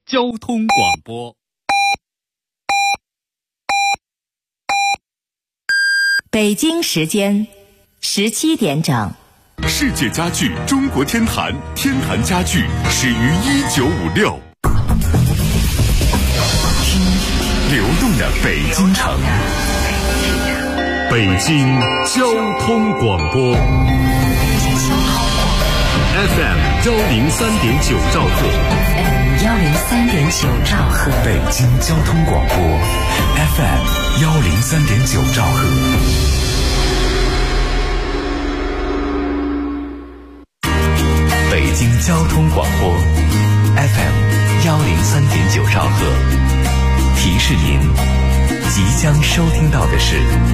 交通广播。 北京时间17点整。 世界家具中国天坛，天坛家具始于1956。流动的北京城，北京交通广播 FM 103.9兆赫 103.9兆赫， 北京交通广播 FM 103.9兆赫。北京交通广播 FM 103.9兆赫，提示您即将收听到的是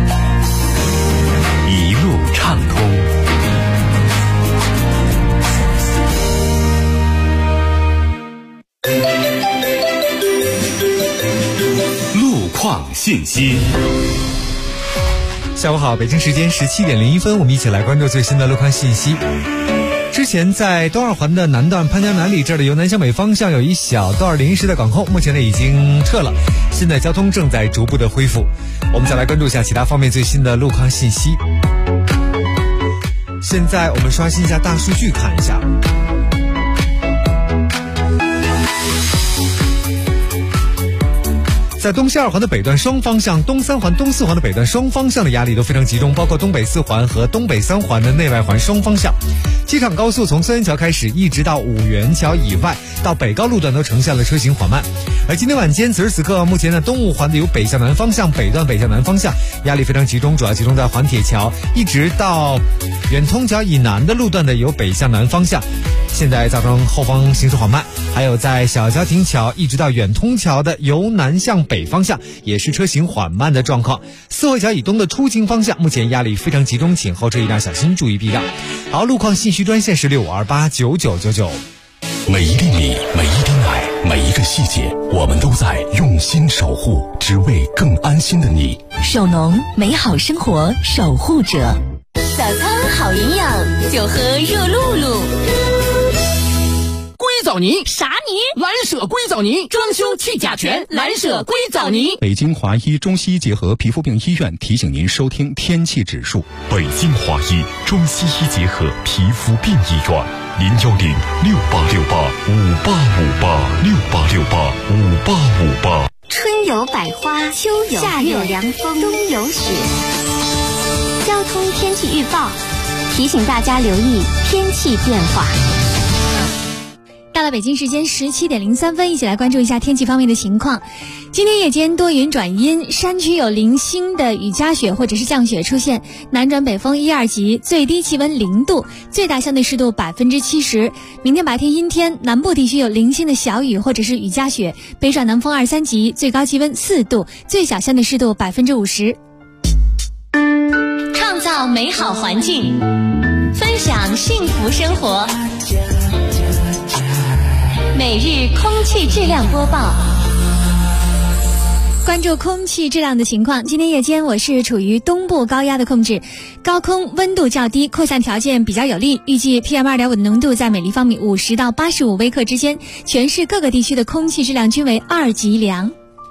一路畅通。路况信息。 下午好，北京时间17点01分，我们一起来关注最新的路况信息。之前在东二环的南段潘江南里这儿的由南向北方向有一小段临时的管控，目前呢已经撤了，现在交通正在逐步的恢复。我们再来关注一下其他方面最新的路况信息。现在我们刷新一下大数据看一下。在东西二环的北段双方向、东三环、东四环的北段双方向的压力都非常集中，包括东北四环和东北三环的内外环双方向。机场高速从孙园桥开始，一直到五元桥以外到北高路段都呈现了车行缓慢。而今天晚间此时此刻，目前呢东五环的由北向南方向北段北向南方向压力非常集中，主要集中在环铁桥一直到远通桥以南的路段的由北向南方向，现在造成后方行驶缓慢。还有在小桥亭桥一直到远通桥的由南向北方向也是车行缓慢的状况。四惠桥以东的出京方向目前压力非常集中，请后车一定要小心注意避让。好，路况信息专线是65289999。 每一厘米，每一滴奶，每一个细节，我们都在用心守护，只为更安心的你。 手农，美好生活守护者。 早餐好营养，就喝热露露。 硅藻泥啥泥？ 蓝舍硅藻泥，装修去甲醛，蓝舍硅藻泥。 北京华医中西医结合皮肤病医院提醒您收听天气指数。 北京华医中西医结合皮肤病医院，0106868586868685858。 春有百花，秋有夏有凉风，冬有雪。交通天气预报提醒大家留意天气变化。 到了北京时间17点03分，一起来关注一下天气方面的情况。今天夜间多云转阴，山区有零星的雨夹雪或者是降雪出现，南转北风1、2级，最低气温0度，最大相对湿度70%。明天白天阴天，南部地区有零星的小雨或者是雨夹雪，北转南风2、3级，最高气温4度，最小相对湿度50%。 创造美好环境，分享幸福生活。每日空气质量播报， 关注空气质量的情况。今天夜间我是处于东部高压的控制，高空温度较低，扩散条件比较有利，预计 PM2.5 的浓度在每立方米50到85微克之间，全市各个地区的空气质量均为2级良。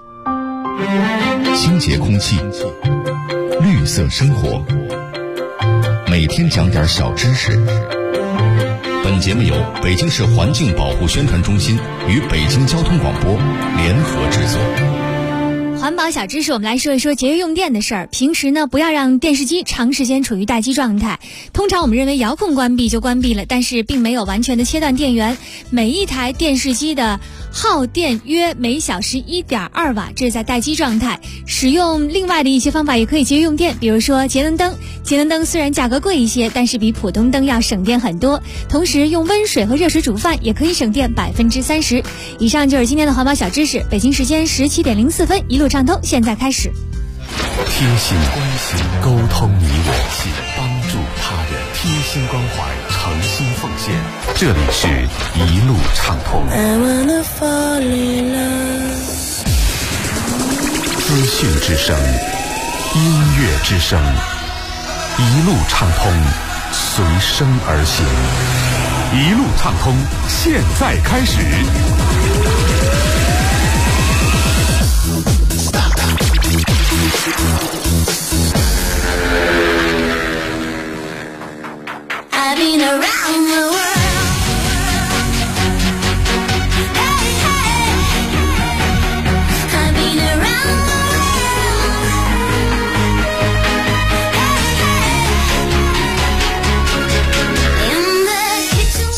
清洁空气，绿色生活，每天讲点小知识。本节目由北京市环境保护宣传中心与北京交通广播联合制作。 环保小知识，我们来说一说节约用电的事儿。平时呢，不要让电视机长时间处于待机状态。通常我们认为遥控关闭就关闭了，但是并没有完全的切断电源。每一台电视机的耗电约每小时1.2瓦，这是在待机状态。使用另外的一些方法也可以节约用电，比如说节能灯。节能灯虽然价格贵一些，但是比普通灯要省电很多。同时用温水和热水煮饭也可以省电30%。以上就是今天的环保小知识。北京时间17点04分，一路畅通，现在开始。 贴心关心，沟通你我，帮助他人，贴心关怀，诚心奉献。这里是一路畅通。资讯之声，音乐之声，一路畅通，随声而行。一路畅通，现在开始。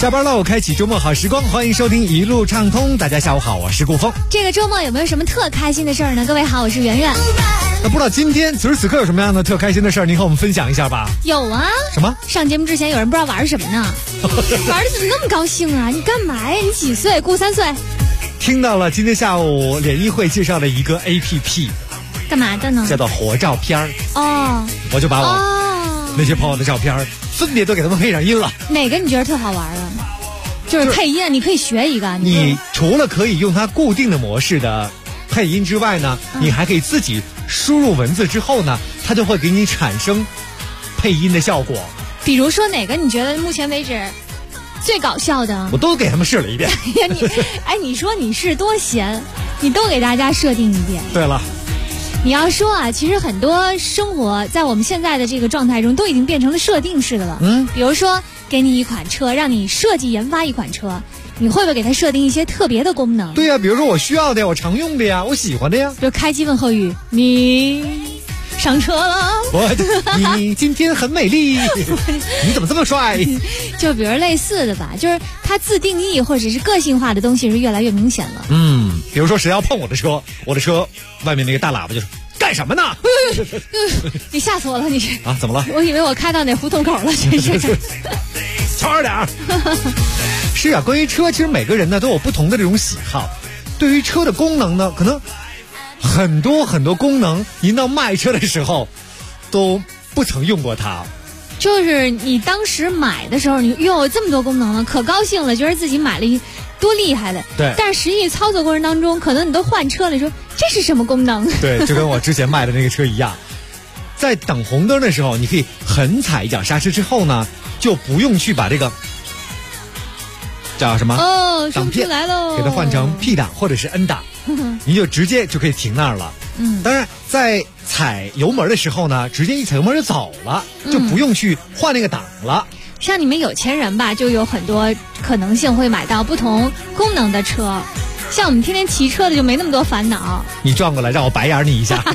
下班喽，开启周末好时光，欢迎收听一路畅通。大家下午好，我是顾峰。 这个周末有没有什么特开心的事儿呢？各位好，我是圆圆。 那不知道今天此时此刻有什么样的特开心的事儿，您和我们分享一下吧。 有啊。 什么？ 上节目之前有人不知道玩什么呢？玩的怎么那么高兴啊？你干嘛呀？你几岁？顾3岁。 听到了今天下午联谊会介绍了一个 APP， 干嘛的呢？ 叫做活照片儿。 哦， 我就把我那些朋友的照片分别都给他们配上音了。 哪个你觉得特好玩啊？就是配音，你可以学一个。 你除了可以用它固定的模式的配音之外呢，你还可以自己输入文字之后呢，它就会给你产生配音的效果。 比如说哪个你觉得目前为止最搞笑的？ 我都给他们试了一遍。 你说你是多闲，你都给大家设定一遍。 对了， 你要说啊，其实很多生活在我们现在的这个状态中都已经变成了设定式的了。比如说给你一款车，让你设计研发一款车，你会不会给它设定一些特别的功能？ 对呀，比如说我需要的呀，我常用的呀，我喜欢的呀。 比如开机问候语，你上车了。 你今天很美丽。你怎么这么帅？ 就比如类似的吧，就是它自定义或者是个性化的东西是越来越明显了。 比如说谁要碰我的车外面那个大喇叭就是干什么呢？ 你吓死我了！你啊，怎么了？ 我以为我开到哪胡同口了，真是。 悄点儿。是啊，关于车，其实每个人呢都有不同的这种喜好。对于车的功能呢，可能很多功能，您到卖车的时候都不曾用过它。 就是你当时买的时候，你哟这么多功能了，可高兴了，觉得自己买了多厉害的。对。但是实际操作过程当中，可能你都换车了，你说这是什么功能？ 对，就跟我之前卖的那个车一样，在等红灯的时候，你可以狠踩一脚刹车之后呢，就不用去把这个叫什么档片来喽， 给它换成 P 档或者是 N 档，你就直接就可以停那儿了。当然在踩油门的时候呢，直接一踩油门就走了，就不用去换那个档了。 像你们有钱人吧，就有很多可能性会买到不同功能的车。像我们天天骑车的就没那么多烦恼。 你转过来让我白眼你一下。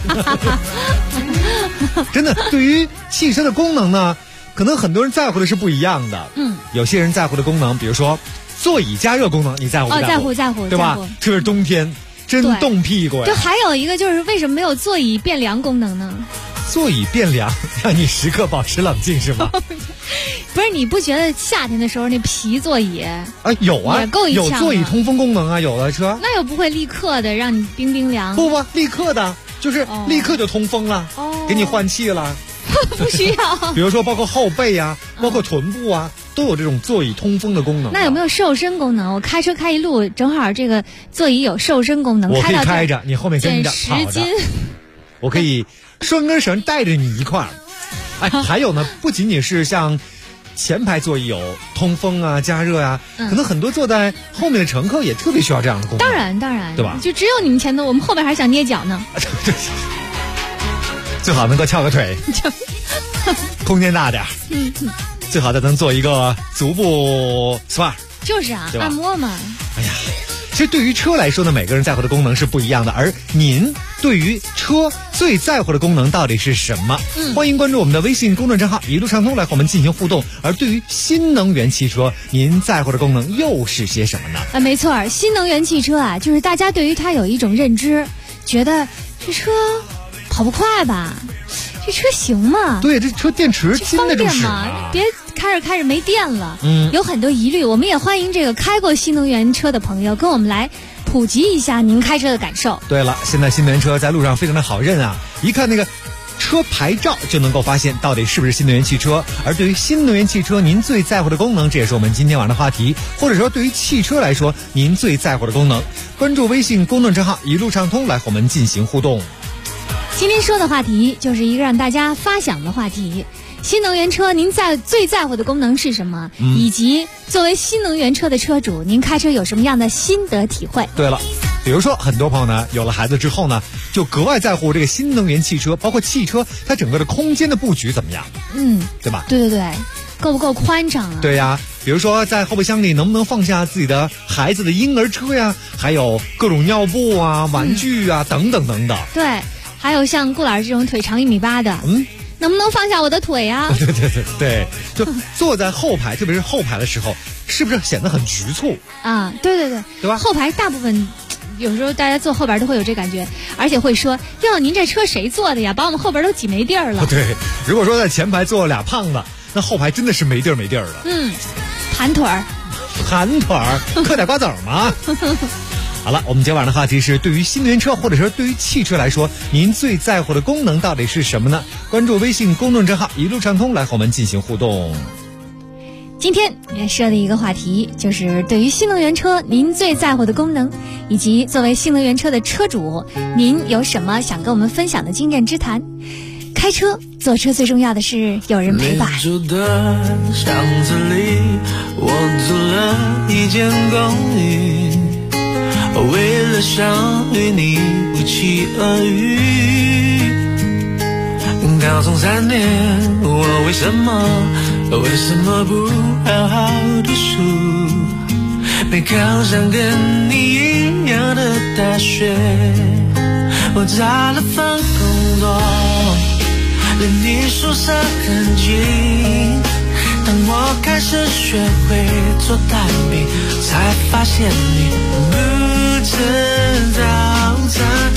真的，对于汽车的功能呢，可能很多人在乎的是不一样的。有些人在乎的功能，比如说座椅加热功能，你在乎不在乎？ 在乎， 对吧？特别是冬天，真冻屁股呀。 就还有一个就是为什么没有座椅变凉功能呢？ 座椅变凉，让你时刻保持冷静是吗？ 不是，你不觉得夏天的时候那皮座椅有啊， 也够一呛有座椅通风功能啊，有的车。 那又不会立刻的让你冰冰凉？ 不，立刻的，就是立刻就通风了，给你换气了。 不需要。 比如说包括后背啊，包括臀部啊，都有这种座椅通风的功能。 那有没有瘦身功能？我开车开一路，正好这个座椅有瘦身功能， 我可以开着，你后面跟着 10斤。 我可以拴根绳带着你一块儿。还有呢，不仅仅是像前排座椅有通风啊、加热啊，可能很多坐在后面的乘客也特别需要这样的功能。 当然， 对吧？ 就只有你们前头，我们后边还想捏脚呢。 最好能够翘个腿，空间大点。最好再能做一个足部 SPA。 就是啊，按摩嘛。 哎呀，其实对于车来说呢，每个人在乎的功能是不一样的。而您对于车最在乎的功能到底是什么？欢迎关注我们的微信公众账号一路畅通来和我们进行互动。而对于新能源汽车，您在乎的功能又是些什么呢？ 没错，新能源汽车啊，就是大家对于它有一种认知，觉得这车跑不快吧？这车行吗？ 对，这车电池经得住使吗？ 别开着没电了。有很多疑虑，我们也欢迎这个开过新能源车的朋友跟我们来普及一下您开车的感受。 对了，现在新能源车在路上非常的好认啊，一看那个车牌照就能够发现到底是不是新能源汽车。而对于新能源汽车您最在乎的功能，这也是我们今天晚上的话题。或者说对于汽车来说您最在乎的功能，关注微信公众账号一路畅通来和我们进行互动。 今天说的话题就是一个让大家发想的话题，新能源车您最在乎的功能是什么？以及作为新能源车的车主，您开车有什么样的心得体会？ 对了，比如说很多朋友呢有了孩子之后呢，就格外在乎这个新能源汽车，包括汽车它整个的空间的布局怎么样，对吧？ 对，够不够宽敞啊？ 对呀，比如说在后备箱里能不能放下自己的孩子的婴儿车呀，还有各种尿布啊、玩具啊等等等等。 对，还有像顾老师这种腿长1.8米的，能不能放下我的腿啊？ 对，就坐在后排，特别是后排的时候， 是不是显得很局促啊？对吧？ 后排大部分有时候大家坐后边都会有这感觉，而且会说哟，您这车谁坐的呀？把我们后边都挤没地儿了。 对，如果说在前排坐俩胖子，那后排真的是没地儿了。 盘腿儿， 嗑点瓜子儿吗？好了，我们今晚的话题是：对于新能源车或者说对于汽车来说，您最在乎的功能到底是什么呢？关注微信公众账号一路畅通来和我们进行互动。 今天设的一个话题就是对于新能源车您最在乎的功能，以及作为新能源车的车主，您有什么想跟我们分享的经验之谈？开车坐车最重要的是有人陪伴。 民主的巷子里，我租了一间公寓，为了想与你不期而遇。高中3年，我为什么不好好读书，没考上跟你一样的大学？我找了份工作，离你宿舍很近。当我开始学会做蛋饼，才发现你不吃早餐。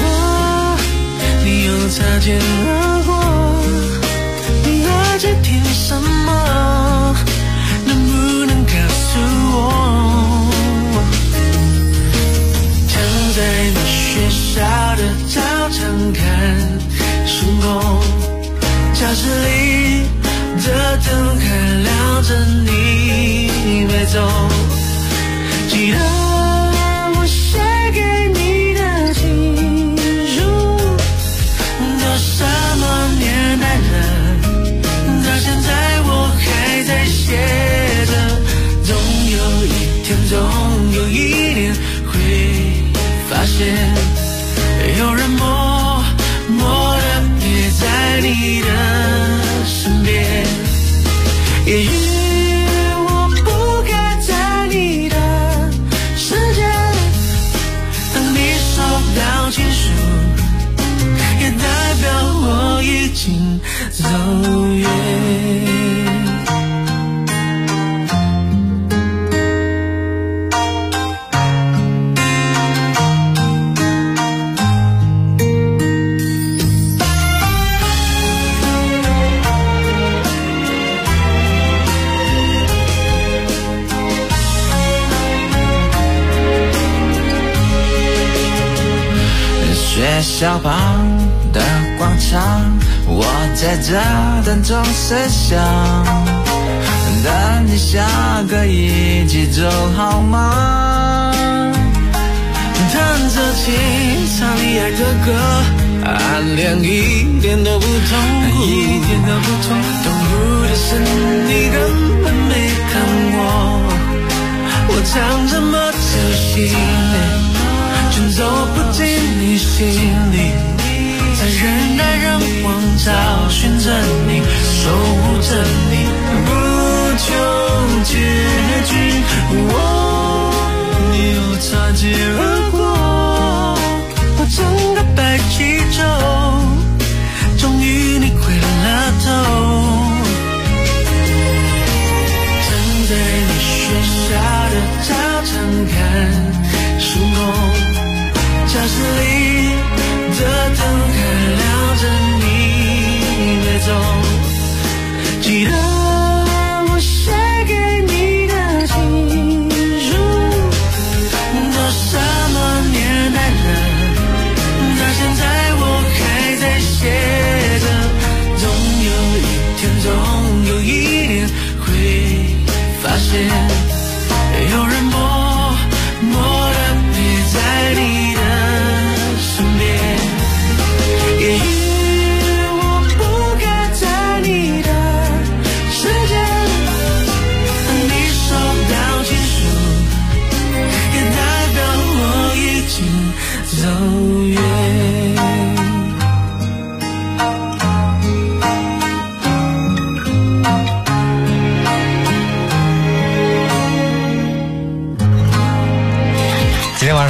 你又擦肩而过，你而且听什么？能不能告诉我？躺在你学校的操场看星空，教室里的灯还亮着你背走，记得我写给你的情书，都什么年代了，到现在我还在写着。总有一天，总有一年会发现，有人默默地陪在你的身边。也许我不该在你的世界，当你收到情书，也代表我已经走远。学校旁的广场，我在这等钟声响，等你下个一起走好吗？弹着琴唱你爱的歌，暗恋一点都不痛苦，一点都不痛苦。痛苦的是你根本没看我唱这么走心，却走不进你心里，在人来人往找寻着你，守护着你，不求结局。你又擦肩而过，我整个白气球，终于你回了头。站在你学校的操场看星空，教室里的灯还亮着你背走，记得我写给你的情书，都什么年代了，到现在我还在写着。总有一天，总有一年会发现，有人默默地陪在你的身边。也许我不该在你的世界，当你收到情书，也代表我已经走远。 今天晚上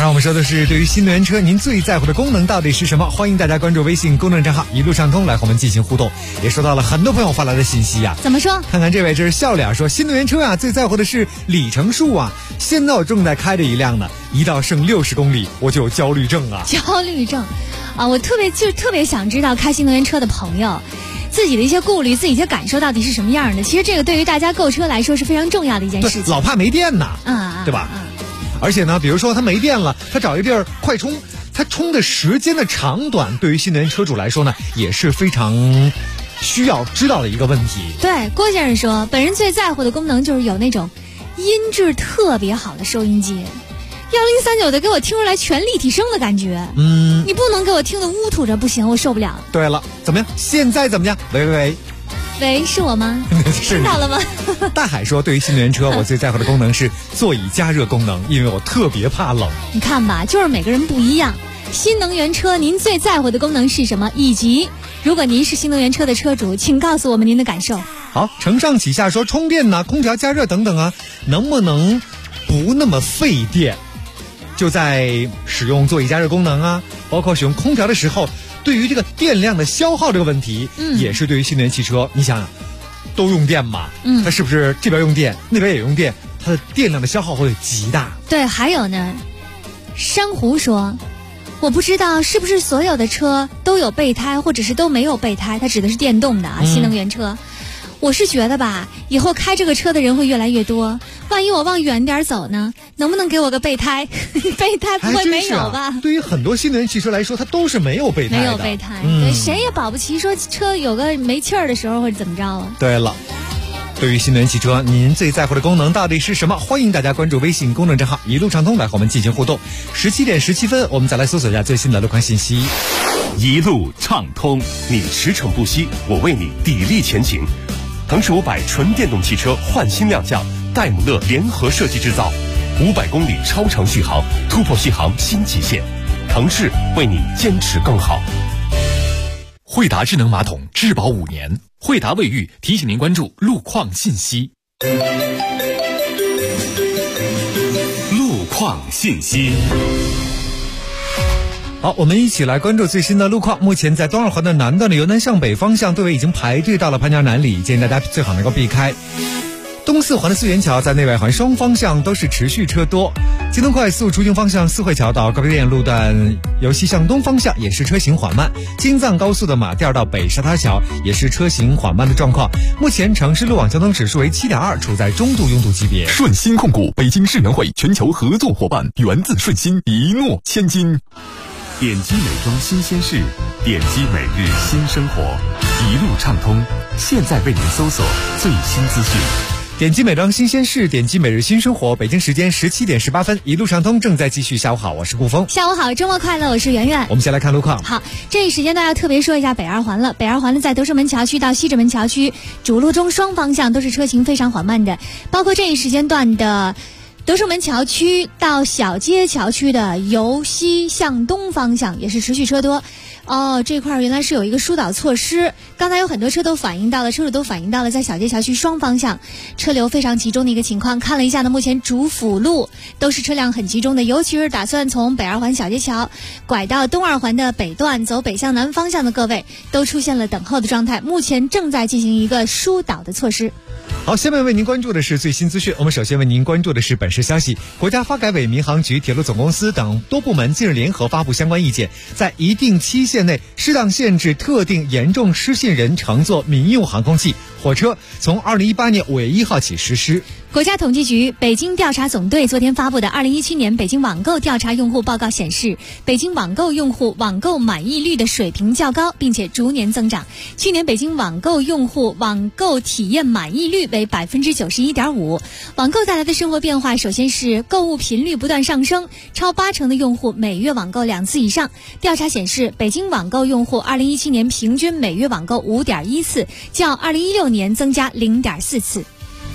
我们说的是，对于新能源车，您最在乎的功能到底是什么？欢迎大家关注微信公众账号一路畅通来和我们进行互动。也收到了很多朋友发来的信息呀。 怎么说？ 看看这位，这是笑脸说，新能源车啊，最在乎的是里程数啊。现在我正在开着一辆呢，一到剩60公里，我就有焦虑症啊。 焦虑症啊，我特别想知道开新能源车的朋友自己的一些顾虑，自己的感受到底是什么样的。其实这个对于大家购车来说是非常重要的一件事情。 老怕没电呐，对吧？而且呢，比如说他没电了，他找一个地儿快充，他充的时间的长短，对于新能源车主来说呢，也是非常需要知道的一个问题。 对，郭先生说，本人最在乎的功能就是有那种音质特别好的收音机。1039的给我听出来全立体声的感觉，你不能给我听的乌吐着，不行，我受不了。 对了，怎么样？现在怎么样？喂， 是我吗？ 是听到了吗？ 大海说，对于新能源车，我最在乎的功能是座椅加热功能，因为我特别怕冷。 你看吧，就是每个人不一样。新能源车您最在乎的功能是什么？以及如果您是新能源车的车主，请告诉我们您的感受。 好，承上启下说，充电呢，空调加热等等啊，能不能不那么费电？就在使用座椅加热功能啊，包括使用空调的时候，对于这个电量的消耗这个问题，也是对于新能源汽车，你想想，都用电嘛，它是不是这边用电，那边也用电，它的电量的消耗会极大。 对，还有呢，珊瑚说，我不知道是不是所有的车都有备胎，或者是都没有备胎，它指的是电动的啊，新能源车。我是觉得吧，以后开这个车的人会越来越多。万一我往远点走呢？能不能给我个备胎？备胎不会没有吧？ 对于很多新能源汽车来说，它都是没有备胎的。 没有备胎，对，谁也保不齐说车有个没气儿的时候或者怎么着啊。 对了，对于新能源汽车，您最在乎的功能到底是什么？欢迎大家关注微信公众账号一路畅通来和我们进行互动。17点17分，我们再来搜索一下最新的路况信息。 一路畅通，你驰骋不息，我为你砥砺前行。腾势500纯电动汽车焕新亮相，戴姆勒联合设计制造，500公里超长续航，突破续航新极限。腾势为你坚持更好。 惠达智能马桶质保5年，惠达卫浴提醒您关注路况信息。路况信息。 好，我们一起来关注最新的路况。目前在东二环的南段的由南向北方向队尾已经排队到了潘家南里，建议大家最好能够避开。东四环的四元桥在内外环双方向都是持续车多。京东快速出京方向四惠桥到高碑店路段由西向东方向也是车行缓慢。京藏高速的马甸到北沙滩桥也是车行缓慢的状况。目前城市路网交通指数为7.2，处在中度拥堵级别。 顺心控股北京世园会全球合作伙伴，源自顺心，一诺千金。 点击美妆新鲜事，点击每日新生活，一路畅通。现在为您搜索最新资讯。 点击美妆新鲜事，点击每日新生活。北京时间17点18分，一路畅通正在继续。下午好，我是顾峰。 下午好，周末快乐，我是圆圆。 我们先来看路况。 好，这一时间段要特别说一下北二环了。北二环呢，在德胜门桥区到西直门桥区主路中双方向都是车行非常缓慢的，包括这一时间段的德胜门桥区到小街桥区的由西向东方向也是持续车多。这块原来是有一个疏导措施，刚才有很多车主都反映到了，在小街桥区双方向车流非常集中的一个情况。看了一下呢，目前主辅路都是车辆很集中的，尤其是打算从北二环小街桥拐到东二环的北段走北向南方向的各位都出现了等候的状态，目前正在进行一个疏导的措施。 好，下面为您关注的是最新资讯。我们首先为您关注的是本市消息。国家发改委、民航局、铁路总公司等多部门近日联合发布相关意见，在一定期限内适当限制特定严重失信人乘坐民用航空器、火车，从2018年5月1号起实施。 国家统计局北京调查总队昨天发布的2017年北京网购调查用户报告显示，北京网购用户网购满意率的水平较高，并且逐年增长。去年北京网购用户网购体验满意率为91.5%。网购带来的生活变化，首先是购物频率不断上升，超80%的用户每月网购2次以上。调查显示，北京网购用户2017年平均每月网购5.1次，较2016年增加0.4次。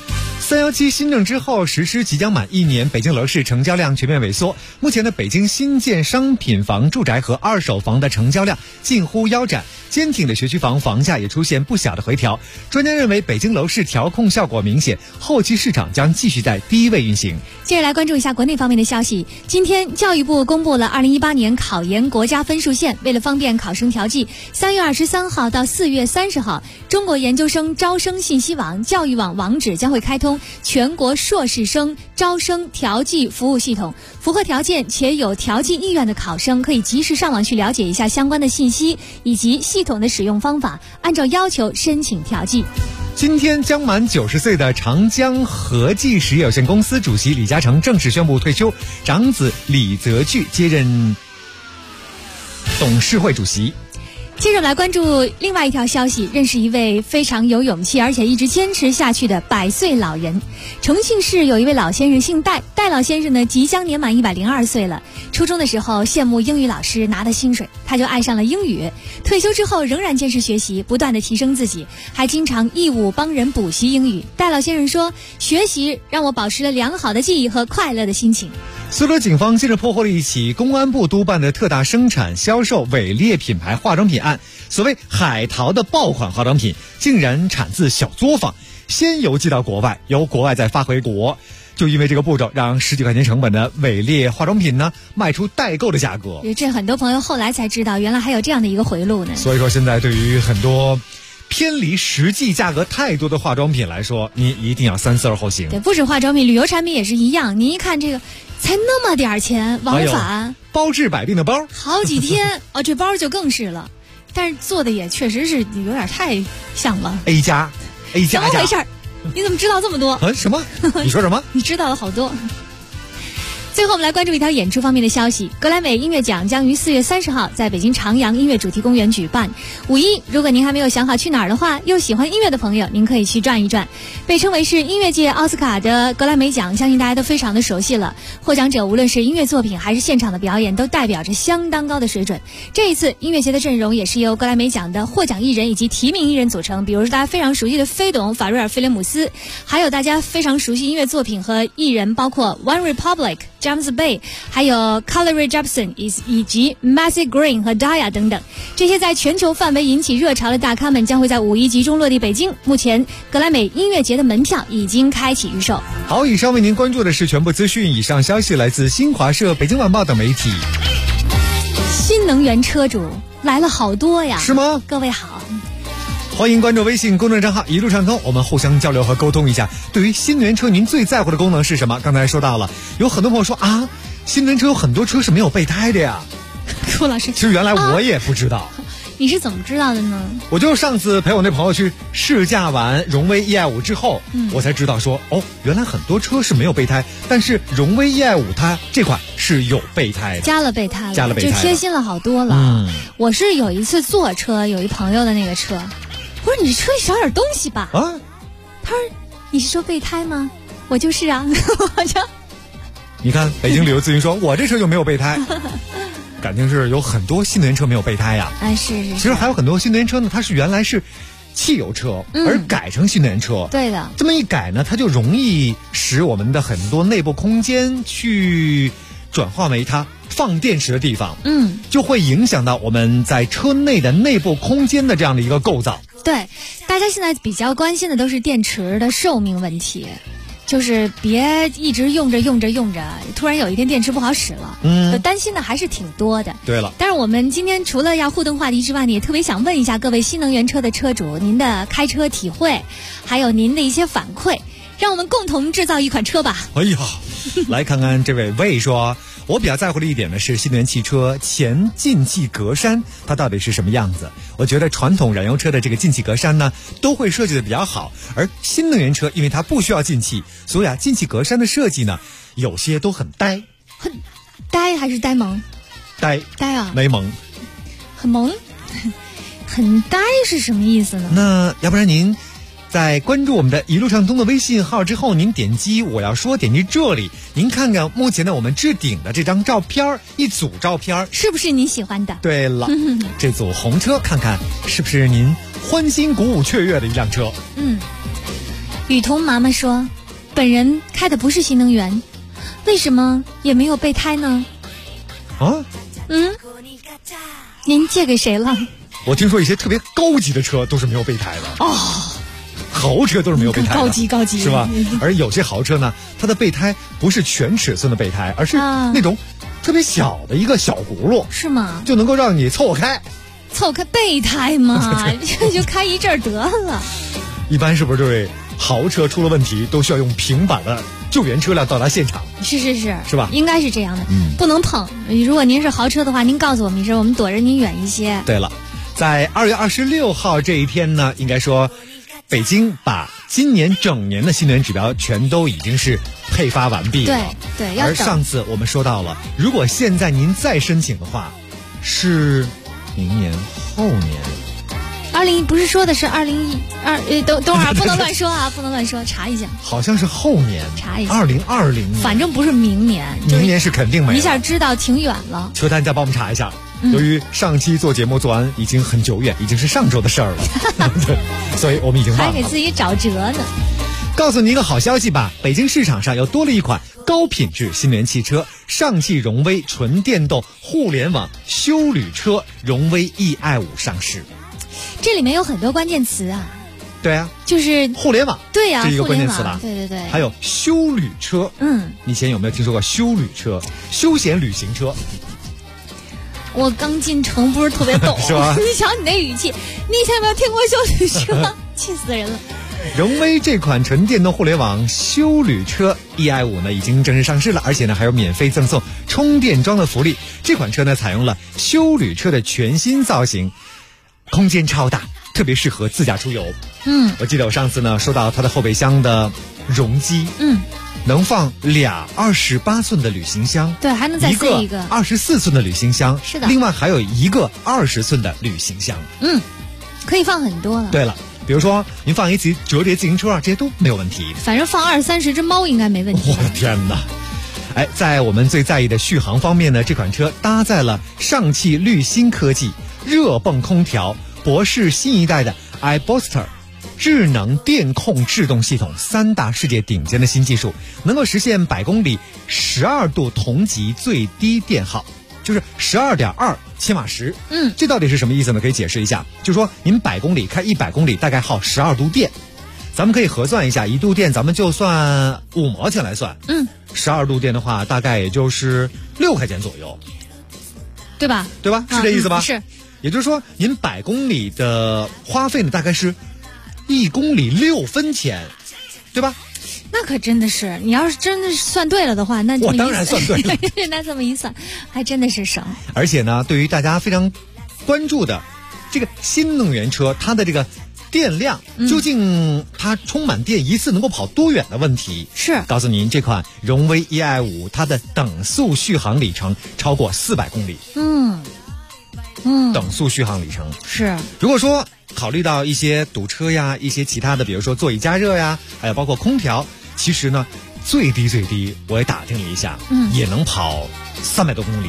317新政之后实施即将满1年，北京楼市成交量全面萎缩。目前的北京新建商品房、住宅和二手房的成交量近乎腰斩，坚挺的学区房房价也出现不小的回调。专家认为，北京楼市调控效果明显，后期市场将继续在低位运行。 接着来关注一下国内方面的消息。今天教育部公布了2018年考研国家分数线，为了方便考生调剂，3月23号到4月30号，中国研究生招生信息网、教育网网址将会开通全国硕士生招生调剂服务系统。符合条件且有调剂意愿的考生，可以及时上网去了解一下相关的信息以及系统的使用方法，按照要求申请调剂。 今天将满90岁的长江和记实业有限公司主席李嘉诚正式宣布退休，长子李泽钜接任董事会主席。 接着来关注另外一条消息，认识一位非常有勇气而且一直坚持下去的100岁老人。重庆市有一位老先生姓戴，戴老先生呢即将年满102岁了。初中的时候羡慕英语老师拿的薪水，他就爱上了英语。退休之后仍然坚持学习，不断的提升自己，还经常义务帮人补习英语。戴老先生说，学习让我保持了良好的记忆和快乐的心情。 苏州警方近日破获了一起公安部督办的特大生产销售伪劣品牌化妆品案。所谓海淘的爆款化妆品竟然产自小作坊，先邮寄到国外，由国外再发回国。就因为这个步骤，让10几块钱成本的伪劣化妆品呢卖出代购的价格。 这很多朋友后来才知道，原来还有这样的一个回路呢。 所以说现在对于很多偏离实际价格太多的化妆品来说，你一定要三思而后行。 对，不止化妆品，旅游产品也是一样。你一看这个才那么点钱，往返包治百病的包好几天哦，这包就更是了。但是做的也确实是有点太像了。 A 加怎么回事？你怎么知道这么多？ 什么？你说什么？ 你知道了好多。最后我们来关注一条演出方面的消息，格莱美音乐奖将于4月30号在北京长阳音乐主题公园举办。5·1，如果您还没有想好去哪儿的话，又喜欢音乐的朋友，您可以去转一转。被称为是音乐界奥斯卡的格莱美奖，相信大家都非常的熟悉了。获奖者无论是音乐作品还是现场的表演，都代表着相当高的水准。这一次音乐节的阵容也是由格莱美奖的获奖艺人以及提名艺人组成，比如说大家非常熟悉的飞董、法瑞尔·菲廉姆斯，还有大家非常熟悉音乐作品和艺人，包括 One Republic、James Bay， 还有 Carly Rae Jepsen 以及 Massey Green 和 Daya 等等，这些在全球范围引起热潮的大咖们将会在5·1集中落地北京。目前格莱美音乐节的门票已经开启预售。 好，以上为您关注的是全部资讯，以上消息来自新华社、北京晚报等媒体。 新能源车主来了好多呀， 是吗？ 各位好， 欢迎关注微信公众账号一路畅通，我们互相交流和沟通一下。对于新能源车，您最在乎的功能是什么？刚才说到了，有很多朋友说啊，新能源车有很多车是没有备胎的呀。 顾老师， 其实原来我也不知道。 你是怎么知道的呢？ 我就上次陪我那朋友去试驾完荣威 E-i5 之后，我才知道说，原来很多车是没有备胎，但是荣威 E-i5 它这款是有备胎的， 加了备胎了， 加了备胎了， 就贴心了好多了。我是有一次坐车，有一朋友的那个车，我说你这车里少点东西吧。他说你是说备胎吗？我就是啊，我就你看北京旅游咨询说，我这车就没有备胎。感情是有很多新能源车没有备胎呀。 是。 其实还有很多新能源车呢，它是原来是汽油车，而改成新能源车。 对的。 这么一改呢，它就容易使我们的很多内部空间去转化为它放电池的地方。就会影响到我们在车内的内部空间的这样的一个构造。 对，大家现在比较关心的都是电池的寿命问题。就是别一直用着，突然有一天电池不好使了，担心的还是挺多的。 对了， 但是我们今天除了要互动话题之外，也特别想问一下各位新能源车的车主，您的开车体会，还有您的一些反馈，让我们共同制造一款车吧。 哎呀，来看看这位魏说，我比较在乎的一点呢是新能源汽车前进气格栅它到底是什么样子。我觉得传统燃油车的这个进气格栅呢都会设计的比较好，而新能源车因为它不需要进气，所以进气格栅的设计呢有些都很呆。 很呆还是呆萌？ 呆啊， 没萌。 很萌。很呆是什么意思呢？ 那要不然您在关注我们的一路畅通的微信号之后，您点击我要说，点击这里，您看看目前的我们置顶的这张照片，一组照片是不是您喜欢的？ 对了，这组红车看看是不是您欢欣鼓舞雀跃的一辆车。 雨桐妈妈说， 本人开的不是新能源，为什么也没有备胎呢？ 啊？ 您借给谁了？ 我听说一些特别高级的车都是没有备胎的。 哦。 豪车都是没有备胎的， 高级是吧？而有些豪车呢，它的备胎不是全尺寸的备胎，而是那种特别小的一个小轱辘， 是吗？ 就能够让你凑合开备胎嘛，就开一阵儿得了。 一般是不是就是豪车出了问题，都需要用平板的救援车辆到达现场？ 是吧？ 应该是这样的，不能碰。如果您是豪车的话，您告诉我们一声，我们躲着您远一些。 对了，在2月26号这一天呢，应该说北京把今年整年的新能源指标全都已经是配发完毕了。 对， 而上次我们说到了，如果现在您再申请的话，是明年后年。 不是说的是2012？等会儿不能乱说啊，不能乱说，查一下。 好像是后年， 查一下。 2020年， 反正不是明年。 明年是肯定没有。 一下知道挺远了。 求他，你再帮我们查一下。由于上期做节目做完已经很久远，已经是上周的事儿了，对，所以我们已经忘了。 还给自己找辙呢。 告诉你一个好消息吧，北京市场上又多了一款高品质新能源汽车——上汽荣威纯电动互联网休旅车荣威 eI5 上市。 这里面有很多关键词啊。 对啊， 就是互联网。 对啊， 这是一个关键词了。 对。 还有休旅车。你以前有没有听说过休旅车？休闲旅行车。 我刚进城，不是特别懂， 是吧？ 你瞧你那语气，你以前有没有听过休旅车？气死人了！ 荣威这款纯电动互联网休旅车 eI5 呢，已经正式上市了，而且呢还有免费赠送充电桩的福利。这款车呢采用了休旅车的全新造型，空间超大，特别适合自驾出游。我记得我上次呢收到它的后备箱的容积，能放俩28寸的旅行箱， 对，还能再塞一个 24寸的旅行箱， 是的。 另外还有一个20寸的旅行箱， 可以放很多了。 对了，比如说您放一起折叠自行车啊，这些都没有问题。 反正放20-30只猫应该没问题。 我的天哪！在我们最在意的续航方面呢，这款车搭载了上汽绿芯科技、热泵空调、博世新一代的 iBooster。智能电控制动系统3大世界顶尖的新技术，能够实现100公里12度同级最低电耗，就是12.2千瓦时。这到底是什么意思呢？可以解释一下，就是说您100公里开100公里大概耗12度电，咱们可以核算一下，1度电咱们就算5毛钱来算，12度电的话大概也就是6块钱左右， 对吧？ 是这意思吧？ 是。 也就是说您100公里的花费呢大概是1公里6分钱，对吧？ 那可真的是，你要是真的算对了的话，那我当然算对了。 那这么一算，还真的是省。 而且呢，对于大家非常关注的这个新能源车，它的这个电量究竟它充满电一次能够跑多远的问题， 是告诉您，这款荣威 eI5 它的等速续航里程超过400公里。等速续航里程是。 如果说考虑到一些堵车呀，一些其他的，比如说座椅加热呀，还有包括空调，其实呢，最低我也打听了一下，也能跑300多公里。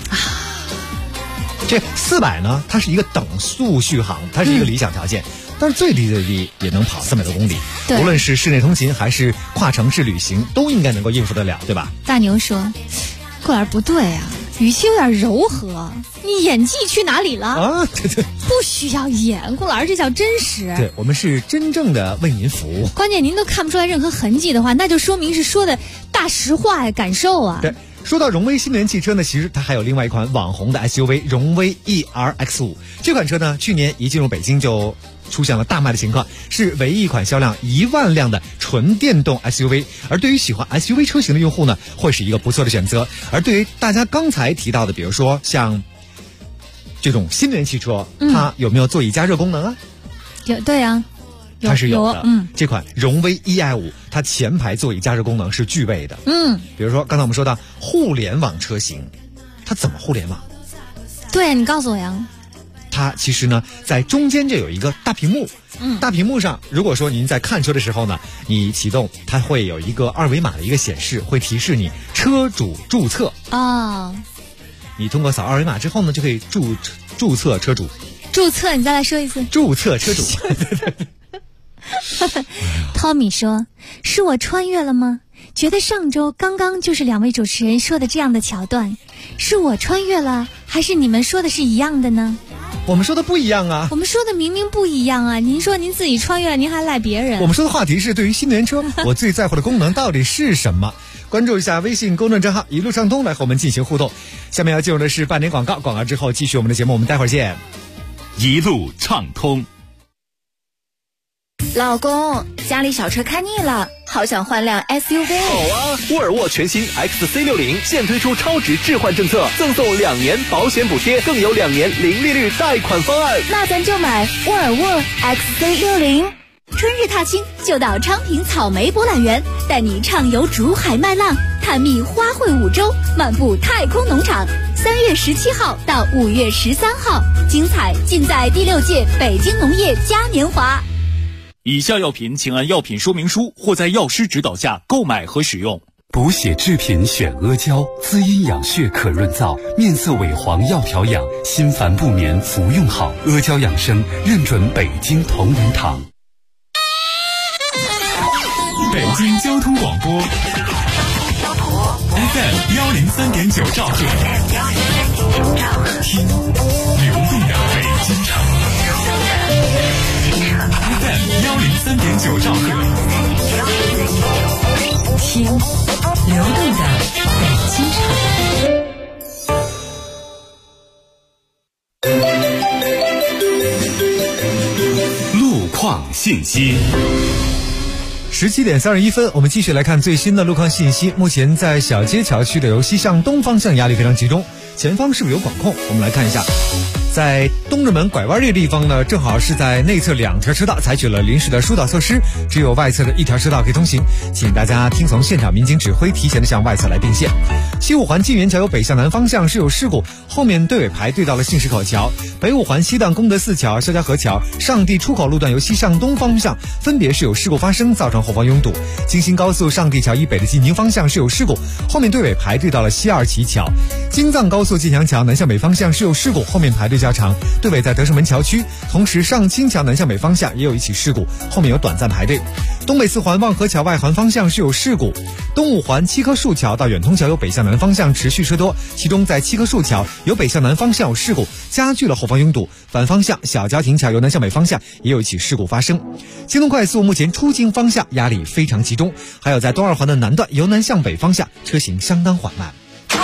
这400呢，它是一个等速续航，它是一个理想条件，但是最低也能跑300多公里。无论是室内通勤还是跨城市旅行，都应该能够应付得了，对吧？ 大牛说：“顾老师不对啊，语气有点柔和，你演技去哪里了啊？对， 不需要演，顾老师这叫真实。 对，我们是真正的为您服务。 关键您都看不出来任何痕迹的话，那就说明是说的大实话呀，感受啊。 对。说到荣威新能源汽车呢，其实它还有另外一款网红的 SUV 荣威 ERX5。这款车呢，去年一进入北京就出现了大卖的情况，是唯一一款销量1万辆的纯电动 SUV。而对于喜欢 SUV 车型的用户呢，会是一个不错的选择。而对于大家刚才提到的，比如说像这种新能源汽车，它有没有座椅加热功能啊？ 有，对啊。 它是有的，这款荣威 eI5 它前排座椅加热功能是具备的，比如说刚才我们说到互联网车型，它怎么互联网？ 对啊，你告诉我呀。 它其实呢，在中间就有一个大屏幕，大屏幕上，如果说您在看车的时候呢，你启动，它会有一个2维码的一个显示，会提示你车主注册啊。 你通过扫2维码之后呢，就可以注册车主。 注册，你再来说一次。 注册车主。 Tommy 说：“是我穿越了吗？觉得上周刚刚就是两位主持人说的这样的桥段，是我穿越了，还是你们说的是一样的呢？” 我们说的不一样啊， 我们说的明明不一样啊！您说您自己穿越了，您还赖别人。 我们说的话题是对于新能源车，我最在乎的功能到底是什么？关注一下微信公众账号一路畅通来和我们进行互动。下面要进入的是半点广告，广告之后继续我们的节目，我们待会儿见。 一路畅通。 老公，家里小车开腻了，好想换辆 SUV。 好啊，沃尔沃全新 XC60现推出超值置换政策，赠送2年保险补贴，更有2年零利率贷款方案。 那咱就买沃尔沃 XC60。春日踏青就到昌平草莓博览园，带你畅游竹海麦浪，探秘花卉五洲，漫步太空农场。3月17号到5月13号，精彩尽在第6届北京农业嘉年华。 以下药品请按药品说明书或在药师指导下购买和使用。 补血制品选阿胶，滋阴养血可润燥，面色萎黄要调养，心烦不眠服用好。阿胶养生认准北京同仁堂。 北京交通广播 FM 103.9兆赫，听流动的北京城。FM 103.9兆赫，听流动的北京城。路况信息。 17点31分，我们继续来看最新的路况信息。目前在小街桥区的由西向东方向压力非常集中，前方是不是有管控？我们来看一下，在东直门拐弯这个地方呢，正好是在内侧2条车道采取了临时的疏导措施，只有外侧的1条车道可以通行，请大家听从现场民警指挥，提前的向外侧来并线。西五环晋源桥由北向南方向是有事故，后面队尾排对到了信石口桥。北五环西段功德寺桥、肖家河桥、上地出口路段由西向东方向分别是有事故发生，造成后方拥堵。京新高速上地桥以北的进京方向是有事故，后面队尾排对到了西二旗桥。京藏高速晋阳桥南向北方向是有事故，后面排队较长，队尾在德胜门桥区。同时上清桥南向北方向也有一起事故，后面有短暂排队。东北四环望河桥外环方向是有事故，东五环七棵树桥到远通桥由北向南方向持续车多，其中在七棵树桥由北向南方向有事故，加剧了后方拥堵。反方向小郊亭桥由南向北方向也有一起事故发生。京东快速目前出京方向压力非常集中，还有在东二环的南段由南向北方向车行相当缓慢。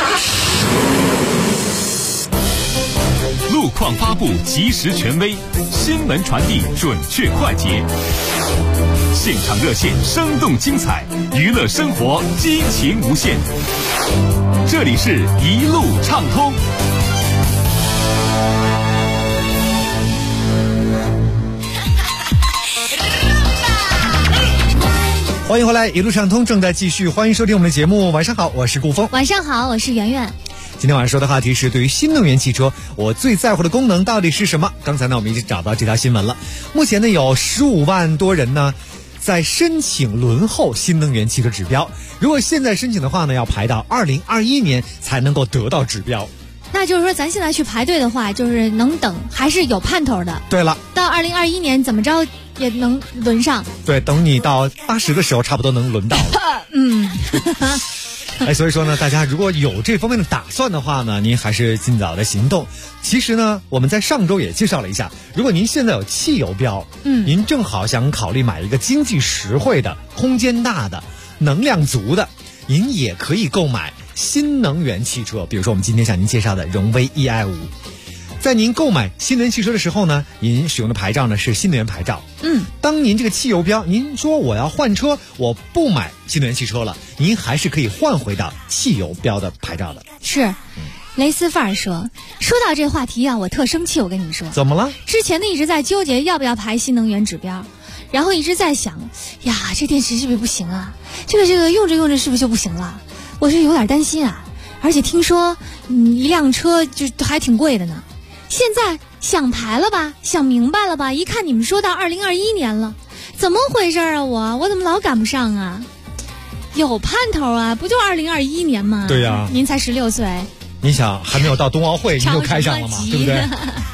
路况发布及时权威，新闻传递准确快捷，现场热线生动精彩，娱乐生活激情无限。这里是一路畅通。 欢迎回来，一路畅通正在继续，欢迎收听我们的节目。晚上好，我是顾峰。 晚上好，我是圆圆。 今天晚上说的话题是对于新能源汽车，我最在乎的功能到底是什么？刚才呢，我们已经找到这条新闻了。目前呢，有15万多人呢在申请轮候新能源汽车指标。如果现在申请的话呢，要排到2021年才能够得到指标。 那就是说，咱现在去排队的话，就是能等，还是有盼头的。 对了， 到2021年怎么着也能轮上。 对，等你到80的时候，差不多能轮到了。所以说呢，大家如果有这方面的打算的话呢，您还是尽早的行动。其实呢，我们在上周也介绍了一下，如果您现在有汽油标，您正好想考虑买一个经济实惠的、空间大的、能量足的，您也可以购买新能源汽车。比如说我们今天向您介绍的荣威 EI5。在您购买新能源汽车的时候呢，您使用的牌照呢是新能源牌照。当您这个汽油标，您说我要换车，我不买新能源汽车了，您还是可以换回到汽油标的牌照的。 是，雷斯范儿说到这话题啊，我特生气。我跟你说， 怎么了？ 之前呢一直在纠结要不要排新能源指标，然后一直在想呀，这电池是不是不行啊？这个用着用着是不是就不行了？我是有点担心啊。而且听说一辆车就还挺贵的呢。现在想排了吧，想明白了吧？一看你们说到2021年了，怎么回事啊？我怎么老赶不上啊？有盼头啊，不就2021年吗？ 对呀， 您才16岁， 你想还没有到冬奥会，你就开上了嘛，对不对？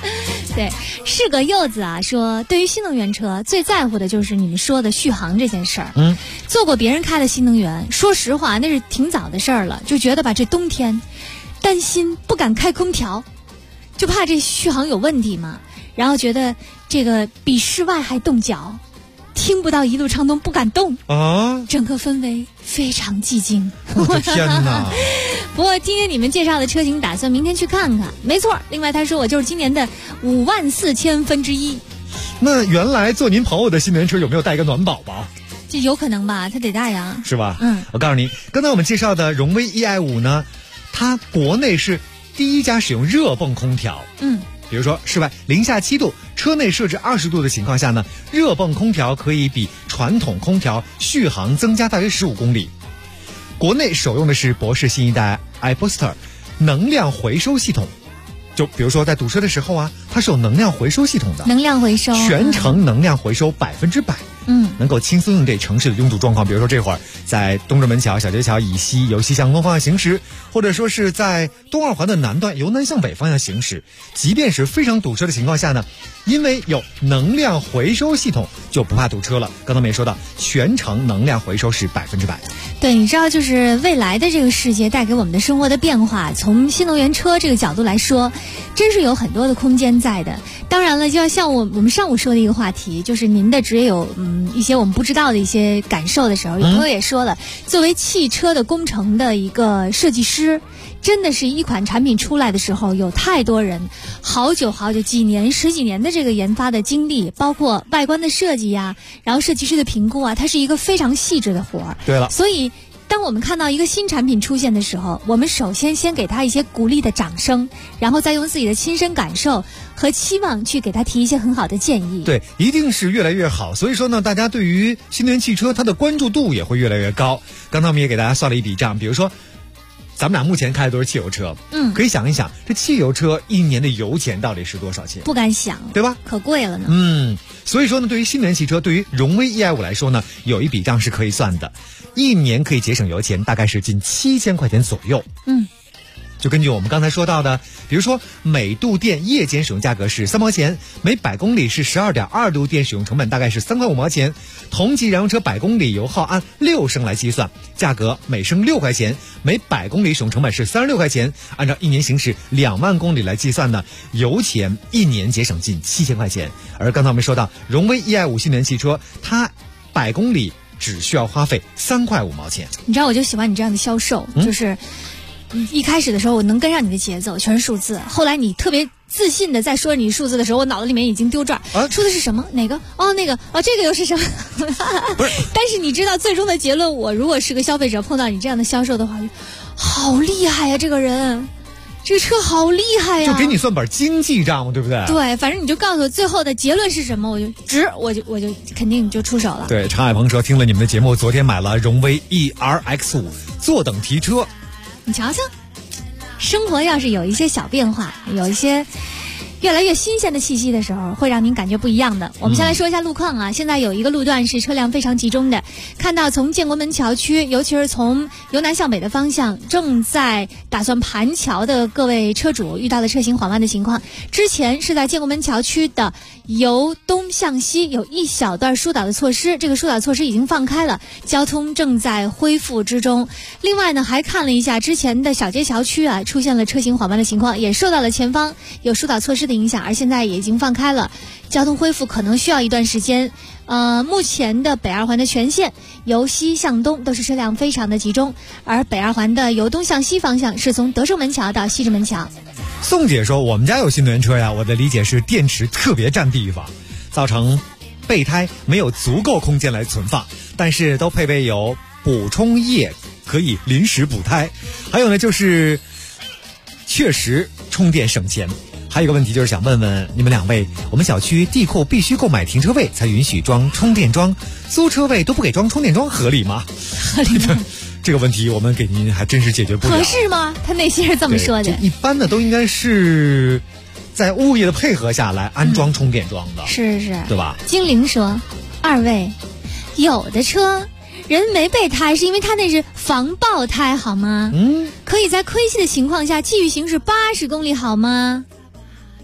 对，是个柚子啊，说对于新能源车最在乎的就是你们说的续航这件事儿。坐过别人开的新能源，说实话那是挺早的事儿了，就觉得吧，这冬天担心不敢开空调，就怕这续航有问题嘛，然后觉得这个比室外还冻脚，听不到一路畅通不敢动啊，整个氛围非常寂静。 我的天哪！ 不过今天你们介绍的车型打算明天去看看，没错。另外他说我就是今年的54000分之一。 那原来做您朋友的新能源车有没有带一个暖宝宝？ 这有可能吧，他得带呀， 是吧？我告诉你，刚才我们介绍的荣威 EI5呢，它国内是第一家使用热泵空调。比如说室外零下7度，车内设置20度的情况下呢，热泵空调可以比传统空调续航增加大约15公里。国内首用的是博世新一代 iBooster 能量回收系统，就比如说在堵车的时候啊，它是有能量回收系统的， 能量回收， 全程能量回收100%。能够轻松应对城市的拥堵状况，比如说这会儿在东直门桥、小街桥以西由西向东方向行驶，或者说是在东二环的南段由南向北方向行驶，即便是非常堵车的情况下呢，因为有能量回收系统就不怕堵车了。刚才我们也说到，全程能量回收是100%。 对，你知道就是未来的这个世界带给我们的生活的变化，从新能源车这个角度来说，真是有很多的空间在的。当然了，就要像我们上午说的一个话题，就是您的职业有一些我们不知道的一些感受的时候，有朋友也说了，作为汽车的工程的一个设计师，真的是一款产品出来的时候，有太多人好久几年10几年的这个研发的经历，包括外观的设计呀，然后设计师的评估啊，它是一个非常细致的活儿。 对了， 所以当我们看到一个新产品出现的时候，我们首先给他一些鼓励的掌声，然后再用自己的亲身感受和期望去给他提一些很好的建议。 对，一定是越来越好。所以说呢，大家对于新能源汽车它的关注度也会越来越高。刚才我们也给大家算了一笔账，比如说咱们俩目前开的都是汽油车，可以想一想，这汽油车一年的油钱到底是多少钱？ 不敢想， 对吧？ 可贵了呢。 所以说呢，对于新能源汽车，对于荣威 EI5 来说呢，有一笔账是可以算的，一年可以节省油钱大概是近7000块钱左右。就根据我们刚才说到的，比如说每度电夜间使用价格是3毛钱，每100公里是12.2度电使用成本大概是3块5毛钱。同级燃油车100公里油耗按6升来计算，价格每升6块钱，每100公里使用成本是36块钱。按照一年行驶2万公里来计算呢，油钱一年节省近7000块钱。而刚才我们说到荣威 EI5 新能源汽车，它100公里只需要花费3块5毛钱。 你知道我就喜欢你这样的销售，就是一开始的时候我能跟上你的节奏，全是数字，后来你特别自信的在说你数字的时候，我脑子里面已经丢转，说的是什么？哪个？那个这个又是什么？不是，但是你知道最终的结论，我如果是个消费者碰到你这样的销售的话，好厉害呀，这个人，这个车好厉害呀！ 就给你算本经济账，对不对？ 对，反正你就告诉我最后的结论是什么，我就肯定就出手了。 对，常海鹏说听了你们的节目，昨天买了荣威 ERX5 坐等提车。 你瞧瞧，生活要是有一些小变化，有一些越来越新鲜的气息的时候，会让您感觉不一样的。我们先来说一下路况啊，现在有一个路段是车辆非常集中的，看到从建国门桥区，尤其是从由南向北的方向，正在打算盘桥的各位车主遇到了车行缓慢的情况。之前是在建国门桥区的由东向西有一小段疏导的措施，这个疏导措施已经放开了，交通正在恢复之中。另外呢，还看了一下之前的小街桥区啊，出现了车行缓慢的情况，也受到了前方有疏导措施的影响，而现在也已经放开了，交通恢复可能需要一段时间。目前的北二环的全线由西向东都是车辆非常的集中，而北二环的由东向西方向是从德胜门桥到西直门桥。 宋姐说我们家有新能源车呀，我的理解是电池特别占地方，造成备胎没有足够空间来存放，但是都配备有补充液可以临时补胎。还有呢，就是确实充电省钱。还有一个问题就是想问问你们两位，我们小区地库必须购买停车位才允许装充电桩，租车位都不给装充电桩，合理吗？ 合理吗？ 这个问题我们给您还真是解决不了。 合适吗？他内心是这么说的。 一般的都应该是在物业的配合下来安装充电桩的。 是， 对吧？ 精灵说，二位，有的车人没备胎是因为他那是防爆胎好吗？可以在亏气的情况下继续行驶80公里好吗？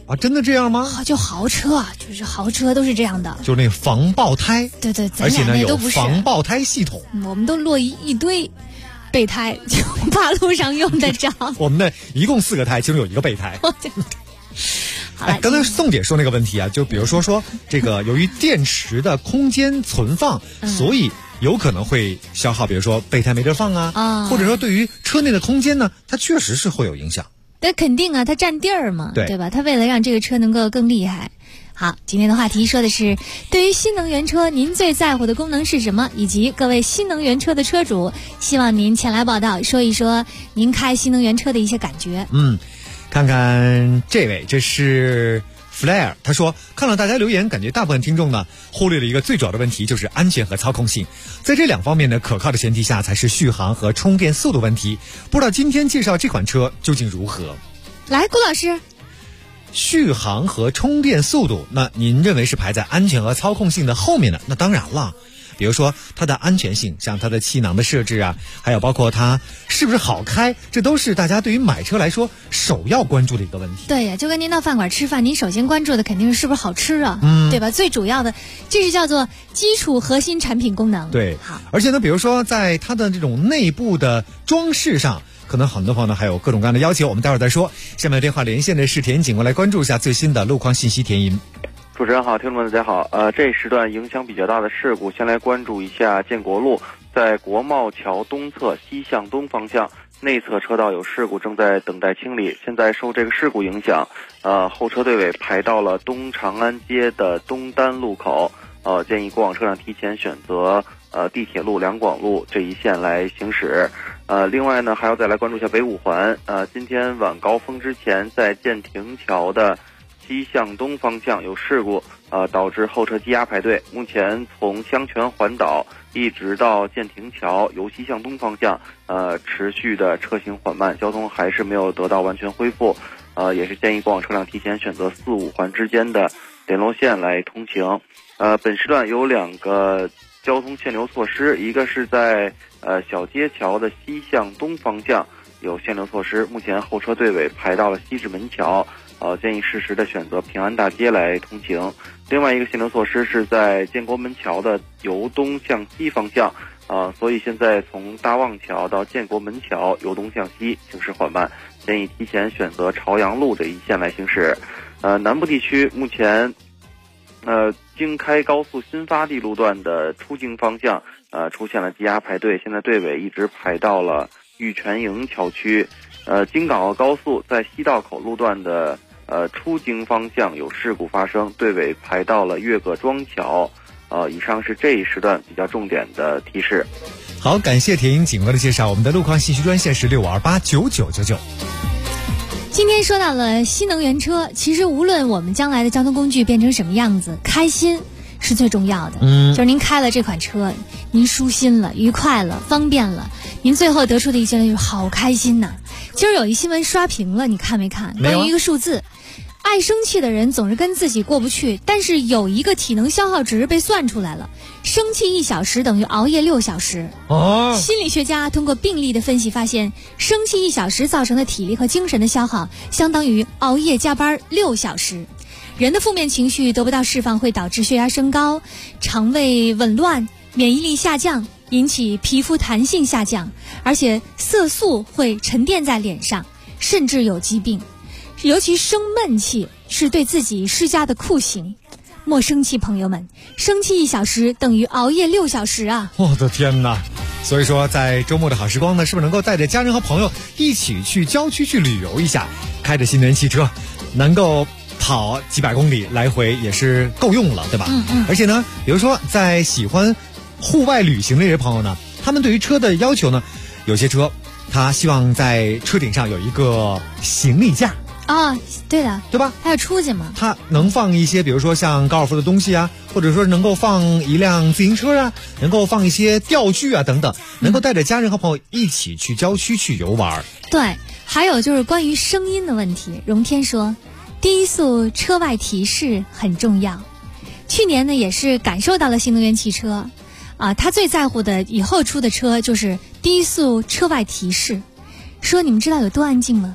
啊，真的这样吗？ 就豪车，就是豪车都是这样的， 就是那防爆胎。 对， 而且呢有防爆胎系统。 我们都落一堆备胎，就怕路上用得着。 我们的一共4个胎，其中有1个备胎。刚才宋姐说那个问题啊，就比如说这个由于电池的空间存放，所以有可能会消耗，比如说备胎没地放啊，或者说对于车内的空间呢，它确实是会有影响。 那肯定啊，它占地儿嘛，对吧？它为了让这个车能够更厉害。好，今天的话题说的是，对于新能源车，您最在乎的功能是什么？以及各位新能源车的车主，希望您前来报道，说一说您开新能源车的一些感觉。 看看这位，这是 Flair， 他说看了大家留言，感觉大部分听众呢忽略了一个最主要的问题，就是安全和操控性。在这2方面呢可靠的前提下，才是续航和充电速度问题。不知道今天介绍这款车究竟如何？ 来，顾老师， 续航和充电速度，那您认为是排在安全和操控性的后面的？那当然了。比如说它的安全性，像它的气囊的设置啊，还有包括它是不是好开，这都是大家对于买车来说首要关注的一个问题。 对呀，就跟您到饭馆吃饭，您首先关注的肯定是不是好吃啊，对吧？最主要的，这是叫做基础核心产品功能。 对，好。而且呢，比如说在它的这种内部的装饰上，可能很多朋友呢还有各种各样的要求，我们待会儿再说。下面的电话连线的是田警官，来关注一下最新的路况信息。田银。 主持人好，听众们大家好。这时段影响比较大的事故，先来关注一下建国路，在国贸桥东侧西向东方向内侧车道有事故，正在等待清理。现在受这个事故影响，后车队尾排到了东长安街的东单路口。建议过往车辆提前选择地铁路、两广路这一线来行驶。另外呢，还要再来关注一下北五环。今天晚高峰之前，在建亭桥的西向东方向有事故，导致后车积压排队。目前从香泉环岛一直到建亭桥，由西向东方向，持续的车行缓慢，交通还是没有得到完全恢复。也是建议过往车辆提前选择4、5环之间的联络线来通行。本时段有2个交通限流措施，一个是在小街桥的西向东方向有限流措施，目前后车队尾排到了西直门桥。建议适时的选择平安大街来通行。另外一个限流措施是在建国门桥的由东向西方向，所以现在从大望桥到建国门桥由东向西行驶缓慢，建议提前选择朝阳路这一线来行驶。南部地区目前京开高速新发地路段的出京方向出现了积压排队，现在队尾一直排到了玉泉营桥区。京港澳高速在西道口路段的出京方向有事故发生，队尾排到了岳各庄桥。以上是这一时段比较重点的提示。 好，感谢田英警官的介绍。我们的路况信息专线是65289999。 今天说到了新能源车，其实无论我们将来的交通工具变成什么样子，开心是最重要的。就是您开了这款车，您舒心了、愉快了、方便了，您最后得出的一结论就是好开心呐。今儿有一新闻刷屏了，你看没看？关于一个数字，爱生气的人总是跟自己过不去，但是有一个体能消耗值被算出来了，生气1小时等于熬夜6小时。心理学家通过病例的分析发现，生气1小时造成的体力和精神的消耗，相当于熬夜加班6小时。人的负面情绪得不到释放，会导致血压升高、肠胃紊乱、免疫力下降，引起皮肤弹性下降，而且色素会沉淀在脸上，甚至有疾病。尤其生闷气是对自己施加的酷刑。莫生气，朋友们，生气1小时等于熬夜6小时啊！ 我的天哪！所以说，在周末的好时光呢，是不是能够带着家人和朋友一起去郊区去旅游一下，开着新能源汽车，能够跑几百公里来回也是够用了，对吧？而且呢，比如说在喜欢户外旅行的这些朋友呢，他们对于车的要求呢，有些车他希望在车顶上有一个行李架。 对的， 对吧？ 它要出去嘛， 它能放一些，比如说像高尔夫的东西啊，或者说能够放一辆自行车啊，能够放一些钓具啊等等，能够带着家人和朋友一起去郊区去游玩。 对，还有就是关于声音的问题，荣天说，低速车外提示很重要。去年呢，也是感受到了新能源汽车，他最在乎的以后出的车就是低速车外提示。说你们知道有多安静吗？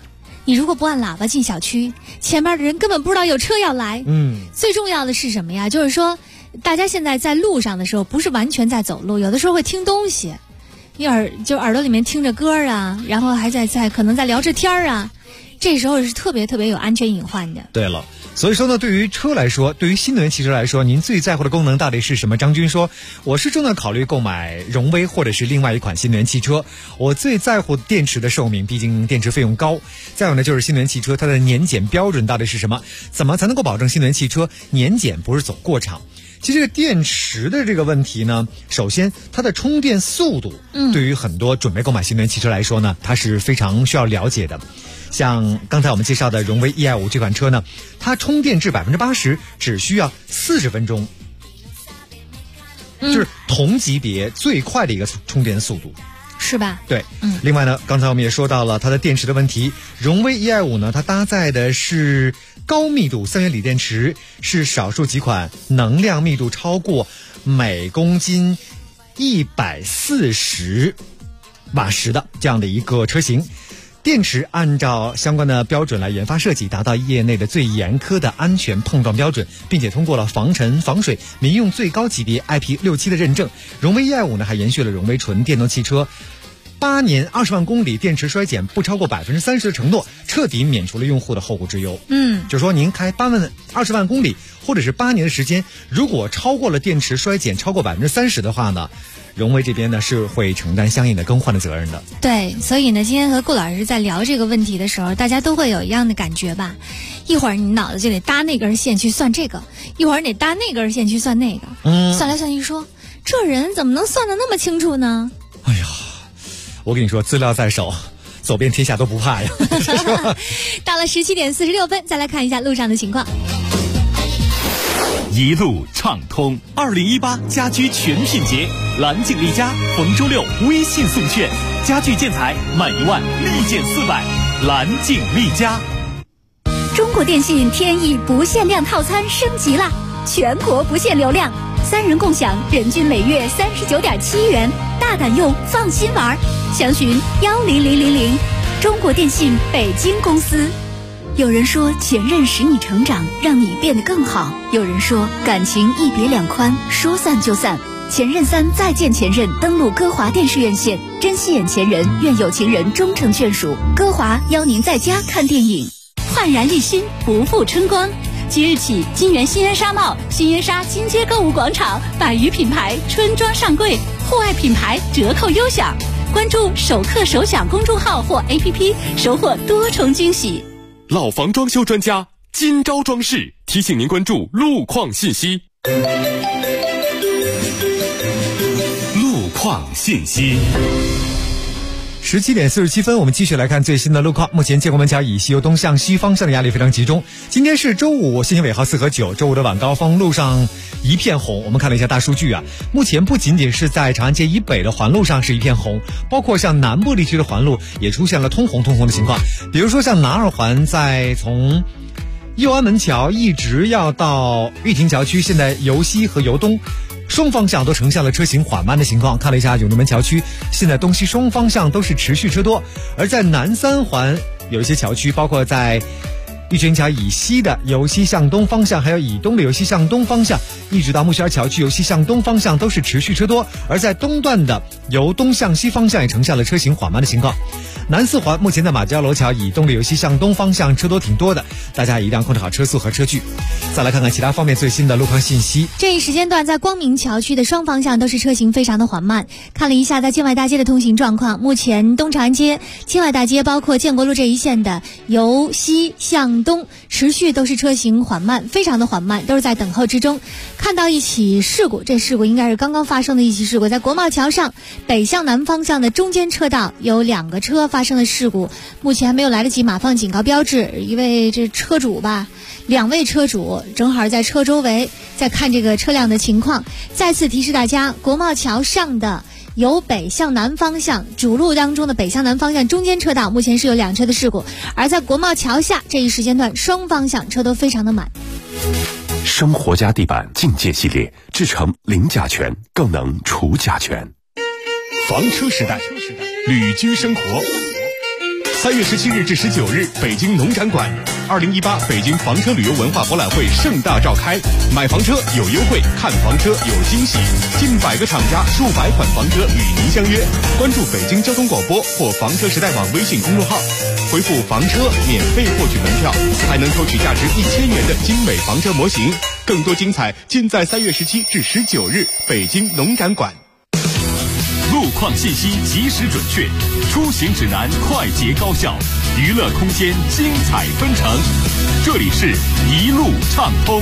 你如果不按喇叭进小区，前面的人根本不知道有车要来。最重要的是什么呀？就是说大家现在在路上的时候不是完全在走路，有的时候会听东西，你耳朵里面听着歌啊，然后还在可能在聊着天啊，这时候是特别有安全隐患的。 对了，所以说呢，对于车来说，对于新能源汽车来说，您最在乎的功能到底是什么？张军说，我是正在考虑购买荣威或者是另外一款新能源汽车。我最在乎电池的寿命，毕竟电池费用高。再有呢，就是新能源汽车它的年检标准到底是什么？怎么才能够保证新能源汽车年检不是走过场？其实这个电池的这个问题呢，首先它的充电速度，对于很多准备购买新能源汽车来说呢，它是非常需要了解的。像刚才我们介绍的荣威 E25 这款车呢，它充电至 80% 只需要40分钟，就是同级别最快的一个充电速度， 是吧？ 对，另外呢，刚才我们也说到了它的电池的问题。荣威 E25 呢，它搭载的是高密度三元锂电池，是少数几款能量密度超过每公斤140瓦时的这样的一个车型。电池按照相关的标准来研发设计，达到业内的最严苛的安全碰撞标准，并且通过了防尘防水民用最高级别 IP67 的认证。荣威 E25 呢，还延续了荣威纯电动汽车8年20万公里电池衰减不超过30%的承诺，彻底免除了用户的后顾之忧。就是说您开20万公里或者是8年的时间，如果超过了电池衰减超过30%的话呢，荣威这边呢是会承担相应的更换的责任的。 对，所以呢，今天和顾老师在聊这个问题的时候，大家都会有一样的感觉吧？一会儿你脑子就得搭那根线去算这个，一会儿你得搭那根线去算那个，算来算去说，这人怎么能算得那么清楚呢？ 哎呀，我跟你说，资料在手，走遍天下都不怕呀。 到了17点46分，再来看一下路上的情况。 一路畅通，2018家居全品节，蓝景丽家逢周六微信送券，家具建材满1万立减400，蓝景丽家。 中国电信天翼不限量套餐升级啦，全国不限流量，3人共享，人均每月39.7元，大胆用，放心玩。详询10000，中国电信北京公司。有人说前任使你成长，让你变得更好；有人说感情一别两宽，说散就散。前任3再见前任，登录歌华电视院线，珍惜眼前人，愿有情人终成眷属。歌华邀您在家看电影，焕然一新，不负春光。即日起，金源新源纱帽、新源纱金街购物广场100余品牌春装上柜，户外品牌折扣优享。关注首客首享公众号或 APP， 收获多重惊喜。 老房装修专家金招装饰提醒您关注路况信息。路况信息。 17点47分，我们继续来看最新的路况。目前建国门桥以西由东向西方向的压力非常集中。今天是周五，限行尾号4和9，周五的晚高峰，路上一片红。我们看了一下大数据啊，目前不仅仅是在长安街以北的环路上是一片红，包括像南部地区的环路也出现了通红的情况。比如说像南二环，在从右安门桥一直要到玉亭桥区，现在由西和由东双方向都呈现了车行缓慢的情况。看了一下永定门桥区，现在东西双方向都是持续车多。而在南三环有一些桥区，包括在玉泉桥以西的由西向东方向，还有以东的由西向东方向，一直到木樨桥区由西向东方向都是持续车多。而在东段的由东向西方向也呈现了车行缓慢的情况。南四环目前在马家楼桥以东的由西向东方向车多挺多的，大家一定要控制好车速和车距。再来看看其他方面最新的路况信息。 这一时间段在光明桥区的双方向都是车行非常的缓慢。看了一下在建外大街的通行状况，目前东长安街、建外大街包括建国路这一线的由西向东持续都是车行缓慢，非常的缓慢，都是在等候之中。看到一起事故，这事故应该是刚刚发生的一起事故，在国贸桥上北向南方向的中间车道有2个车发生了事故，目前还没有来得及码放警告标志，因为这车主吧，2位车主正好在车周围在看这个车辆的情况。再次提示大家，国贸桥上的由北向南方向主路当中的北向南方向中间车道目前是有2车的事故，而在国贸桥下这一时间段双方向车都非常的满。 生活家地板境界系列制成零甲醛，更能除甲醛。房车时代，旅居生活， 3月17日至19日，北京农展馆，2018北京房车旅游文化博览会盛大召开，买房车有优惠，看房车有惊喜，近100个厂家，数百款房车与您相约。关注北京交通广播或房车时代网微信公众号，回复房车免费获取门票，还能抽取价值1000元的精美房车模型。更多精彩尽在3月17至19日北京农展馆。 路况信息及时准确，出行指南快捷高效，娱乐空间精彩纷呈。这里是一路畅通。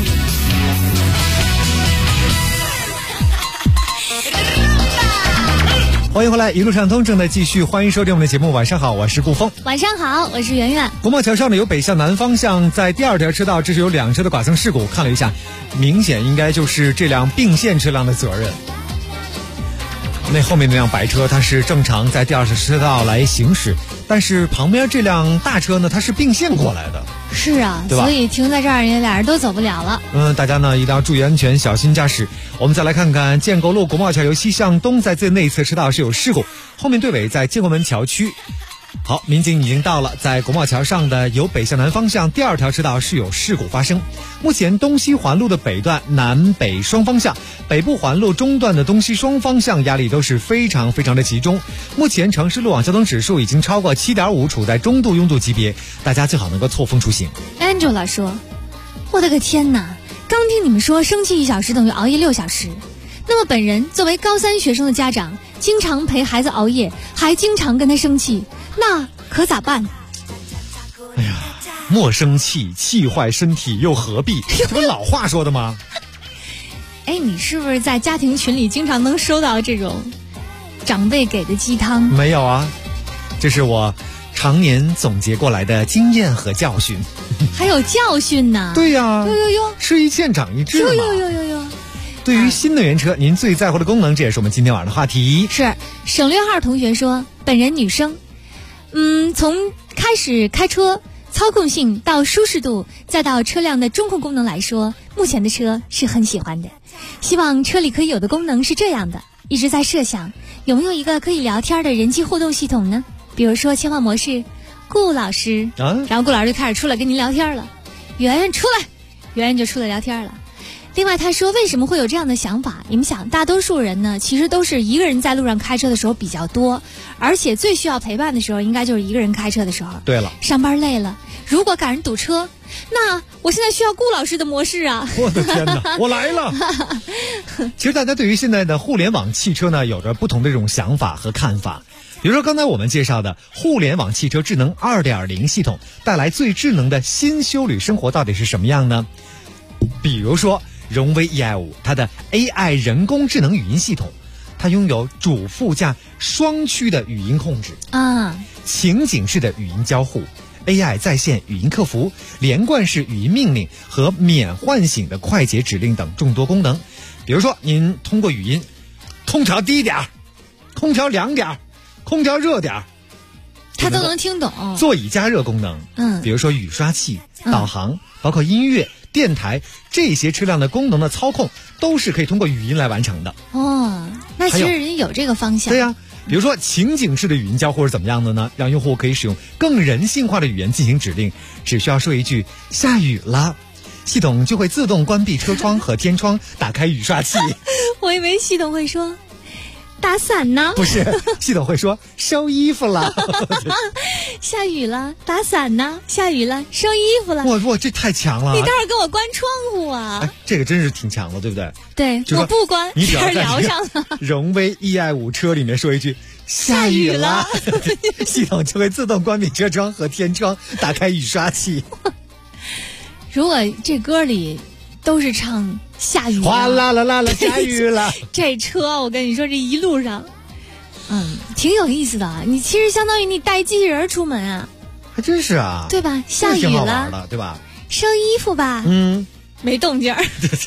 欢迎回来，一路畅通正在继续，欢迎收听我们的节目。晚上好，我是顾峰。 晚上好，我是圆圆。 国贸桥上呢有北向南方向，在第2条车道，这是有2车的剐蹭事故，看了一下，明显应该就是这辆并线车辆的责任。那后面那辆白车它是正常在第2条车道来行驶，但是旁边这辆大车呢，它是并线过来的。 是啊， 对吧？ 所以停在这儿，人家俩人都走不了了。 大家呢一定要注意安全，小心驾驶。我们再来看看建国路国贸桥由西向东，在最内侧车道是有事故，后面对尾在建国门桥区。好，民警已经到了，在国贸桥上的由北向南方向第2条车道是有事故发生。目前东西环路的北段南北双方向，北部环路中段的东西双方向压力都是非常的集中。目前城市路网交通指数已经超过 7.5， 处在中度拥堵级别，大家最好能够错峰出行。 Angela 说，我的个天哪，刚听你们说生气1小时等于熬夜6小时，那么本人作为高3学生的家长，经常陪孩子熬夜，还经常跟他生气，那可咋办？ 哎呀，莫生气，气坏身体又何必？这不老话说的吗？ 哎，你是不是在家庭群里经常能收到这种长辈给的鸡汤？ 没有啊，这是我常年总结过来的经验和教训。 还有教训呢？ 对呀， 哟， 吃一堑长一智嘛。 哟。 对于新能源车，您最在乎的功能，这也是我们今天晚上的话题。 是省略号同学说，本人女生，从开始开车操控性到舒适度，再到车辆的中控功能来说，目前的车是很喜欢的。希望车里可以有的功能是这样的，一直在设想有没有一个可以聊天的人机互动系统呢？比如说切换模式，顾老师，然后顾老师就开始出来跟您聊天了，圆圆出来，圆圆就出来聊天了。另外他说，为什么会有这样的想法？你们想，大多数人呢，其实都是一个人在路上开车的时候比较多，而且最需要陪伴的时候，应该就是一个人开车的时候。 对了， 上班累了，如果赶上堵车，那我现在需要顾老师的模式啊！ 我的天哪，我来了！其实大家对于现在的互联网汽车呢，有着不同的这种想法和看法。比如说刚才我们介绍的互联网汽车智能 2.0 系统带来最智能的新休旅生活到底是什么样呢？比如说荣威 EI5， 它的 AI 人工智能语音系统，它拥有主副驾双区的语音控制情景式的语音交互， AI 在线语音客服，连贯式语音命令和免唤醒的快捷指令等众多功能。比如说您通过语音，空调低点，空调凉点，空调热点， 它都能听懂。 座椅加热功能，比如说雨刷器、导航，包括音乐、电台，这些车辆的功能的操控都是可以通过语音来完成的。 那其实人有这个方向。 对呀，比如说情景式的语音交互是怎么样的呢？让用户可以使用更人性化的语言进行指令，只需要说一句下雨了，系统就会自动关闭车窗和天窗，打开雨刷器。 我以为系统会说打伞呢， 不是，系统会说收衣服了。 下雨了，打伞呢，下雨了，收衣服了。 哇，这太强了！ 你待会儿给我关窗户啊！ 这个真是挺强的，对不对？ 对，我不关， 你只要在聊上了。 荣威 EI5 车里面说一句下雨了，系统就会自动关闭车窗和天窗，打开雨刷器。 如果这歌里都是唱下雨了， 哗啦啦啦啦，下雨了。 这车我跟你说，这一路上，挺有意思的。你其实相当于你带机器人出门啊， 还真是啊， 对吧？下雨了， 挺好玩的，对吧？ 收衣服吧，没动静儿，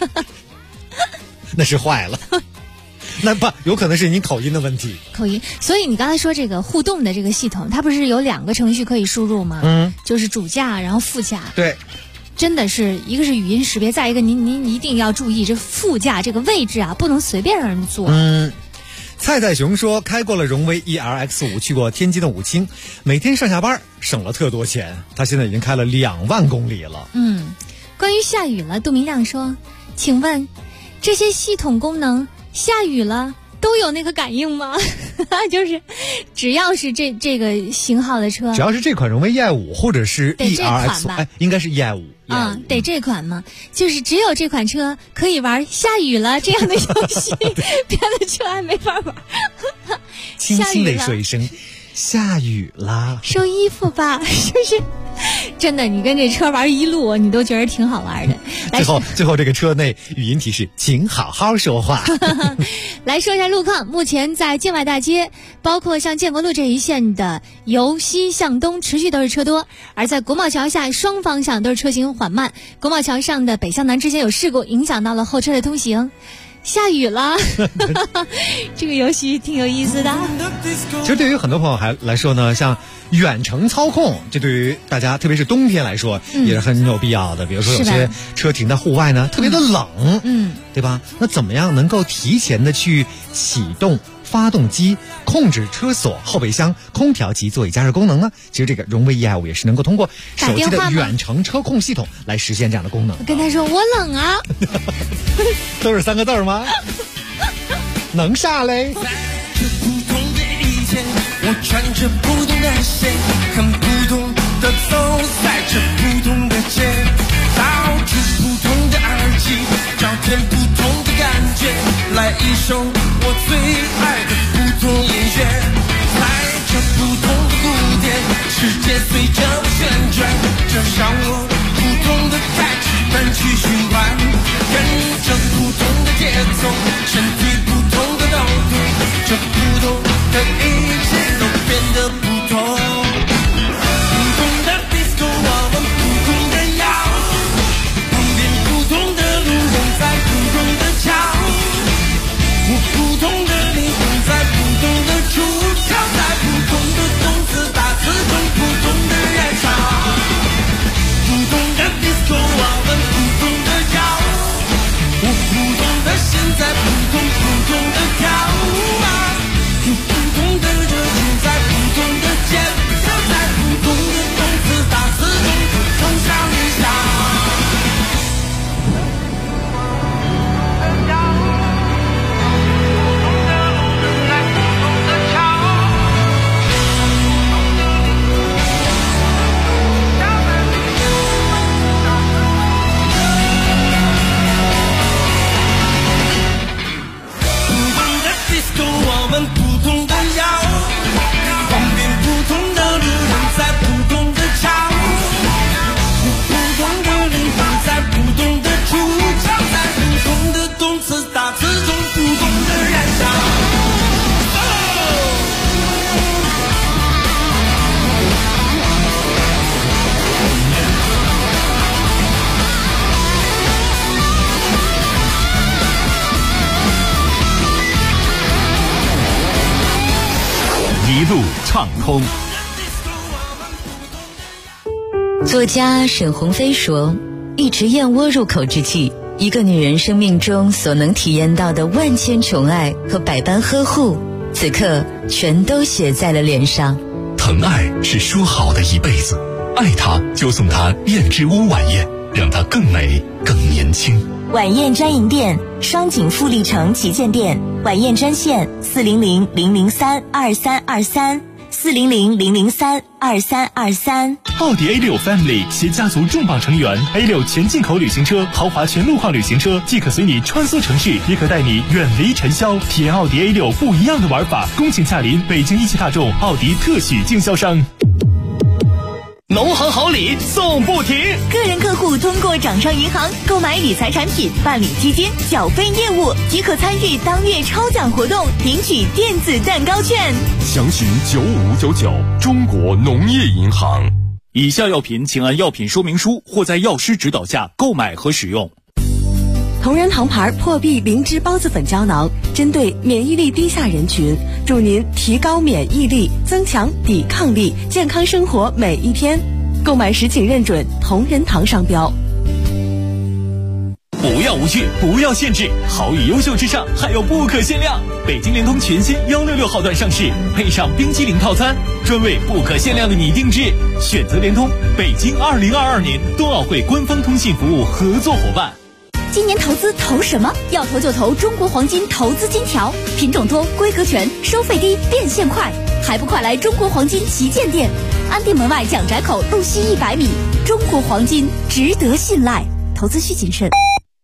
那是坏了。那不有可能是你口音的问题。 口音，所以你刚才说这个互动的这个系统，它不是有2个程序可以输入吗？就是主驾，然后副驾。 对。 真的是一个是语音识别，再一个您一定要注意这副驾这个位置啊，不能随便让人坐。 蔡蔡雄说，开过了荣威 ERX5，去过天津的武清，每天上下班省了特多钱。他现在已经开了2万公里了。 关于下雨了，杜明亮说，请问这些系统功能下雨了都有那个感应吗？就是只要是这个型号的车， 只要是这款荣威 E-i5 或者是 ERX5，应该是 E-i5。 得这款嘛，就是只有这款车可以玩下雨了这样的游戏，别的车还没法玩。 轻轻地说一声下雨啦， 收衣服吧，就是真的，你跟这车玩一路，你都觉得挺好玩的。 最后这个车内语音提示，请好好说话。 来说一下路况，目前在建外大街，包括像建国路这一线的由西向东持续都是车多，而在国贸桥下双方向都是车行缓慢，国贸桥上的北向南之间有事故，影响到了后车的通行。下雨了，这个游戏挺有意思的。 其实对于很多朋友来说呢，像远程操控，这对于大家特别是冬天来说也是很有必要的。比如说有些车停在户外呢，特别的冷，对吧？那怎么样能够提前的去启动发动机，控制车锁、后备箱、空调及座椅加热功能呢？其实这个荣威 E-i5 也是能够通过手机的远程车控系统来实现这样的功能。 我跟他说我冷啊， 都是3个字吗？能啥嘞？ 我穿着普通的鞋，很普通的走在这普通的街，套着普通的耳机，找点普通的感觉，来一首我最爱的普通音乐，踩着普通的鼓点，世界随着我旋转，就像我普通的开启单曲循环，跟着普通的节奏，身体普通的抖动，这普通的一切都变得普通，普通的 disco 我们普通的摇，旁边普通的路人在普通的瞧，我普通的灵魂在普通的出窍，在普通的动词打字中普通的燃烧，普通的 disco 我们普通的摇，我普通的心在普通的跳啊，有普通的热情在普通的节奏，在普通的动词打字中冲上云霄，我们普通的摇，旁边普通的路人在普通的吵，普通的灵魂在普通的出窍，在普通的动词打字中普通的燃烧。 一路畅通。 作家沈鸿飞说，一池燕窝入口之际，一个女人生命中所能体验到的万千宠爱和百般呵护，此刻全都写在了脸上。 疼爱是说好的一辈子，爱她就送她燕之屋晚宴，让她更美更年轻。 晚宴专营店，双井富力城旗舰店，晚宴专线400-003-2323，400-003-2323。 奥迪 A6 Family 携家族重磅成员 A6 全进口旅行车、豪华全路况旅行车，既可随你穿梭城市，也可带你远离尘嚣，体验奥迪 A6 不一样的玩法。恭请驾临北京一汽大众奥迪特许经销商。 农行好礼送不停， 个人客户通过掌上银行购买理财产品，办理基金缴费业务，即可参与当月抽奖活动，领取电子蛋糕券。 详询9599中国农业银行。 以下药品请按药品说明书或在药师指导下购买和使用。 同仁堂牌破壁灵芝孢子粉胶囊，针对免疫力低下人群，助您提高免疫力，增强抵抗力，健康生活每一天。购买时请认准同仁堂商标。 不要无趣，不要限制，好与优秀之上还有不可限量。北京联通全新166号段上市，配上冰激凌套餐，专为不可限量的你定制。选择联通，北京2022年冬奥会官方通信服务合作伙伴。 今年投资投什么？要投就投中国黄金投资金条，品种多，规格全，收费低，变现快，还不快来中国黄金旗舰店，安定门外蒋宅口路西100米。中国黄金值得信赖，投资需谨慎。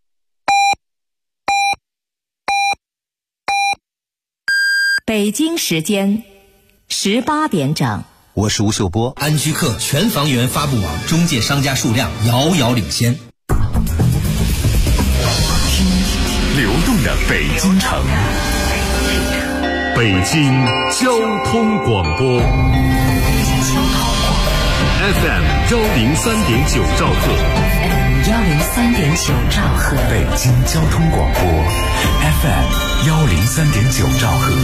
北京时间18点整。 我是吴秀波。安居客全房源发布网中介商家数量遥遥领先。 流动的北京城，北京交通广播 FM 103.9兆赫，103.9兆赫，北京交通广播 FM 103.9兆赫。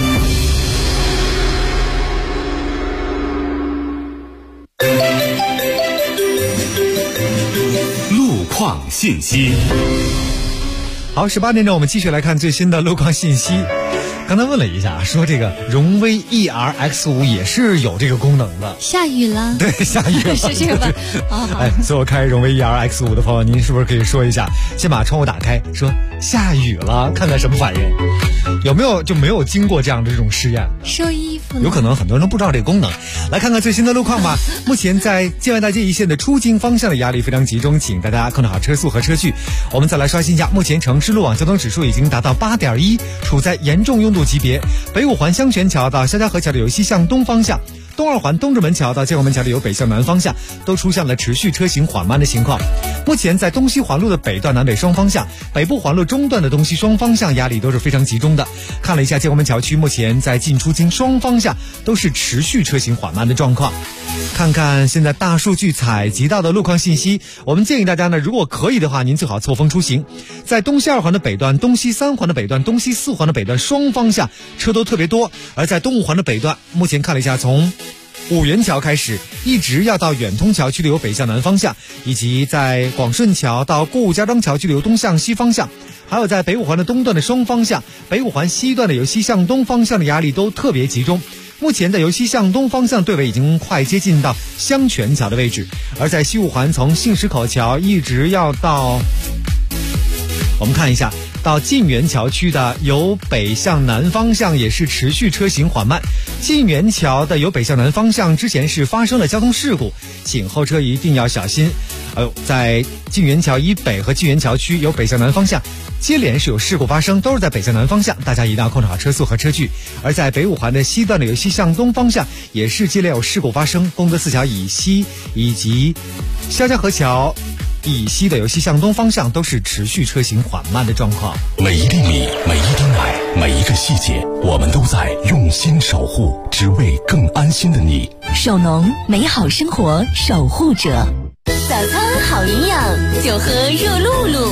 路况信息。 好，18点整，我们继续来看最新的路况信息。刚才问了一下，说这个荣威 ERX5 也是有这个功能的。 下雨了？ 对，下雨了， 是这个吧？哦，好。 所有开荣威 ERX5 的朋友，您是不是可以说一下，先把窗户打开，说下雨了，看看什么反应？有没有就没有经过这样的这种试验？ 收衣服。 有可能很多人都不知道这个功能。来看看最新的路况吧。目前在建外大街一线的出京方向的压力非常集中，请大家控制好车速和车距。我们再来刷新一下，目前城市路网交通指数已经达到8.1，处在严重拥堵级别。北五环香泉桥到肖家河桥的由西向东方向，东二环东直门桥到建国门桥的由北向南方向，都出现了持续车行缓慢的情况。目前在东西环路的北段南北双方向，北部环路中段的东西双方向压力都是非常集中的。看了一下建国门桥区，目前在进出京双方向都是持续车行缓慢的状况。看看现在大数据采集到的路况信息，我们建议大家呢，如果可以的话，您最好错峰出行。在东西2环的北段、东西3环的北段、东西4环的北段双方向车都特别多，而在东5环的北段，目前看了一下，从五元桥开始，一直要到远通桥区的由北向南方向，以及在广顺桥到过务家庄桥区的由东向西方向，还有在北五环的东段的双方向，北五环西段的由西向东方向的压力都特别集中。目前的由西向东方向队尾已经快接近到香泉桥的位置，而在西五环从信石口桥一直要到，我们看一下，到晋源桥区的由北向南方向也是持续车行缓慢。晋源桥的由北向南方向之前是发生了交通事故，请后车一定要小心。在晋源桥以北和晋源桥区由北向南方向接连是有事故发生，都是在北向南方向，大家一定要控制好车速和车距。而在北五环的西段的由西向东方向也是接连有事故发生，功德寺桥以西以及肖家河桥以西的由西向东方向都是持续车行缓慢的状况。 每一粒米，每一滴奶，每一个细节，我们都在用心守护，只为更安心的你。 首农，美好生活守护者。 早餐好营养，就喝热露露。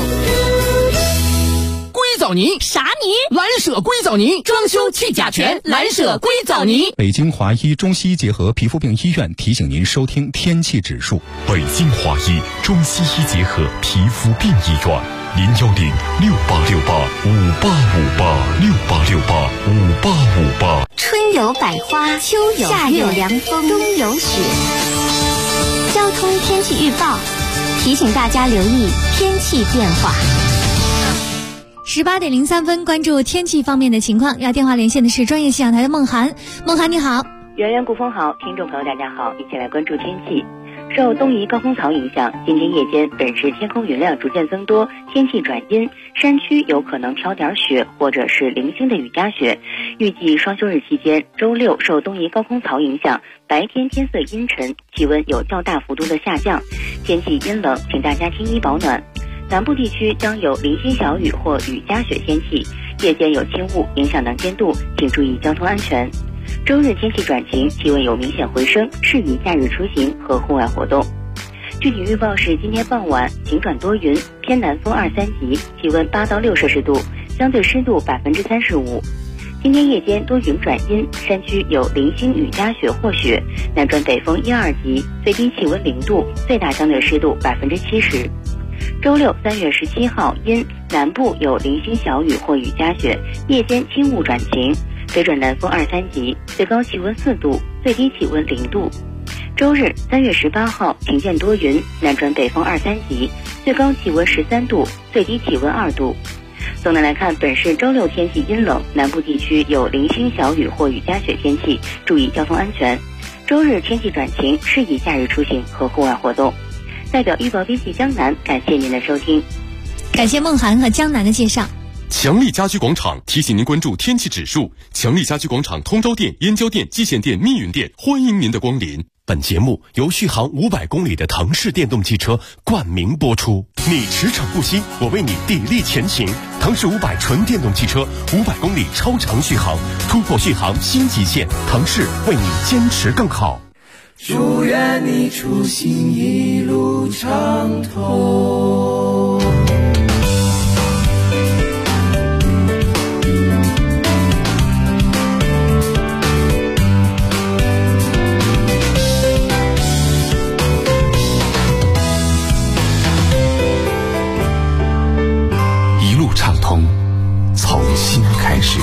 硅藻泥啥泥？蓝舍硅藻泥，装修去甲醛，蓝舍硅藻泥。 北京华医中西医结合皮肤病医院提醒您收听天气指数。 北京华医中西医结合皮肤病医院，0106868586868685858。 春有百花，秋有夏有凉风，冬有雪。交通天气预报提醒大家留意天气变化。 18点03分，关注天气方面的情况。要电话连线的是专业气象台的孟涵。孟涵你好。 圆圆顾风好，听众朋友大家好，一起来关注天气。受东移高空槽影响，今天夜间本市天空云量逐渐增多，天气转阴，山区有可能飘点雪或者是零星的雨夹雪。预计双休日期间，周六受东移高空槽影响，白天天色阴沉，气温有较大幅度的下降，天气阴冷，请大家添衣保暖。南部地区将有零星小雨或雨夹雪天气，夜间有轻雾影响能见度，请注意交通安全。周日天气转晴，气温有明显回升，适宜假日出行和户外活动。具体预报是今天傍晚晴转多云，偏南风2-3级，气温8到6摄氏度，相对湿度35%。今天夜间多云转阴，山区有零星雨夹雪或雪，南转北风1-2级，最低气温0度，最大相对湿度70%。 周六3月17号阴，南部有零星小雨或雨夹雪，夜间轻雾转晴，北转南风2、3级，最高气温4度，最低气温0度。周日3月18号晴间多云，南转北风2、3级，最高气温13度，最低气温2度。总的来看，本市周六天气阴冷，南部地区有零星小雨或雨夹雪天气，注意交通安全。周日天气转晴，适宜假日出行和户外活动。代表预报编辑江南，感谢您的收听。 感谢梦涵和江南的介绍。 强力家居广场提醒您关注天气指数。强力家居广场通州店、燕郊店、蓟县店、密云店欢迎您的光临。本节目由续航500公里的腾势电动汽车冠名播出。你驰骋不息，我为你砥砺前行。腾势500纯电动汽车，500公里超长续航，突破续航新极限。腾势为你坚持更好。 祝愿你出行一路畅通。 一路畅通，从新开始。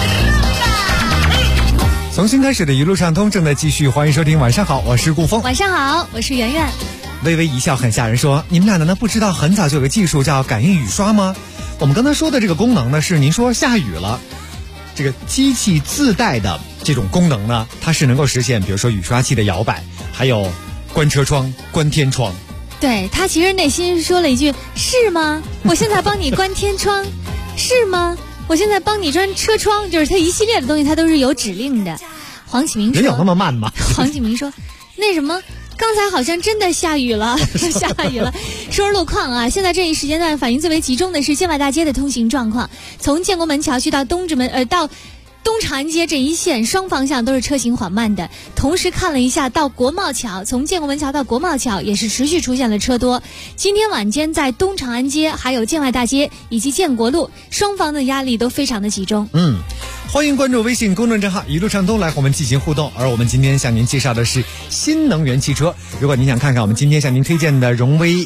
从新开始的一路畅通正在继续，欢迎收听。晚上好，我是顾峰。 晚上好，我是圆圆。 微微一笑很吓人说，你们俩难道不知道很早就有个技术叫感应雨刷吗？我们刚才说的这个功能呢，是您说下雨了，这个机器自带的这种功能呢，它是能够实现比如说雨刷器的摇摆，还有关车窗、关天窗。 对，他其实内心说了一句，是吗？我现在帮你关天窗，是吗？我现在帮你关车窗，就是他一系列的东西，他都是有指令的。黄启明说：“ 人有那么慢吗？” 黄启明说：“那什么，刚才好像真的下雨了，下雨了。”说说路况啊，现在这一时间段反应最为集中的是建外大街的通行状况，从建国门桥区到东长安街这一线双方向都是车行缓慢的。同时看了一下到国贸桥，从建国门桥到国贸桥也是持续出现了车多。今天晚间在东长安街、还有建外大街以及建国路，双方的压力都非常的集中。 欢迎关注微信公众账号一路畅通来和我们进行互动。而我们今天向您介绍的是新能源汽车。如果您想看看我们今天向您推荐的荣威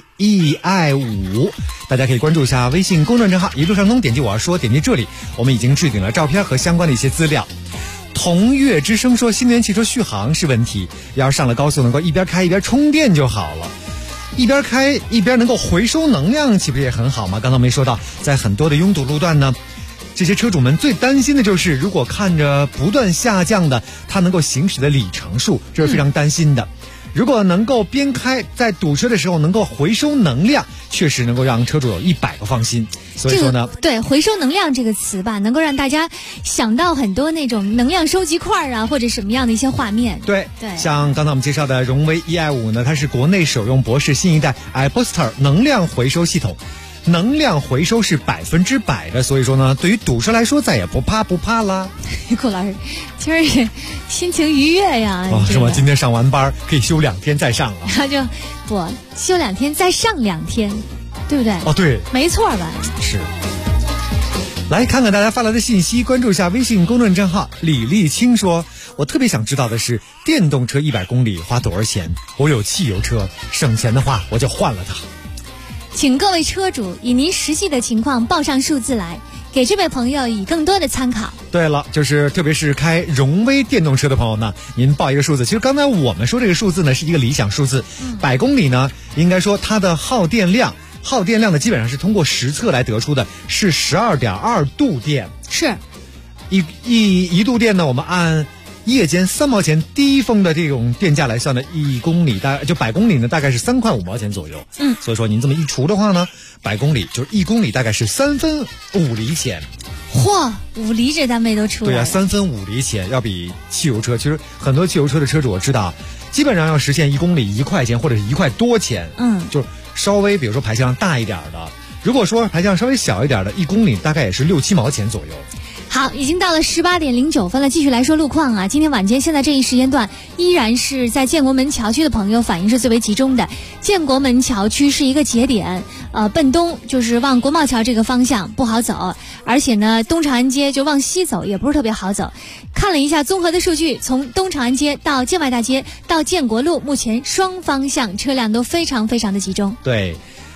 EI5，大家可以关注一下微信公众账号一路畅通，点击我要说，点击这里，我们已经置顶了照片和相关的一些资料。同悦之声说，新能源汽车续航是问题，要是上了高速能够一边开一边充电就好了。一边开一边能够回收能量，岂不是也很好吗？刚才没说到，在很多的拥堵路段呢，这些车主们最担心的就是，如果看着不断下降的它能够行驶的里程数，这是非常担心的。如果能够边开在堵车的时候能够回收能量，确实能够让车主有100个放心。所以说呢， 对回收能量这个词吧，能够让大家想到很多那种能量收集块啊，或者什么样的一些画面。 对，像刚才我们介绍的荣威 EI5 呢，它是国内首用博世新一代 iBooster 能量回收系统。能量回收是100%的，所以说呢，对于堵车来说再也不怕啦。 顾老师，今儿心情愉悦呀！ 是吗？今天上完班可以休2天再上了。 那就不休2天再上2天，对不对？ 对， 没错吧？ 是。来看看大家发来的信息，关注一下微信公众账号。李立清说，我特别想知道的是，电动车100公里花多少钱？我有汽油车，省钱的话我就换了它。 请各位车主以您实际的情况报上数字来，给这位朋友以更多的参考。 对了，就是特别是开荣威电动车的朋友呢，您报一个数字。其实刚才我们说这个数字呢是一个理想数字，100公里呢，应该说它的耗电量呢基本上是通过实测来得出的，是12.2度电。 是， 一度电呢，我们按夜间3毛钱低峰的这种电价来算的，1公里100公里呢，大概是3块5毛钱左右。所以说您这么一除的话呢，100公里就是1公里大概是3分5厘钱。 嚯，5厘这单位都出来了。 对啊，3分5厘钱，要比汽油车，其实很多汽油车的车主我知道，基本上要实现1公里1块钱或者是1块多钱。就是稍微比如说排气量大一点的，如果说排气量稍微小一点的，1公里大概也是6、7毛钱左右。 好，已经到了18点09分了，继续来说路况啊。今天晚间现在这一时间段，依然是在建国门桥区的朋友反应是最为集中的。建国门桥区是一个节点，奔东就是往国贸桥这个方向不好走，而且呢，东长安街就往西走也不是特别好走。看了一下综合的数据，从东长安街到建外大街到建国路，目前双方向车辆都非常非常的集中。 对。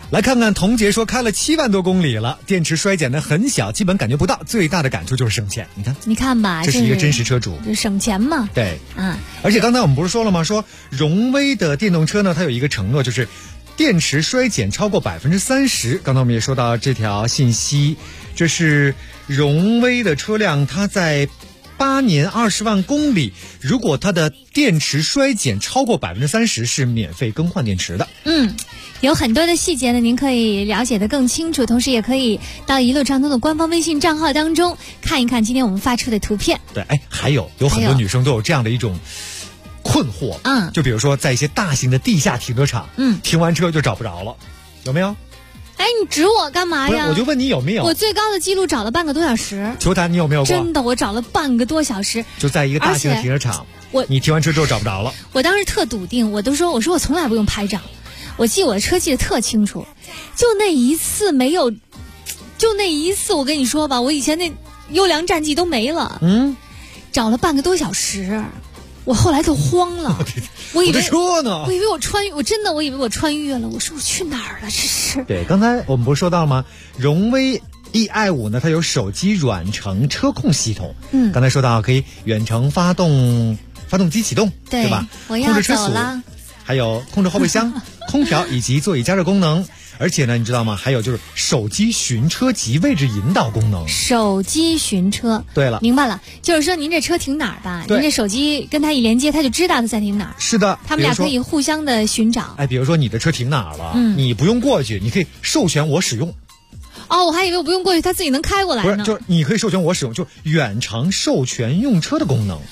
来看看童杰说开了7万多公里了，电池衰减的很小，基本感觉不到，最大的感触就是省钱。你看吧， 这是一个真实车主， 就省钱嘛。 对，而且刚才我们不是说了吗？说荣威的电动车呢，它有一个承诺，就是电池衰减超过30%。刚才我们也说到这条信息，这是荣威的车辆，它在8年20万公里，如果它的电池衰减超过30%，是免费更换电池的。 有很多的细节呢，您可以了解得更清楚，同时也可以到一路畅通的官方微信账号当中看一看今天我们发出的图片。 对，还有很多女生都有这样的一种困惑，就比如说在一些大型的地下停车场，停完车就找不着了，有没有？ 你指我干嘛呀？ 我就问你有没有？ 我最高的记录找了半个多小时。 球坛你有没有过？ 真的，我找了半个多小时， 就在一个大型的停车场，你停完车之后找不着了。 我当时特笃定，我说我从来不用拍照，我记我的车记得特清楚，就那一次没有，就那一次我跟你说吧，我以前那优良战绩都没了。找了半个多小时。我后来都慌了，我以为车呢， 我以为我穿越，我以为我穿越了。我说我去哪儿了？这是。 对，刚才我们不是说到了吗？荣威 EI5 呢，它有手机远程车控系统。刚才说到可以远程发动机启动，对吧？ 我要控制车速，还有控制后备箱、空调以及座椅加热功能。而且呢，你知道吗？还有就是手机寻车及位置引导功能。 手机寻车， 对了， 明白了，就是说您这车停哪儿吧，您这手机跟它一连接，它就知道它在停哪儿。 是的， 他们俩可以互相的寻找。 比如说你的车停哪儿了，你不用过去，你可以授权我使用。 我还以为我不用过去，它自己能开过来呢。 不是，就是你可以授权我使用，就远程授权用车的功能。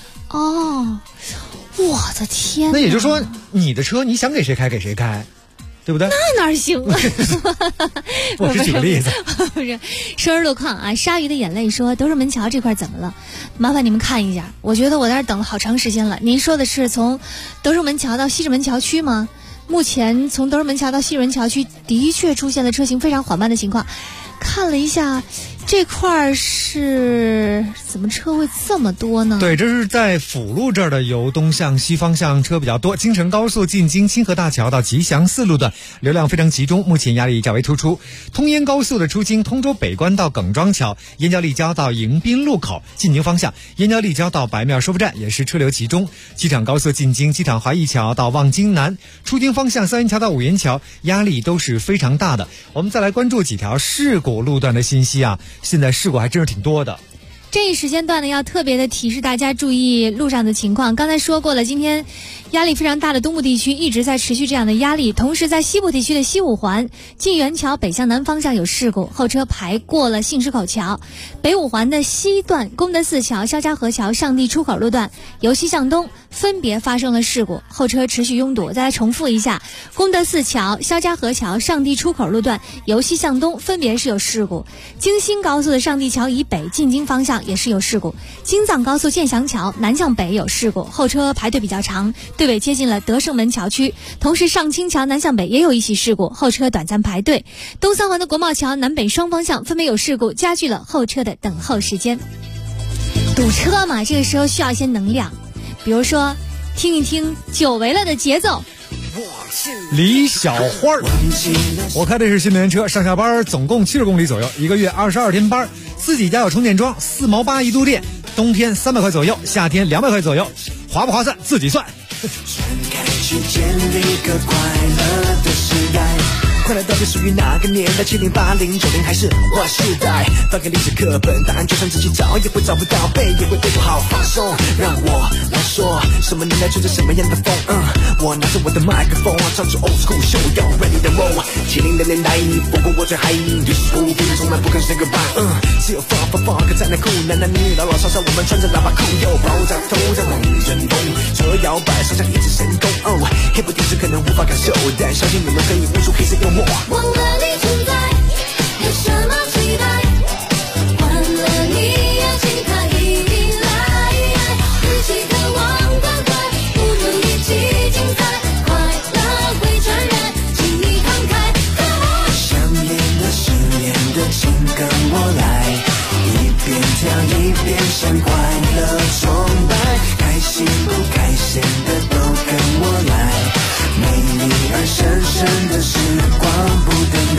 我的天！ 那也就是说，你的车你想给谁开给谁开。对不对？ 那哪行啊？ 我是举个例子， 不是生日路况啊。鲨鱼的眼泪说：“德胜门桥这块怎么了？麻烦你们看一下。我觉得我在这等了好长时间了。您说的是从德胜门桥到西直门桥区吗？目前从德胜门桥到西直门桥区的确出现了车行非常缓慢的情况。看了一下。”这块是怎么车会这么多呢？ 对，这是在辅路这儿的，由东向西方向车比较多。京承高速进京清河大桥到吉祥4路段流量非常集中，目前压力较为突出。通燕高速的出京通州北关到耿庄桥，燕郊立交到迎宾路口进京方向，燕郊立交到白庙收费站也是车流集中。机场高速进京机场华谊桥到望京南，出京方向三元桥到五元桥压力都是非常大的。我们再来关注几条事故路段的信息啊。现在事故还真是挺多的。 这一时间段呢，要特别的提示大家注意路上的情况。刚才说过了，今天压力非常大的东部地区一直在持续这样的压力，同时在西部地区的西五环晋元桥北向南方向有事故，后车排过了信石口桥。北五环的西段功德寺桥、肖家河桥、上地出口路段由西向东分别发生了事故，后车持续拥堵。再来重复一下，功德寺桥、肖家河桥、上地出口路段由西向东分别是有事故。京新高速的上地桥以北进京方向也是有事故，京藏高速建祥桥南向北有事故，后车排队比较长，队尾接近了德胜门桥区。同时上清桥南向北也有一起事故，后车短暂排队。东三环的国贸桥南北双方向分别有事故，加剧了后车的等候时间。堵车嘛，这个时候需要一些能量，比如说听一听久违了的节奏。 李小花，我开的是新能源车，上下班总共70公里左右，一个月22天班，自己家有充电桩，4毛8一度电，冬天300块左右，夏天200块左右，划不划算自己算。 去建立个快乐的时代，快乐到底属于哪个年代？70、80、90还是划时代？翻开历史课本，答案就算自己找也会找不到，背也会背不好。放松，让我来说，什么年代吹着什么样的风？我拿着我的麦克风，唱出 old school show， 要 ready to roll。70的年代，不过我最嗨，disco 不能从来不肯 say goodbye。只有 funk 才能酷，男男女女老老少少，我们穿着喇叭裤，又爆炸头在猛震动，车摇摆，上下一直神功。黑不电视可能无法感受，但相信你们可以悟出黑色幽默。 忘了你存在，有什么期待？换了你要请他一定来，一起渴望赶快，不如一起精彩，快乐会传染，请你慷慨。 想念的、失恋的，请跟我来，一边跳一边向快乐崇拜，开心不开心的都跟我来。美丽而深深的时光不等待。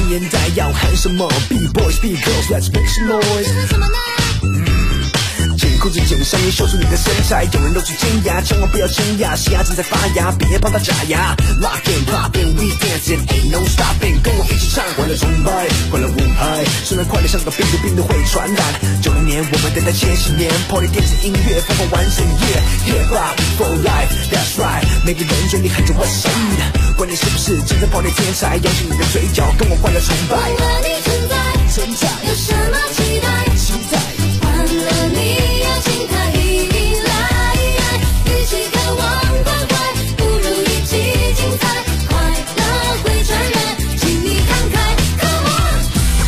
年代要喊什么 ？Be boys, be girls, let's make some noise。 什么呢？ 紧裤子紧上面秀出你的身材，有人露出尖牙，千万不要惊讶，西牙正在发芽，别帮他假牙。Lock in, pop in, we dancing, ain't no stopping， 跟我一起唱，欢乐崇拜，欢乐舞台，虽然快乐像个病毒，病毒会传染。90年我们等待千禧年 ，Party 电子音乐疯狂完整夜 ，Hip Hop for life, that's right， 每个人嘴里喊着 What's up， 管你是不是真正 Party 天才，扬起你的嘴角，跟我欢乐崇拜。 忘了你存在，有什么期待？忘了你要请他一一来，与其渴望关怀，不如一起精彩，快乐会传染，请你慷慨 ，Come on！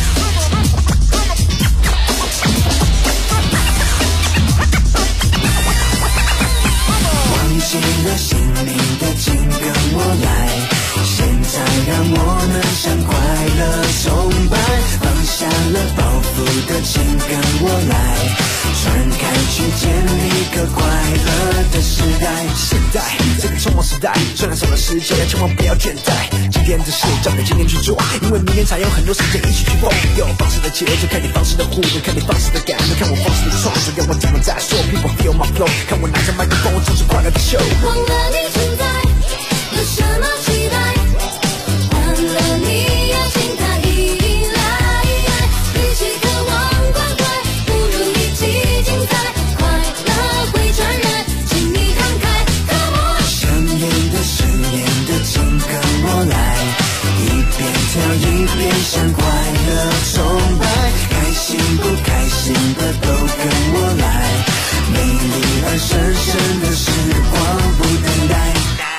忘记了姓名的请跟我来，现在让我们向快乐崇拜，放下了包袱的请跟我来，传开去建立个快乐的时代。现在这个匆忙时代，虽然少了时间，千万不要倦怠。今天的事交给今天去做，因为明天才有很多时间一起去疯。有方式的节奏，看你方式的互动，看你方式的感动，看我方式的创作，让我怎么再说 ？People feel my flow， 看我拿着麦克风，唱出快乐的秀。 忘了你存在，有什么期待？忘了你要请他一一来，与其渴望关怀，不如一起精彩，快乐会传染，请你慷慨 ，Come on！ 想念的、思念的，请跟我来，一边跳一边向快乐崇拜，开心不开心的都跟我来，美丽而神圣的时光不等待。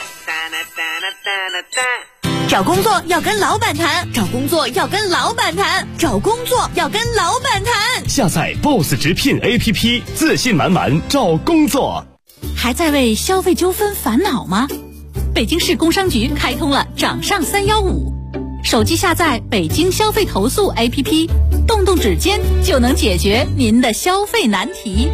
找工作要跟老板谈，找工作要跟老板谈，找工作要跟老板谈。 下载 BOSS 直聘 APP， 自信满满找工作。 还在为消费纠纷烦恼吗？北京市工商局开通了掌上315，手机下载北京消费投诉 APP， 动动指尖就能解决您的消费难题。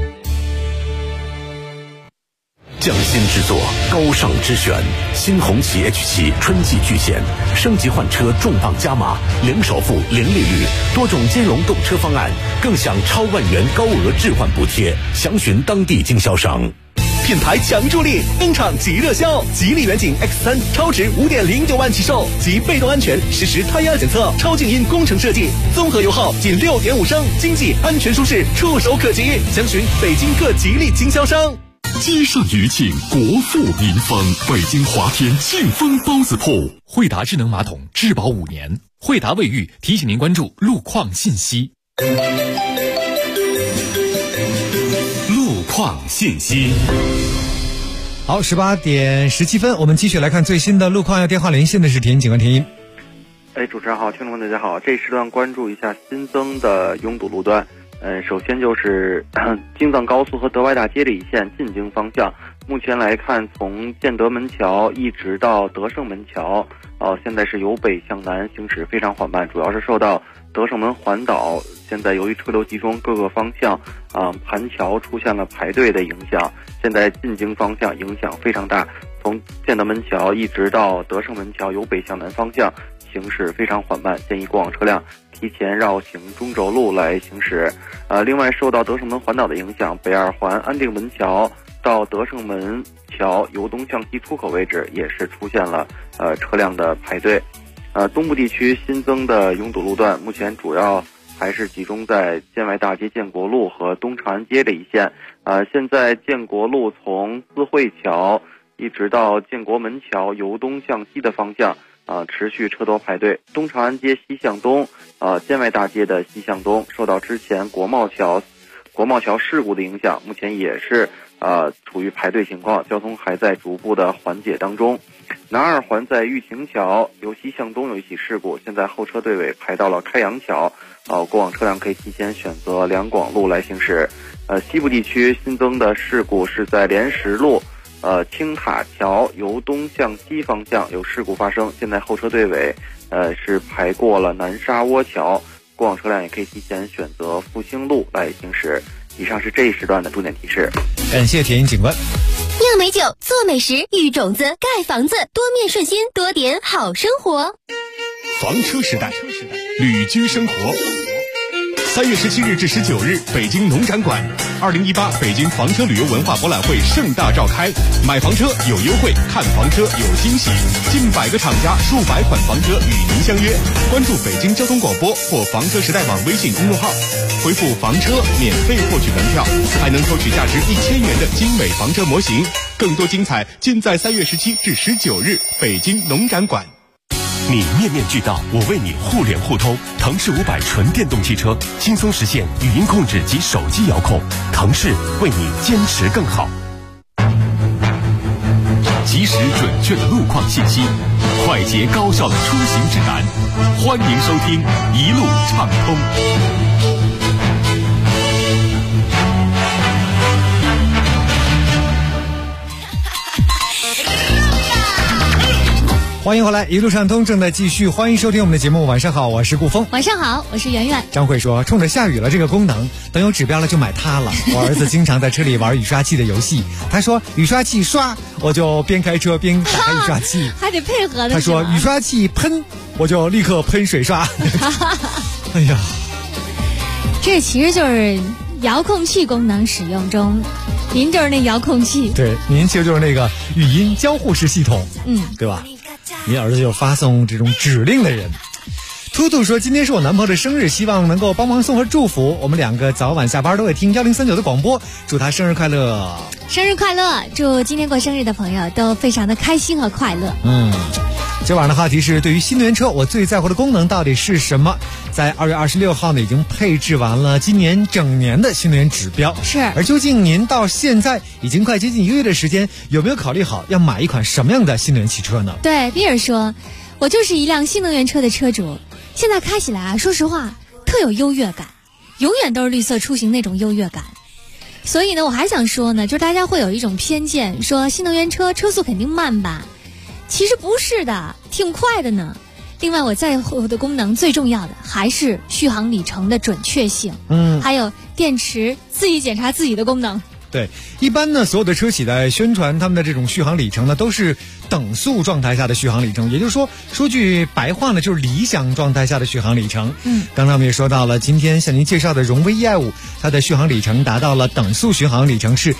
匠心之作，高尚之选，新红旗 H7 春季巨献，升级换车重磅加码，零首付、零利率，多种金融购车方案，更享超万元高额置换补贴，详询当地经销商。品牌强助力登场即热销，吉利远景 X3 超值5.09万起售，及被动安全实时胎压检测，超静音工程设计，综合油耗仅6.5升，经济安全舒适，触手可及。详询北京各吉利经销商。 积善余庆，国富民丰。北京华天庆丰包子铺， 惠达智能马桶质保5年。惠达卫浴提醒您关注路况信息。 路况信息。 好，18点17分，我们继续来看最新的路况。要电话连线的是田警官田英。 主持人好，听众们大家好，这时段关注一下新增的拥堵路段。首先就是京藏高速和德外大街这一线进京方向，目前来看，从建德门桥一直到德胜门桥，现在是由北向南行驶非常缓慢，主要是受到德胜门环岛现在由于车流集中，各个方向盘桥出现了排队的影响，现在进京方向影响非常大，从建德门桥一直到德胜门桥由北向南方向行驶非常缓慢，建议过往车辆提前绕行中轴路来行驶。另外受到德胜门环岛的影响，北二环安定门桥到德胜门桥由东向西出口位置也是出现了车辆的排队。东部地区新增的拥堵路段，目前主要还是集中在建外大街建国路和东长安街这一线。现在建国路从四惠桥一直到建国门桥由东向西的方向持续车多排队。东长安街西向东，建外大街的西向东，受到之前国贸桥事故的影响，目前也是处于排队情况，交通还在逐步的缓解当中。南二环在玉亭桥由西向东有一起事故，现在后车队尾排到了开阳桥，过往车辆可以提前选择两广路来行驶。西部地区新增的事故是在莲石路青塔桥由东向西方向有事故发生，现在后车队尾是排过了南沙窝桥，过往车辆也可以提前选择复兴路来行驶。以上是这一时段的重点提示。 感谢田英警官。 酿美酒，做美食，育种子，盖房子，多面顺心，多点好生活。 房车时代旅居生活。3月17日至19日，北京农展馆，2018北京房车旅游文化博览会盛大召开，买房车有优惠，看房车有惊喜，近100个厂家，数百款房车与您相约。关注北京交通广播或房车时代网微信公众号，回复房车免费获取门票，还能抽取价值1000元的精美房车模型。更多精彩尽在3月17至19日北京农展馆。 你面面俱到，我为你互联互通。腾势500纯电动汽车，轻松实现语音控制及手机遥控。腾势为你坚持更好。及时准确的路况信息，快捷高效的出行指南。欢迎收听一路畅通。 欢迎回来，一路畅通正在继续，欢迎收听我们的节目。晚上好，我是顾峰。 晚上好，我是圆圆。 张慧说，冲着下雨了这个功能，等有指标了就买它了。我儿子经常在车里玩雨刷器的游戏，他说雨刷器刷，我就边开车边打开雨刷器， 还得配合的。 他说雨刷器喷，我就立刻喷水刷。哎呀， 这其实就是遥控器功能使用中，您就是那遥控器， 对，您其实就是那个语音交互式系统，对吧？您儿子就发送这种指令的人。兔兔说，今天是我男朋友的生日，希望能够帮忙送份祝福。我们2个早晚下班都会听1039的广播，祝他生日快乐。 生日快乐，祝今天过生日的朋友都非常的开心和快乐。 今晚的话题是，对于新能源车我最在乎的功能到底是什么？在2月26号呢，已经配置完了今年整年的新能源指标。 是， 而究竟您到现在已经快接近1个月的时间，有没有考虑好要买一款什么样的新能源汽车呢？ 对，比尔说，我就是一辆新能源车的车主，现在开起来说实话特有优越感，永远都是绿色出行那种优越感。所以呢，我还想说呢，就是大家会有一种偏见，说新能源车车速肯定慢吧，其实不是的，挺快的呢。另外我在乎的功能最重要的还是续航里程的准确性，还有电池自己检查自己的功能。 对，一般呢，所有的车企在宣传他们的这种续航里程呢，都是等速状态下的续航里程，也就是说，说句白话呢，就是理想状态下的续航里程。刚才我们也说到了，今天向您介绍的荣威 E-i5，它的续航里程达到了等速续航里程是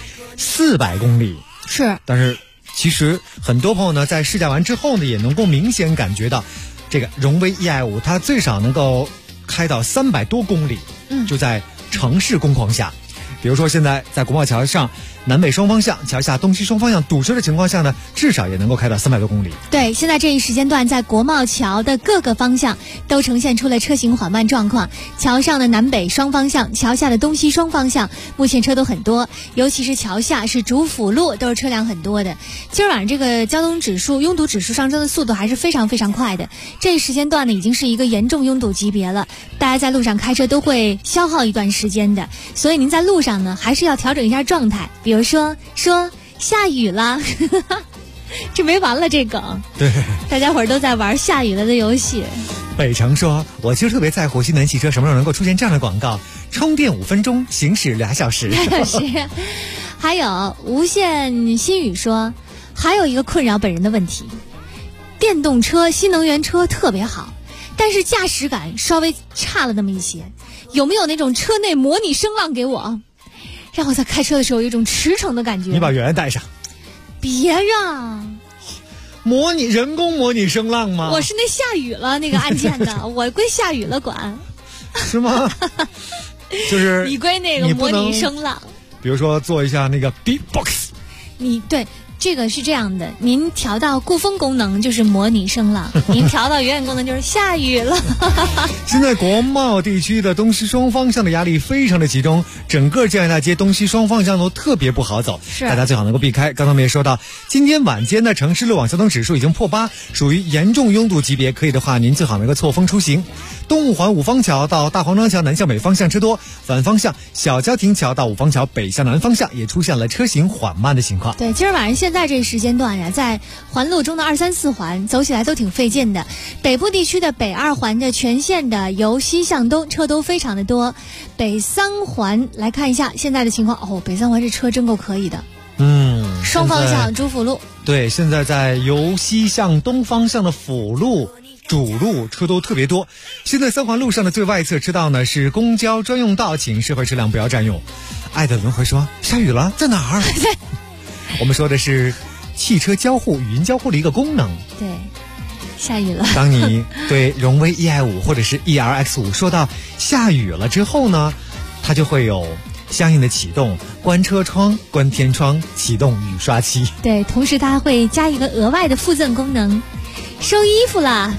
400公里。 是， 但是其实很多朋友呢，在试驾完之后呢，也能够明显感觉到，这个荣威 E-i5 它最少能够开到300多公里，就在城市工况下。比如说现在在国贸桥上南北双方向，桥下东西双方向堵车的情况下呢，至少也能够开到300多公里。 对，现在这一时间段在国贸桥的各个方向都呈现出了车行缓慢状况，桥上的南北双方向，桥下的东西双方向目前车都很多，尤其是桥下是主辅路都是车辆很多的。今儿晚上这个交通指数拥堵指数上升的速度还是非常非常快的，这一时间段呢已经是一个严重拥堵级别了，大家在路上开车都会消耗一段时间的，所以您在路上呢还是要调整一下状态，比如说下雨了这没完了这梗， 对， 大家伙儿都在玩下雨了的游戏。 北城说，我其实特别在乎新能源汽车什么时候能够出现这样的广告，充电5分钟，行驶2小时。 还有无限心语说，还有一个困扰本人的问题，电动车新能源车特别好，但是驾驶感稍微差了那么一些，有没有那种车内模拟声浪给我，让我在开车的时候有一种驰骋的感觉？ 你把圆圆带上。 别让人工模拟声浪吗？ 我是那下雨了那个按键的我归下雨了管。 是吗？就是你归那个模拟声浪， 比如说做一下那个 beatbox。 你对这个是这样的，您调到顾风功能就是模拟声浪，您调到圆圆功能就是下雨了。 现在国贸地区的东西双方向的压力非常的集中，整个建安大街东西双方向都特别不好走，大家最好能够避开。刚才我们也说到，今天晚间的城市路网交通指数已经破8，属于严重拥堵级别，可以的话您最好能够错峰出行。东五环五方桥到大黄庄桥南向北方向车多，反方向小郊亭桥到五方桥北向南方向也出现了车行缓慢的情况。 对，今儿晚上现在这时间段呀，在环路中的2、3、4环走起来都挺费劲的。北部地区的北2环的全线的由西向东车都非常的多。北3环来看一下现在的情况，北3环这车真够可以的。双方向主辅路。 对，现在在由西向东方向的辅路主路车都特别多。现在三环路上的最外侧车道呢是公交专用道，请社会车辆不要占用。爱的轮回说下雨了，在哪儿？我们说的是汽车交互、语音交互的一个功能。 对，下雨了。 当你对荣威 EI5 或者是 ERX5 说到下雨了之后呢，它就会有相应的启动关车窗、关天窗、启动雨刷器。 对，同时它还会加一个额外的附赠功能，收衣服啦。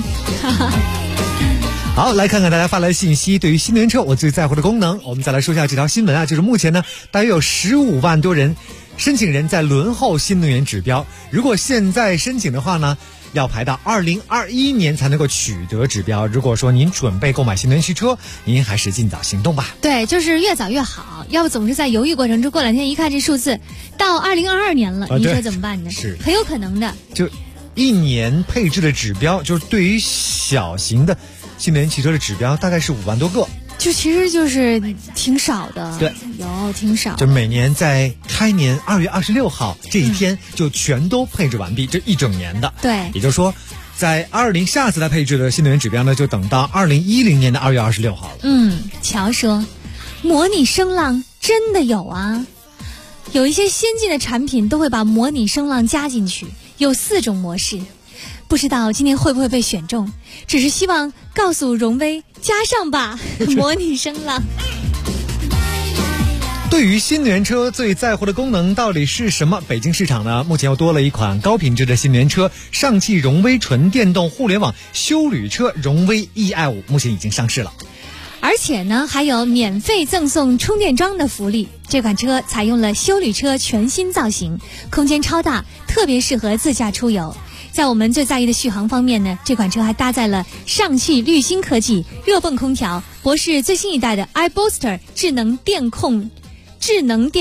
好，来看看大家发来的信息。对于新能源车我最在乎的功能，我们再来说一下这条新闻啊，就是目前呢大约有15万多人申请人在轮候新能源指标，如果现在申请的话呢，要排到2021年才能够取得指标。如果说您准备购买新能源汽车，您还是尽早行动吧。 对，就是越早越好，要不总是在犹豫过程中，过2天一看这数字到2022年了，你说怎么办呢？ 是很有可能的。 就1年配置的指标，就是对于小型的新能源汽车的指标大概是5万多个， 就其实就是挺少的。 对， 有挺少。 就每年在开年2月26号这一天就全都配置完毕，这一整年的。 对， 也就是说在下次来配置的新能源指标呢，就等到2010年的2月26号了。 乔说模拟声浪真的有啊，有一些先进的产品都会把模拟声浪加进去，有4种模式，不知道今天会不会被选中，只是希望告诉荣威加上吧模拟声浪。 对于新能源车最在乎的功能到底是什么？北京市场呢，目前又多了一款高品质的新能源车，上汽荣威纯电动互联网休旅车荣威 EI5 目前已经上市了。 而且呢，还有免费赠送充电桩的福利。这款车采用了休旅车全新造型，空间超大，特别适合自驾出游。在我们最在意的续航方面呢，这款车还搭载了上汽绿星科技热泵空调，博世最新一代的 iBooster 智能电控制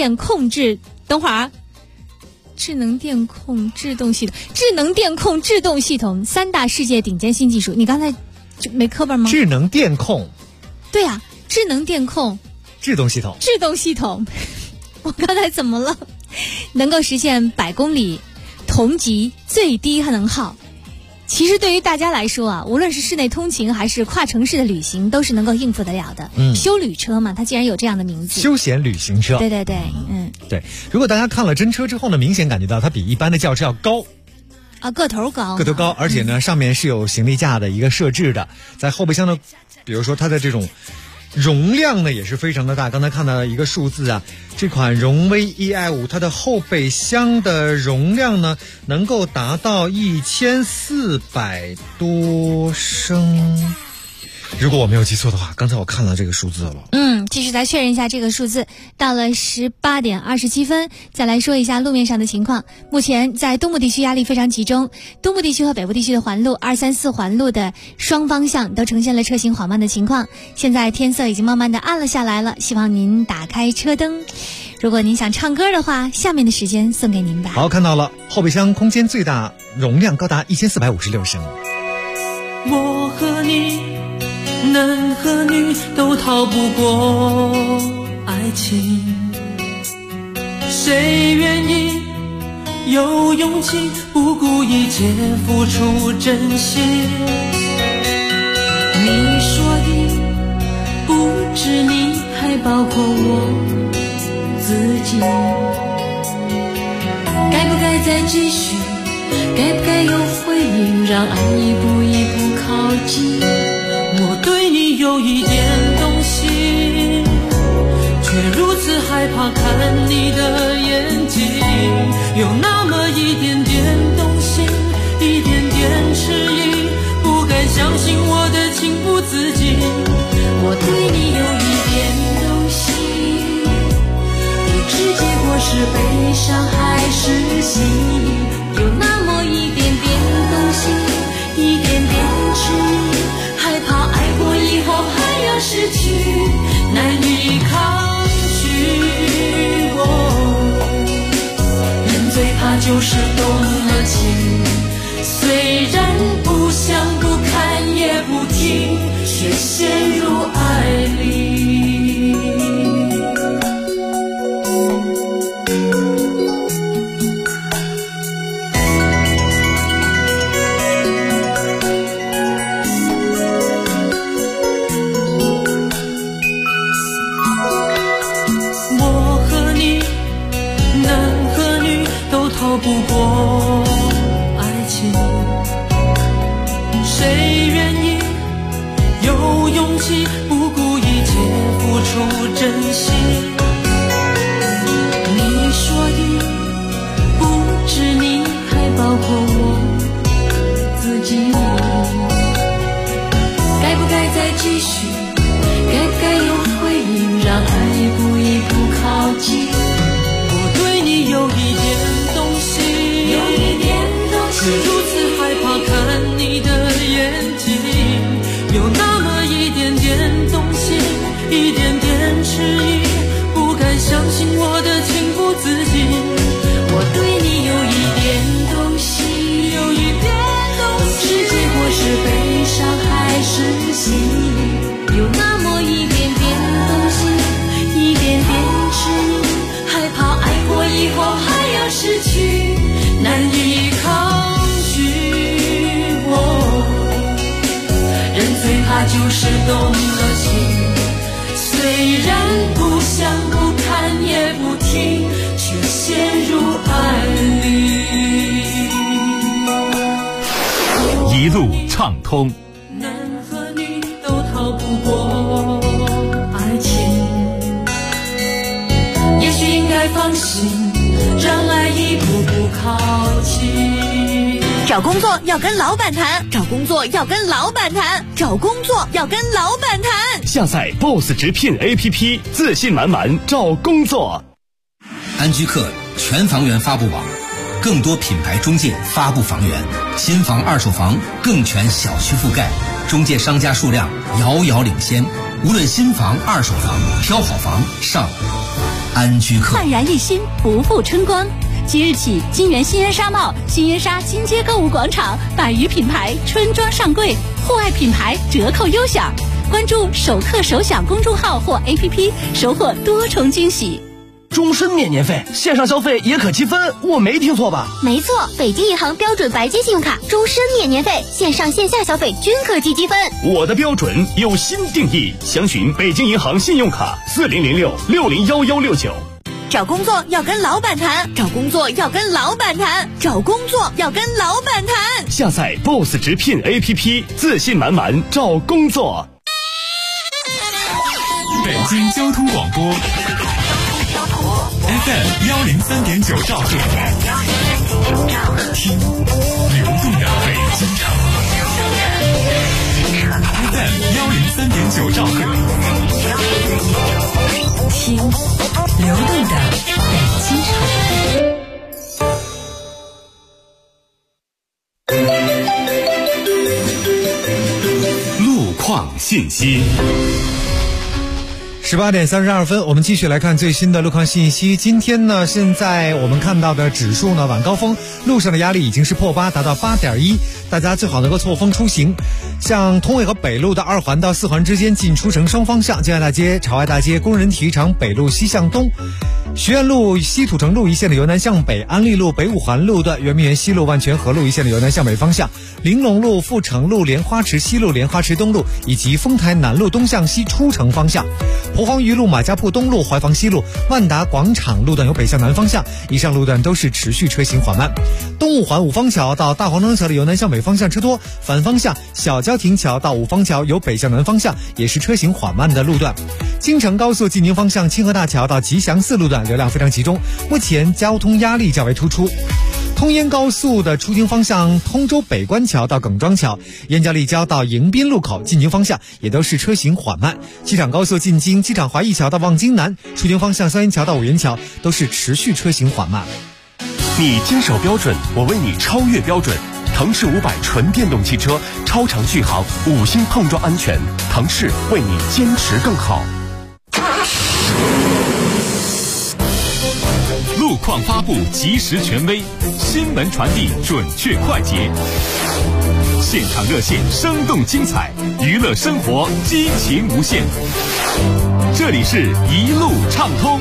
动系统3大世界顶尖新技术。你刚才就没课本吗？ 智能电控。 对啊，智能电控制动系统。 我刚才怎么了？能够实现100公里同级最低能耗。其实对于大家来说啊，无论是室内通勤还是跨城市的旅行，都是能够应付得了的。休旅车嘛，它既然有这样的名字， 休闲旅行车。 对， 对。如果大家看了真车之后呢，明显感觉到它比一般的轿车要高。 个头高， 而且呢，上面是有行李架的一个设置的，在后备箱的，比如说它的这种容量呢也是非常的大。刚才看到一个数字啊，这款荣威 EI5 它的后备箱的容量呢能够达到1400多升。如果我没有记错的话，刚才我看了这个数字了。 继续再确认一下这个数字。到了18点27分，再来说一下路面上的情况。目前在东部地区压力非常集中，东部地区和北部地区的环路2、3、4环路的双方向都呈现了车行缓慢的情况。现在天色已经慢慢的暗了下来了，希望您打开车灯。如果您想唱歌的话，下面的时间送给您吧。 好，看到了，后备箱空间最大，容量高达1456升。 我和你，男和女都逃不过爱情，谁愿意有勇气不顾一切付出真心？你说的不止你，还包括我自己。该不该再继续？该不该有回应？让爱一步一步靠近。我对你有一点动心，却如此害怕看你的眼睛，有那么一点点动心，一点点迟疑，不敢相信我的情不自禁。我对你有一点动心，不知结果是悲伤还是喜，有那么一点点动心，一点点迟疑，害怕爱过以后还要失去，难以抗拒。人最怕就是动了情，虽然不想不看也不听，却陷入爱里。 畅通。 男和女都逃不过爱情，也许应该放心，让爱一步步靠近。 找工作要跟老板谈，找工作要跟老板谈，找工作要跟老板谈。 下载 BOSS 直聘 APP， 自信满满找工作。 安居客全房源发布网，更多品牌中介发布房源，新房二手房更全小区覆盖，中介商家数量遥遥领先。无论新房二手房，挑好房上安居客。 焕然一新，不负春光。即日起，金源新源纱贸、新源纱金街购物广场100余品牌春装上柜，户外品牌折扣优享。关注首客首享公众号或 APP， 收获多重惊喜。 终身免年费，线上消费也可积分，我没听错吧？ 没错，北京银行标准白金信用卡终身免年费，线上线下消费均可积积分。 我的标准有新定义，详询北京银行信用卡4006601169。 找工作要跟老板谈，找工作要跟老板谈，找工作要跟老板谈。 下载 BOSS 直聘 APP， 自信满满找工作。 北京交通广播 FM 103.9兆赫，听流动的北京城。FM 103.9兆赫，听流动的北京城。 路况信息。 18点32分，我们继续来看最新的路况信息。今天呢，现在我们看到的指数呢，晚高峰路上的压力已经是破8，达到8.1，大家最好能够错峰出行。像通惠河北路的2环到4环之间进出城双方向，建安大街、朝外大街、工人体育场北路西向东，徐苑路西土城路一线的由南向北，安利路北5环路段圆明园西路万泉河路一线的由南向北方向，玲珑路富城路莲花池西路莲花池东路以及丰台南路东向西出城方向，蒲黄榆路马家铺东路怀房西路万达广场路段由北向南方向，以上路段都是持续车行缓慢。东5环五方桥到大黄灯桥的由南向北方向车多，反方向小交亭桥到五方桥由北向南方向也是车行缓慢的路段。京承高速济宁方向清河大桥到吉祥寺路段流量非常集中，目前交通压力较为突出。通燕高速的出京方向通州北关桥到耿庄桥，燕郊立交到迎宾路口进京方向也都是车行缓慢。机场高速进京机场华谊桥到望京南出京方向三元桥到五元桥都是持续车行缓慢。 你坚守标准，我为你超越标准。腾势500纯电动汽车，超长续航，5星碰撞安全，腾势为你坚持更好。 路况发布及时权威，新闻传递准确快捷，现场热线生动精彩，娱乐生活激情无限。这里是一路畅通。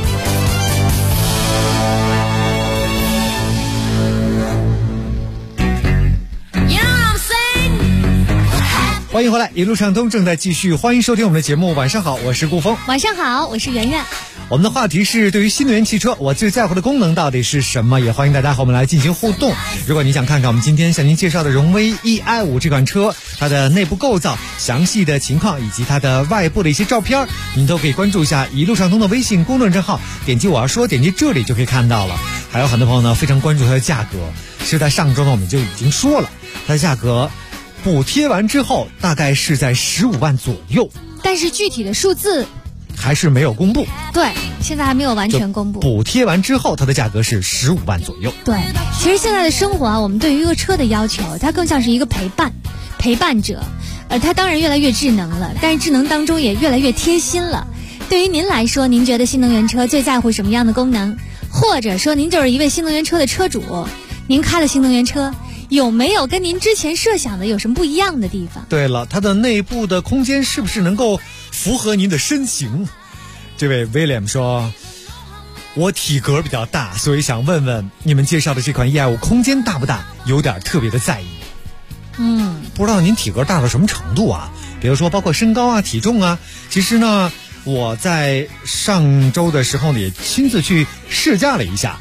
欢迎回来，一路畅通正在继续，欢迎收听我们的节目。晚上好，我是顾峰。 晚上好，我是圆圆。 我们的话题是，对于新能源汽车，我最在乎的功能到底是什么？也欢迎大家和我们来进行互动。如果你想看看我们今天向您介绍的荣威 E-i5 这款车，它的内部构造、详细的情况以及它的外部的一些照片，您都可以关注一下一路畅通的微信公众账号，点击我要说，点击这里就可以看到了。还有很多朋友呢非常关注它的价格，是在上周呢我们就已经说了，它的价格补贴完之后大概是在15万左右， 但是具体的数字还是没有公布。 对，现在还没有完全公布。 补贴完之后它的价格是15万左右。 对，其实现在的生活啊，我们对于一个车的要求，它更像是一个陪伴者，它当然越来越智能了，但是智能当中也越来越贴心了。对于您来说，您觉得新能源车最在乎什么样的功能？或者说您就是一位新能源车的车主，您开了新能源车，有没有跟您之前设想的有什么不一样的地方？ 对了，它的内部的空间是不是能够符合您的身形？这位 William 说，我体格比较大，所以想问问你们介绍的这款 E-i5 空间大不大？有点特别的在意。不知道您体格大到什么程度啊？比如说包括身高啊、体重啊。其实呢，我在上周的时候呢也亲自去试驾了一下，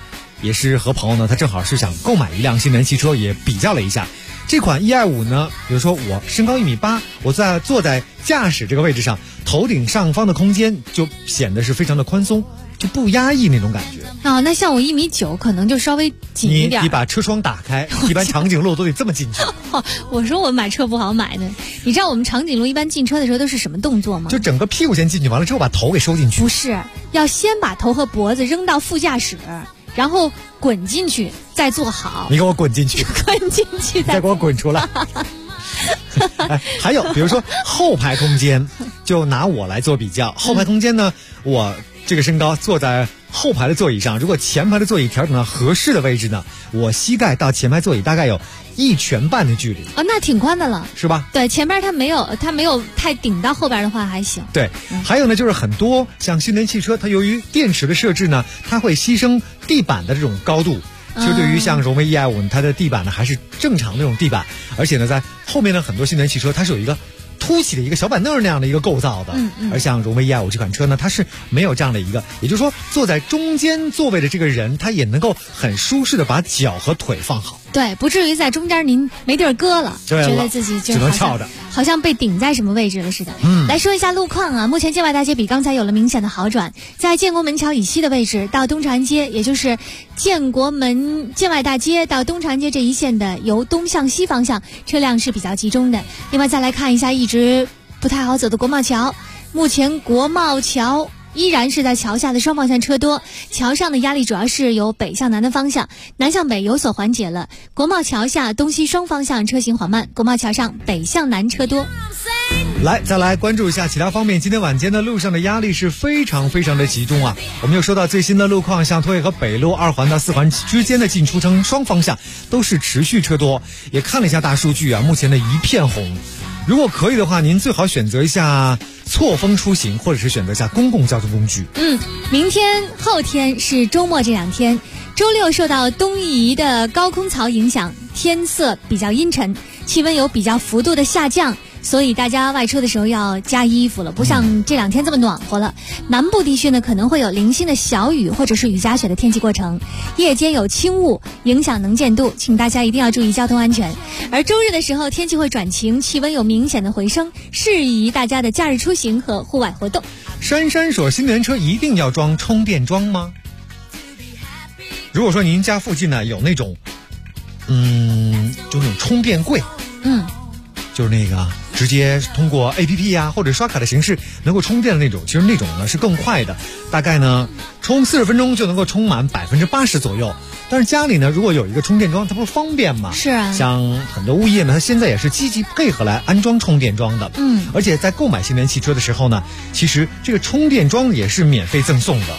也是和朋友呢，他正好是想购买一辆新能源汽车，也比较了一下这款 E25 呢。比如说我身高1.8米，我坐在驾驶这个位置上，头顶上方的空间就显得是非常的宽松，就不压抑那种感觉。 那像我1.9米，可能就稍微紧一点。 你把车窗打开，一般长颈鹿都得这么进去。 我说我买车不好买的，你知道我们长颈鹿一般进车的时候都是什么动作吗？ 就整个屁股先进去，完了之后把头给收进去。 不是，要先把头和脖子扔到副驾驶，然后滚进去，再坐好。 你给我滚进去， 滚进去， 再给我滚出来。还有比如说后排空间，就拿我来做比较。后排空间呢，我这个身高坐在后排的座椅上，如果前排的座椅调整到合适的位置呢，我膝盖到前排座椅大概有1拳半的距离。 那挺宽的了， 是吧？ 对，前边它没有太顶到后边的话还行。 对，还有呢，就是很多像新能源汽车，它由于电池的设置呢，它会牺牲地板的这种高度。其实对于像荣威 E25，它的地板呢还是正常的那种地板，而且呢，在后面的很多新能源汽车，它是有一个凸起的一个小板凳那样的一个构造的。而像荣威 E25 这款车呢，它是没有这样的一个，也就是说，坐在中间座位的这个人，他也能够很舒适的把脚和腿放好。 对，不至于在中间您没地儿搁了，觉得自己就只能翘着， 好像被顶在什么位置了似的。来说一下路况啊，目前建外大街比刚才有了明显的好转，在建国门桥以西的位置到东长安街，也就是建外大街到东长安街这一线的由东向西方向车辆是比较集中的。另外再来看一下一直不太好走的国贸桥，目前国贸桥依然是在桥下的双方向车多，桥上的压力主要是由北向南的方向，南向北有所缓解了。国贸桥下东西双方向车行缓慢，国贸桥上北向南车多。 再来关注一下其他方面，今天晚间的路上的压力是非常非常的集中啊。我们又收到最新的路况，像拓野和北路2环到4环之间的进出城双方向都是持续车多，也看了一下大数据啊，目前的一片红。如果可以的话，您最好选择一下错峰出行，或者是选择一下公共交通工具。 明天后天是周末这2天，周六受到东移的高空槽影响，天色比较阴沉，气温有比较幅度的下降，所以大家外出的时候要加衣服了，不像这2天这么暖和了。南部地区呢可能会有零星的小雨或者是雨夹雪的天气过程，夜间有轻雾影响能见度，请大家一定要注意交通安全。而周日的时候天气会转晴，气温有明显的回升，适宜大家的假日出行和户外活动。 珊珊说，新能源车一定要装充电桩吗？如果说您家附近呢有那种就那种充电柜，就是那个直接通过 APP 啊或者刷卡的形式能够充电的那种，其实那种呢是更快的，大概呢充40分钟就能够充满80%左右。但是家里呢如果有一个充电桩，它不是方便吗？ 是啊， 像很多物业呢，它现在也是积极配合来安装充电桩的。而且在购买新能源汽车的时候呢，其实这个充电桩也是免费赠送的。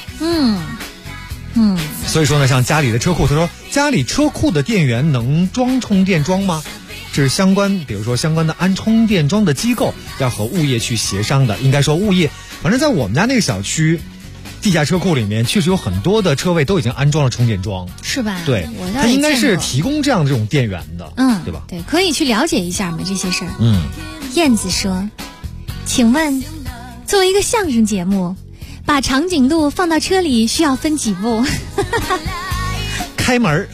所以说呢，像家里的车库，他说家里车库的电源能装充电桩吗？这是相关，比如说相关的安充电桩的机构要和物业去协商的。应该说物业，反正在我们家那个小区地下车库里面，确实有很多的车位都已经安装了充电桩， 是吧？ 对，它应该是提供这样的这种电源的，对吧？ 对，可以去了解一下嘛这些事儿。燕子说，请问作为一个相声节目，把长颈鹿放到车里需要分几步？ 开门，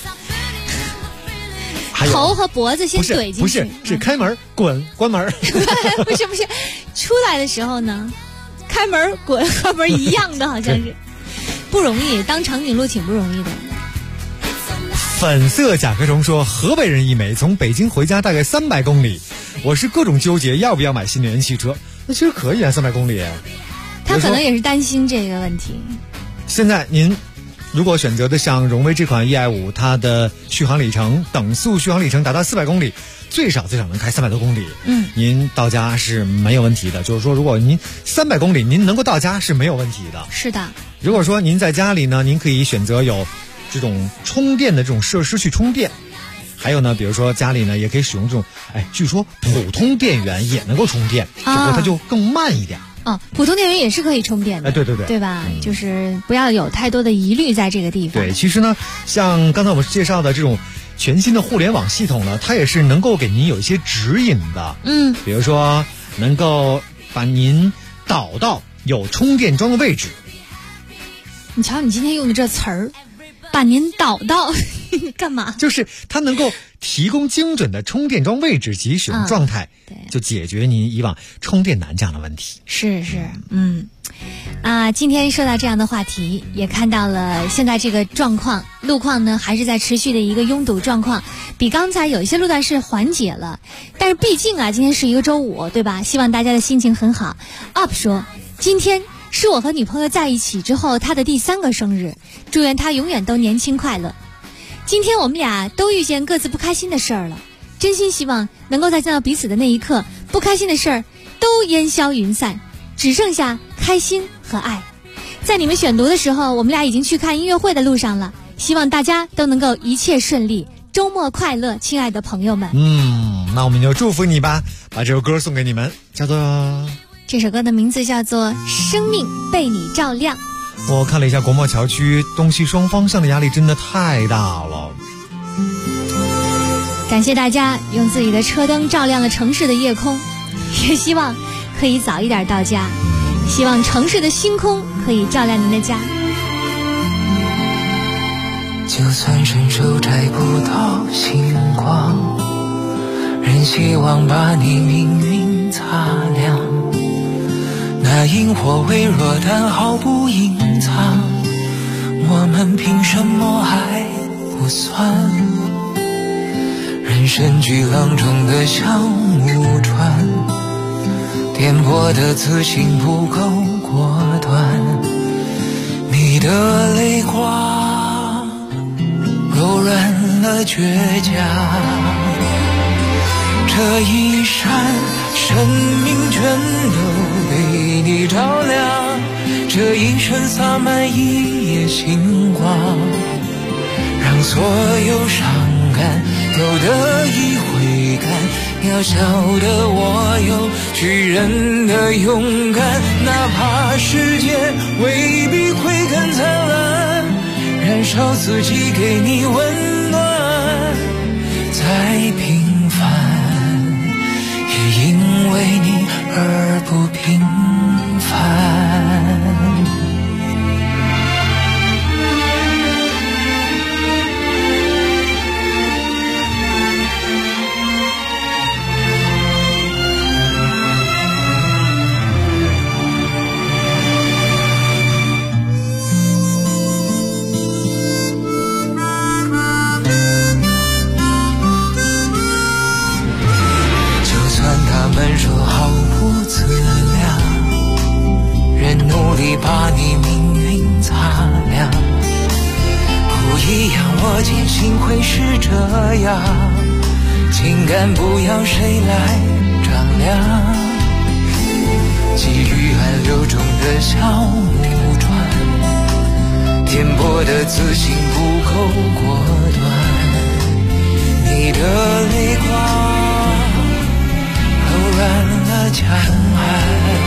头和脖子先怼进去， 不是开门滚关门。 不是出来的时候呢，开门滚关门一样的，好像是不容易，当长颈鹿挺不容易的。 粉色甲壳虫说，河北人一枚，从北京回家大概300公里，我是各种纠结要不要买新能源汽车。那其实可以啊，300公里。 他可能也是担心这个问题。 现在您如果选择的像荣威这款 E25， 它的续航里程等速续航里程达到400公里，最少能开300多公里。您到家是没有问题的。就是说，如果您300公里您能够到家是没有问题的。 是的。 如果说您在家里呢，您可以选择有这种充电的这种设施去充电。还有呢，比如说家里呢也可以使用这种，据说普通电源也能够充电，只不过它就更慢一点。 普通电源也是可以充电的。对吧？就是不要有太多的疑虑在这个地方。 对，其实呢，像刚才我们介绍的这种全新的互联网系统呢，它也是能够给您有一些指引的。比如说能够把您导到有充电桩的位置。 你瞧你今天用的这词儿， 把您导到干嘛？ 就是它能够提供精准的充电桩位置及使用状态，就解决您以往充电难这样的问题。 是，今天说到这样的话题，也看到了现在这个路况呢还是在持续的一个拥堵状况，比刚才有一些路段是缓解了，但是毕竟今天是一个周五，对吧？希望大家的心情很好。UP 说，今天是我和女朋友在一起之后她的第3个生日，祝愿她永远都年轻快乐。今天我们俩都遇见各自不开心的事儿了，真心希望能够在见到彼此的那一刻，不开心的事儿都烟消云散，只剩下开心和爱。在你们选读的时候，我们俩已经去看音乐会的路上了，希望大家都能够一切顺利，周末快乐，亲爱的朋友们。 那我们就祝福你吧，把这首歌送给你们， 这首歌的名字叫做《生命被你照亮》。 我看了一下国贸桥区东西双方向的压力真的太大了， 感谢大家用自己的车灯照亮了城市的夜空，也希望可以早一点到家，希望城市的星空可以照亮您的家。 就算伸手摘不到星光，仍希望把你命运擦亮。那萤火微弱但毫不隐藏，我们凭什么还不算？人生巨浪中的小木船，颠簸的自信不够果断。你的泪光柔软了倔强，这一扇生命全都被你照亮，这一生洒满一夜星光，让所有伤感都得以回甘。渺小的我有巨人的勇敢，哪怕世界未必会更灿烂，燃烧自己给你温暖。再平凡也因为你而不平凡。说毫不自量，人努力把你命运擦亮。不一样，我坚信会是这样，情感不要谁来丈量。给予暗流中的小木船，颠簸的自信不够果断。你的泪光柔软了墙岸，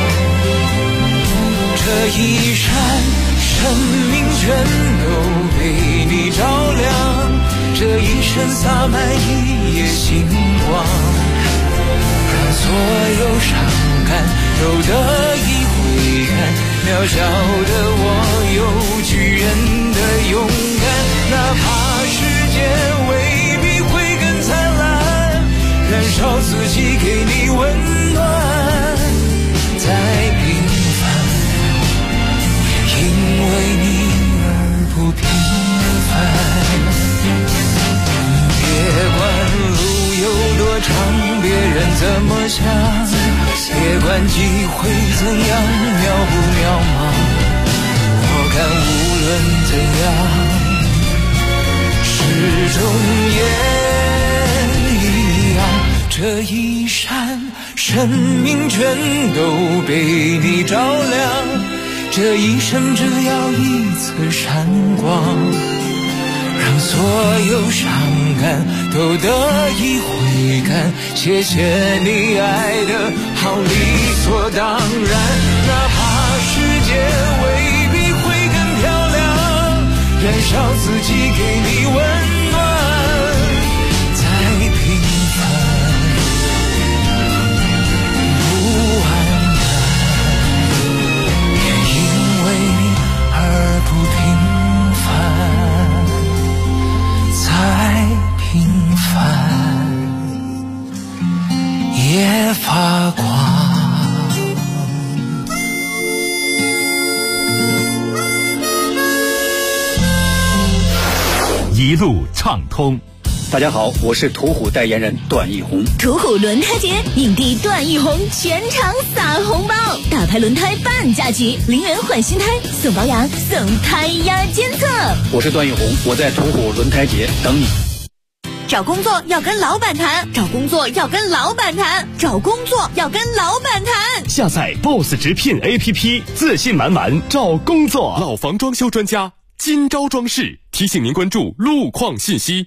这一扇生命全都被你照亮，这一生洒满一夜星光，让所有伤感都得以回甘。渺小的我有巨人的勇敢，哪怕世界未必会更灿烂，燃烧自己给你温暖。再平凡也因为你而不平凡。别管路有多长，别人怎么想，别管机会怎样渺不渺茫，我看无论怎样始终也一样。这一扇生命全都被你照亮，这一生只要一次闪光，让所有伤感都得以回甘。谢谢你爱的好理所当然，哪怕世界未必会更漂亮，燃烧自己给你温暖。再平凡不安然，也因为你而不平凡。 一路畅通。 大家好，我是途虎代言人段奕宏。 途虎轮胎节，影帝段奕宏全场撒红包，大牌轮胎半价起，0元换新胎，送保养，送胎压监测。 我是段奕宏，我在途虎轮胎节等你。 找工作要跟老板谈，找工作要跟老板谈，找工作要跟老板谈。 下载 BOSS 直聘 APP， 自信满满找工作。 老房装修专家金招装饰提醒您关注路况信息。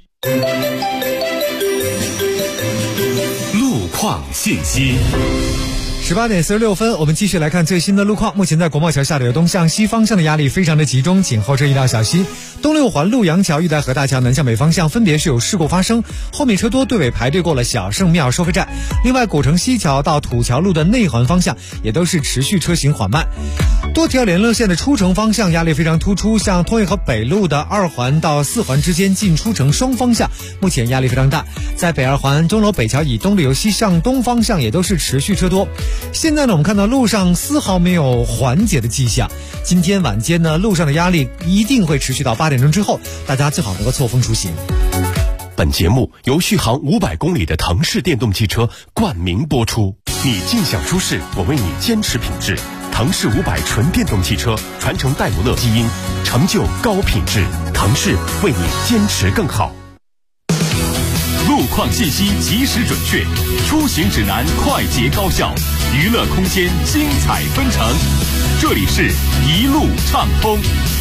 路况信息。 18点46分，我们继续来看最新的路况。目前在国贸桥下流东向西方向的压力非常的集中，请后车一定要小心。东六环陆阳桥、玉带河大桥南向北方向分别是有事故发生，后面车多，队尾排队过了小圣庙收费站。另外，古城西桥到土桥路的内环方向也都是持续车行缓慢。多条联络线的出城方向压力非常突出，像通惠河北路的2环到4环之间进出城双方向目前压力非常大。在北2环钟楼北桥以东的由西向东方向也都是持续车多。现在呢，我们看到路上丝毫没有缓解的迹象。今天晚间呢，路上的压力一定会持续到8点钟之后，大家最好能够错峰出行。 本节目由续航500公里的腾势电动汽车冠名播出。你尽享舒适，我为你坚持品质。腾势500纯电动汽车传承戴姆勒基因，成就高品质。腾势为你坚持更好。 路况信息及时准确，出行指南快捷高效，娱乐空间精彩纷呈。这里是一路畅通。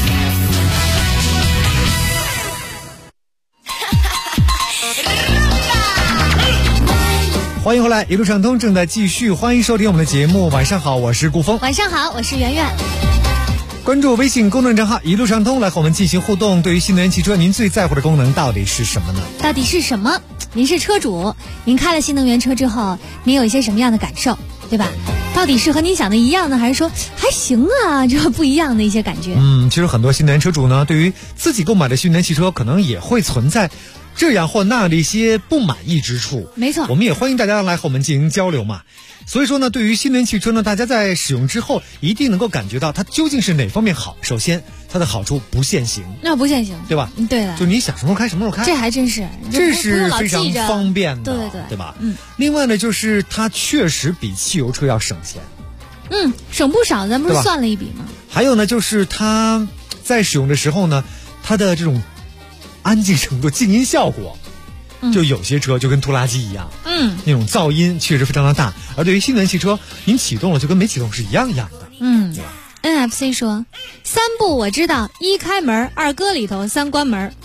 欢迎回来，一路畅通正在继续，欢迎收听我们的节目。晚上好，我是顾峰。 晚上好，我是圆圆。 关注微信公众账号一路畅通，来和我们进行互动。对于新能源汽车，您最在乎的功能到底是什么呢？ 到底是什么？您是车主，您开了新能源车之后，您有一些什么样的感受，对吧？到底是和你想的一样呢，还是说还行啊，这不一样的一些感觉？ 其实很多新能源车主呢，对于自己购买的新能源汽车，可能也会存在这样或那样的一些不满意之处。 没错， 我们也欢迎大家来和我们进行交流嘛。所以说呢，对于新能源汽车呢，大家在使用之后一定能够感觉到它究竟是哪方面好。首先，它的好处不限行， 那不限行， 对吧？ 对的， 就你想什么时候开什么时候开， 这还真是， 这是非常方便的， 对吧？另外呢，就是它确实比汽油车要省钱， 省不少，咱不是算了一笔吗？ 还有呢，就是它在使用的时候呢，它的这种安静程度、静音效果。就有些车就跟拖拉机一样，那种噪音确实非常的大。而对于新能源汽车，您启动了就跟没启动是一样的，对吧 NFC 说，3步我知道：1开门，2搁里头，3关门。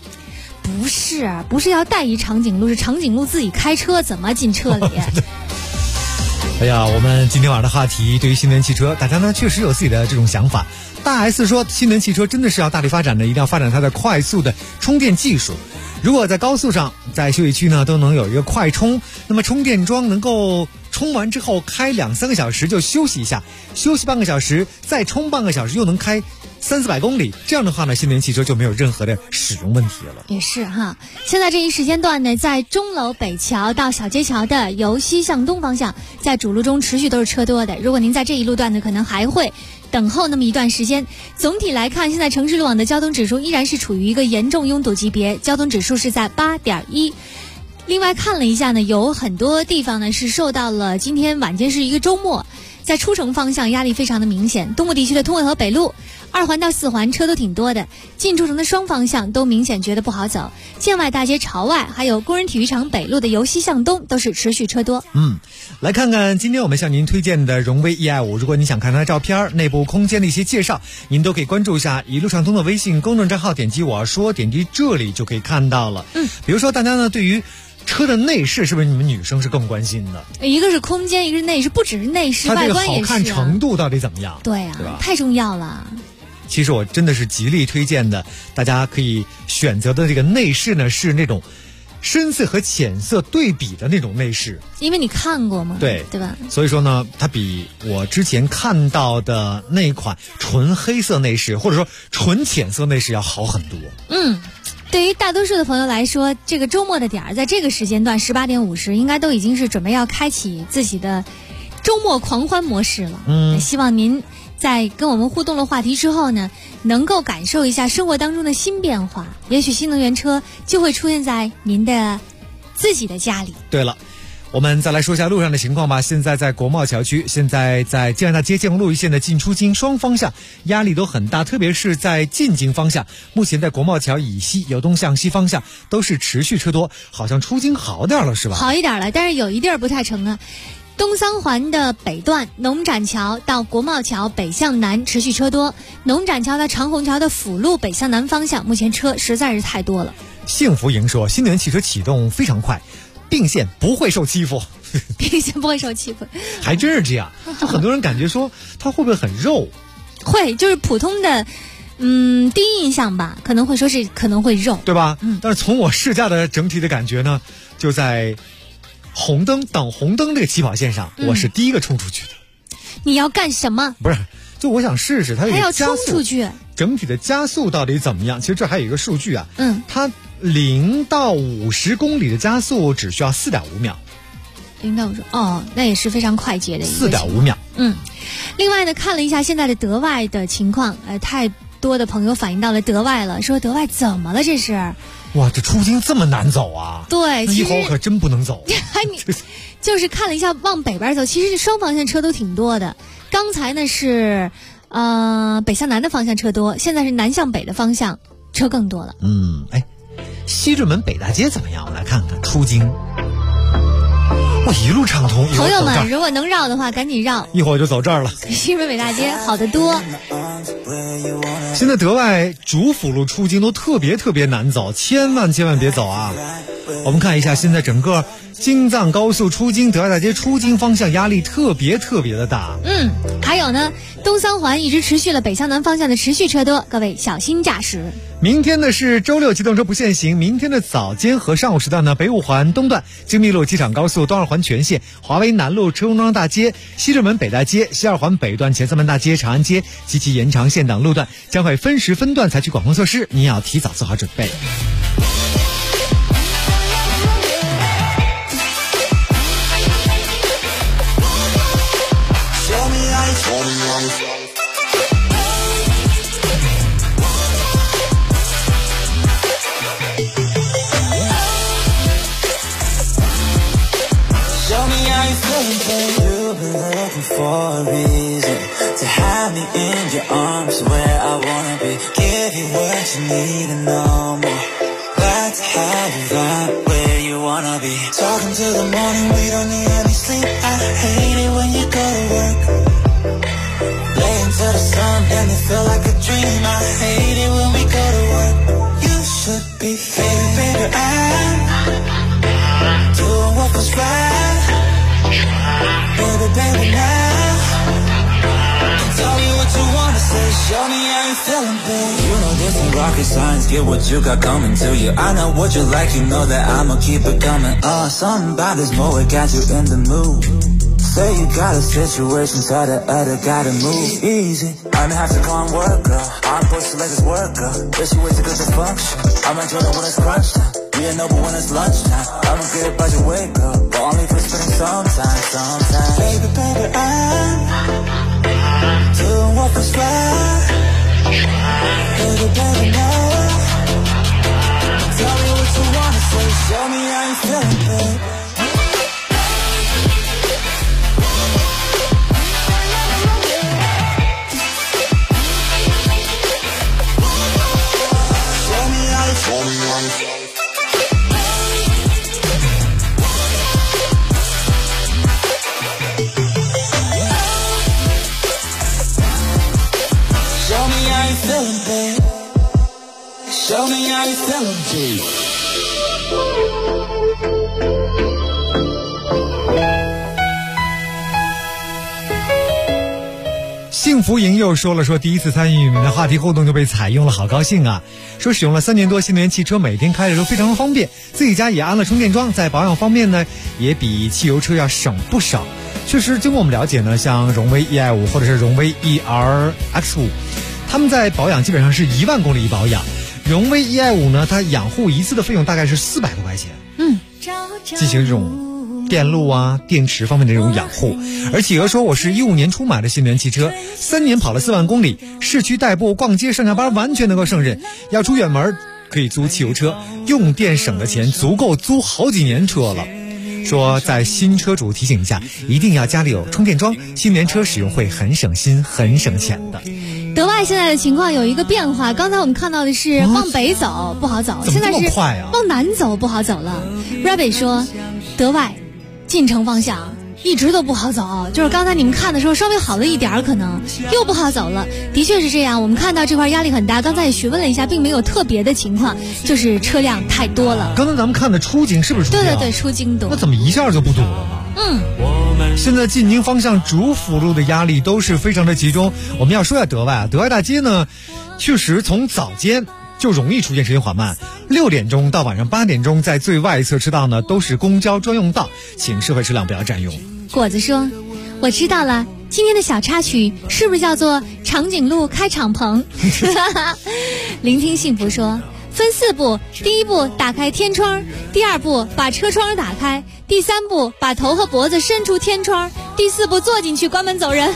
不是要代移长颈鹿，是长颈鹿自己开车怎么进车里？ 哎呀，我们今天晚上的话题，对于新能源汽车，大家呢确实有自己的这种想法。大 S 说，新能源汽车真的是要大力发展的，一定要发展它的快速的充电技术。如果在高速上，在休息区呢都能有一个快充，那么充电桩能够充完之后开2-3个小时就休息一下，休息半个小时，再充半个小时，又能开300-400公里。这样的话呢，新能源汽车就没有任何的使用问题了。 也是哈，现在这一时间段呢，在钟楼北桥到小街桥的由西向东方向，在主路中持续都是车多的。如果您在这一路段呢，可能还会等候那么一段时间。总体来看，现在城市路网的交通指数依然是处于一个严重拥堵级别，交通指数是在8.1。另外看了一下呢，有很多地方呢是受到了今天晚间是一个周末，在出城方向压力非常的明显。东部地区的通惠河北路2环到4环车都挺多的，进出城的双方向都明显觉得不好走。建外大街朝外，还有工人体育场北路的由西向东都是持续车多。 来看看今天我们向您推荐的荣威 EI5，如果你想看它的照片、内部空间的一些介绍，您都可以关注一下一路畅通的微信公众账号，点击我要说，点击这里就可以看到了。比如说大家呢对于车的内饰，是不是你们女生是更关心的？ 一个是空间，一个是内饰，不只是内饰，外观也是。 它这个好看程度到底怎么样？ 对啊，太重要了。 其实我真的是极力推荐的，大家可以选择的这个内饰呢是那种深色和浅色对比的那种内饰， 因为你看过吗？ 对吧？ 所以说呢，它比我之前看到的那款纯黑色内饰或者说纯浅色内饰要好很多。 对于大多数的朋友来说，这个周末的点儿，在这个时间段18点50，应该都已经是准备要开启自己的周末狂欢模式了。希望您在跟我们互动了话题之后呢，能够感受一下生活当中的新变化，也许新能源车就会出现在您的自己的家里。 对了，我们再来说一下路上的情况吧。现在在国贸桥区，现在在建安大街建工路一线的进出京双方向压力都很大，特别是在进京方向，目前在国贸桥以西由东向西方向都是持续车多，好像出京好点了是吧？ 好一点了，但是有一地儿不太成啊。东三环的北段农展桥到国贸桥北向南持续车多，农展桥到长虹桥的辅路北向南方向目前车实在是太多了。 幸福营说，新能源汽车启动非常快，并线不会受欺负。 并线不会受欺负， 还真是这样。就很多人感觉说它会不会很肉？ 会，就是普通的第一印象吧，可能会说是可能会肉， 对吧？但是从我试驾的整体的感觉呢，就在红灯等红灯这个起跑线上，我是第一个冲出去的。 你要干什么？ 不是，就我想试试它有还要冲加速出去， 整体的加速到底怎么样？其实这还有一个数据啊，它0到50公里的加速只需要4.5秒。 0到50，那也是非常快捷的一个 4.5秒。 另外呢，看了一下现在的德外的情况，太多的朋友反映到了德外了，说德外怎么了这是？ 哇，这出京这么难走啊！ 对， 一会儿可真不能走。 就是看了一下往北边走，其实双方向车都挺多的。刚才呢是北向南的方向车多，现在是南向北的方向车更多了。 西直门北大街怎么样？我来看看出京。我一路畅通。 朋友们，如果能绕的话，赶紧绕。 一会儿就走这儿了。 西直门北大街好得多。 现在德外主辅路出京都特别难走，千万别走啊！我们看一下，现在整个京藏高速出京德外大街出京方向压力特别的大。 还有呢，东三环一直持续了北向南方向的持续车多，各位小心驾驶。 明天呢是周六，机动车不限行。明天的早间和上午时段呢，北五环东段京密路机场高速东二环全线、华为南路车公庄大街、西直门北大街、西二环北段前三门大街、长安街及其延长线等路段将会分时分段采取管控措施，您要提早做好准备。 For a reason to have me in your arms where I wanna be, give you what you need and no more. Glad to have you right where you wanna be. Talking till the morning, we don't need any sleep. I hate it when you go to work. Laying to the sun and it feel like a dream. I hate it when we go to work. You should be, baby, I'm doing what was right. Baby, now tell me what you wanna say, show me how you feeling, babe. You know this ain't rocket science, get what you got coming to you. I know what you like, you know that I'ma keep it coming. Something about this moment got you in the mood. Say you got a situation, tell the other gotta move easy. I may have to go and work, girl. I'm supposed to let this work, girl. But you way too good to function. I'm enjoying it when it's crunch time. We ain't know but when it's lunchtime. I'ma get it by your way, girl. But only for spending some time. Baby, I'm doing what was right. Baby, now tell me what you wanna say, show me how you feeling, babe. Show me how you feeling, babe. 幸福营又说第一次参与你们的话题互动就被采用了，好高兴啊！说使用了3年多新能源汽车，每天开着都非常的方便，自己家也安了充电桩，在保养方面呢也比汽油车要省不少。确实，经过我们了解呢，像荣威 EI5 或者是荣威 ERX5，他们在保养基本上是1万公里一保养。荣威 EI5 呢，它养护一次的费用大概是400多块钱。进行这种电路啊、电池方面的这种养护。而企鹅说，我是15年初买的新能源汽车，3年跑了4万公里，市区代步、逛街、上下班完全能够胜任。要出远门可以租汽油车，用电省的钱足够租好几年车了。说在新车主提醒一下，一定要家里有充电桩，新能源车使用会很省心、很省钱的。 德外现在的情况有一个变化，刚才我们看到的是往北走不好走，现在是往南走不好走了。Rabbit 说，德外进城方向一直都不好走，就是刚才你们看的时候稍微好了一点，可能又不好走了。的确是这样，我们看到这块压力很大，刚才也询问了一下，并没有特别的情况，就是车辆太多了。 刚才咱们看的出京是不是出京？ 对，出京多。 那怎么一下就不堵了呢？现在进京方向主辅路的压力都是非常的集中。我们要说一下德外德外大街呢，确实从早间就容易出现时间缓慢，6点钟到晚上8点钟，在最外侧车道呢都是公交专用道，请社会车辆不要占用。 果子说，我知道了，今天的小插曲是不是叫做长颈鹿开敞篷？聆听幸福说，分4步，第1步打开天窗，第2步把车窗打开，第3步把头和脖子伸出天窗，第4步坐进去关门走人。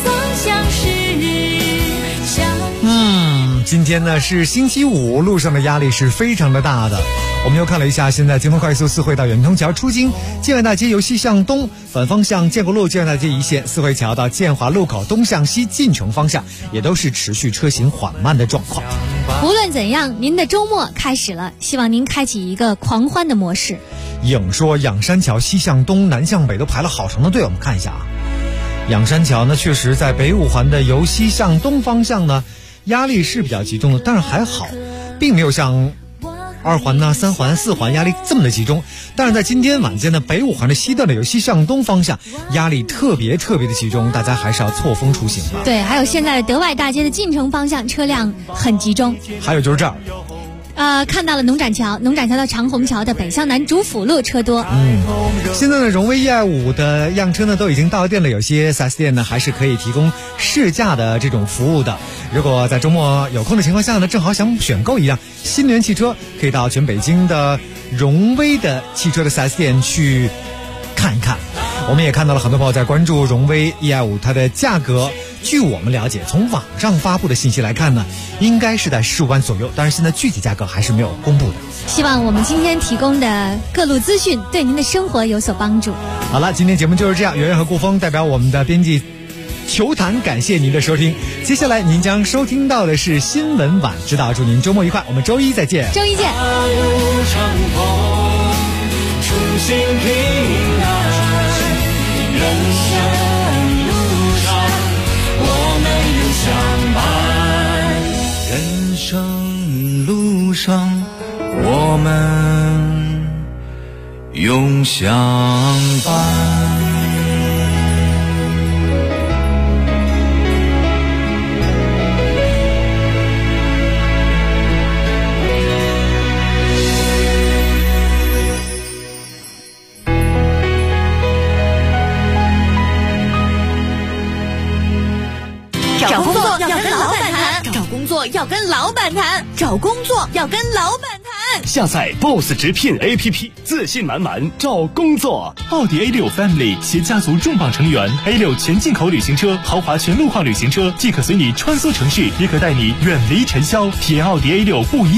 今天呢是星期五，路上的压力是非常的大的。我们又看了一下，现在京通快速4惠到远通桥出京，建外大街由西向东反方向建国路建外大街一线，4惠桥到建华路口东向西进城方向也都是持续车行缓慢的状况。 无论怎样，您的周末开始了，希望您开启一个狂欢的模式。 影说仰山桥西向东南向北都排了好长的队，我们看一下啊。仰山桥呢确实在北5环的由西向东方向呢压力是比较集中的，但是还好并没有像2环呢、3环、4环压力这么的集中。但是在今天晚间呢，北5环的西段的由西向东方向压力特别的集中，大家还是要错峰出行吧。 对，还有现在的德外大街的进城方向车辆很集中。 还有就是这儿看到了农展桥到长虹桥的北向南主辅路车多。 现在呢，荣威 E25 的样车呢都已经到店了，有些 4S 店呢还是可以提供试驾的这种服务的。如果在周末有空的情况下呢，正好想选购一辆新能源汽车，可以到全北京的荣威的汽车的 4S 店去看一看。我们也看到了很多朋友在关注荣威 E25 它的价格，据我们了解，从网上发布的信息来看呢，应该是在15万左右，但是现在具体价格还是没有公布的。 希望我们今天提供的各路资讯对您的生活有所帮助。 好了，今天节目就是这样，圆圆和顾峰代表我们的编辑球坛感谢您的收听。接下来您将收听到的是新闻晚知道，祝您周末愉快，我们周一再见。 周一见。 人生路上我们永相伴，人生路上我们永相伴。 找工作要跟老板谈，找工作要跟老板谈，找工作要跟老板谈。 下载 BOSS 直聘 APP， 自信满满找工作。 奥迪 A6 Family 携家族重磅成员 A6 全进口旅行车、豪华全路况旅行车，既可随你穿梭城市，也可带你远离尘嚣，体验奥迪 A6 不一样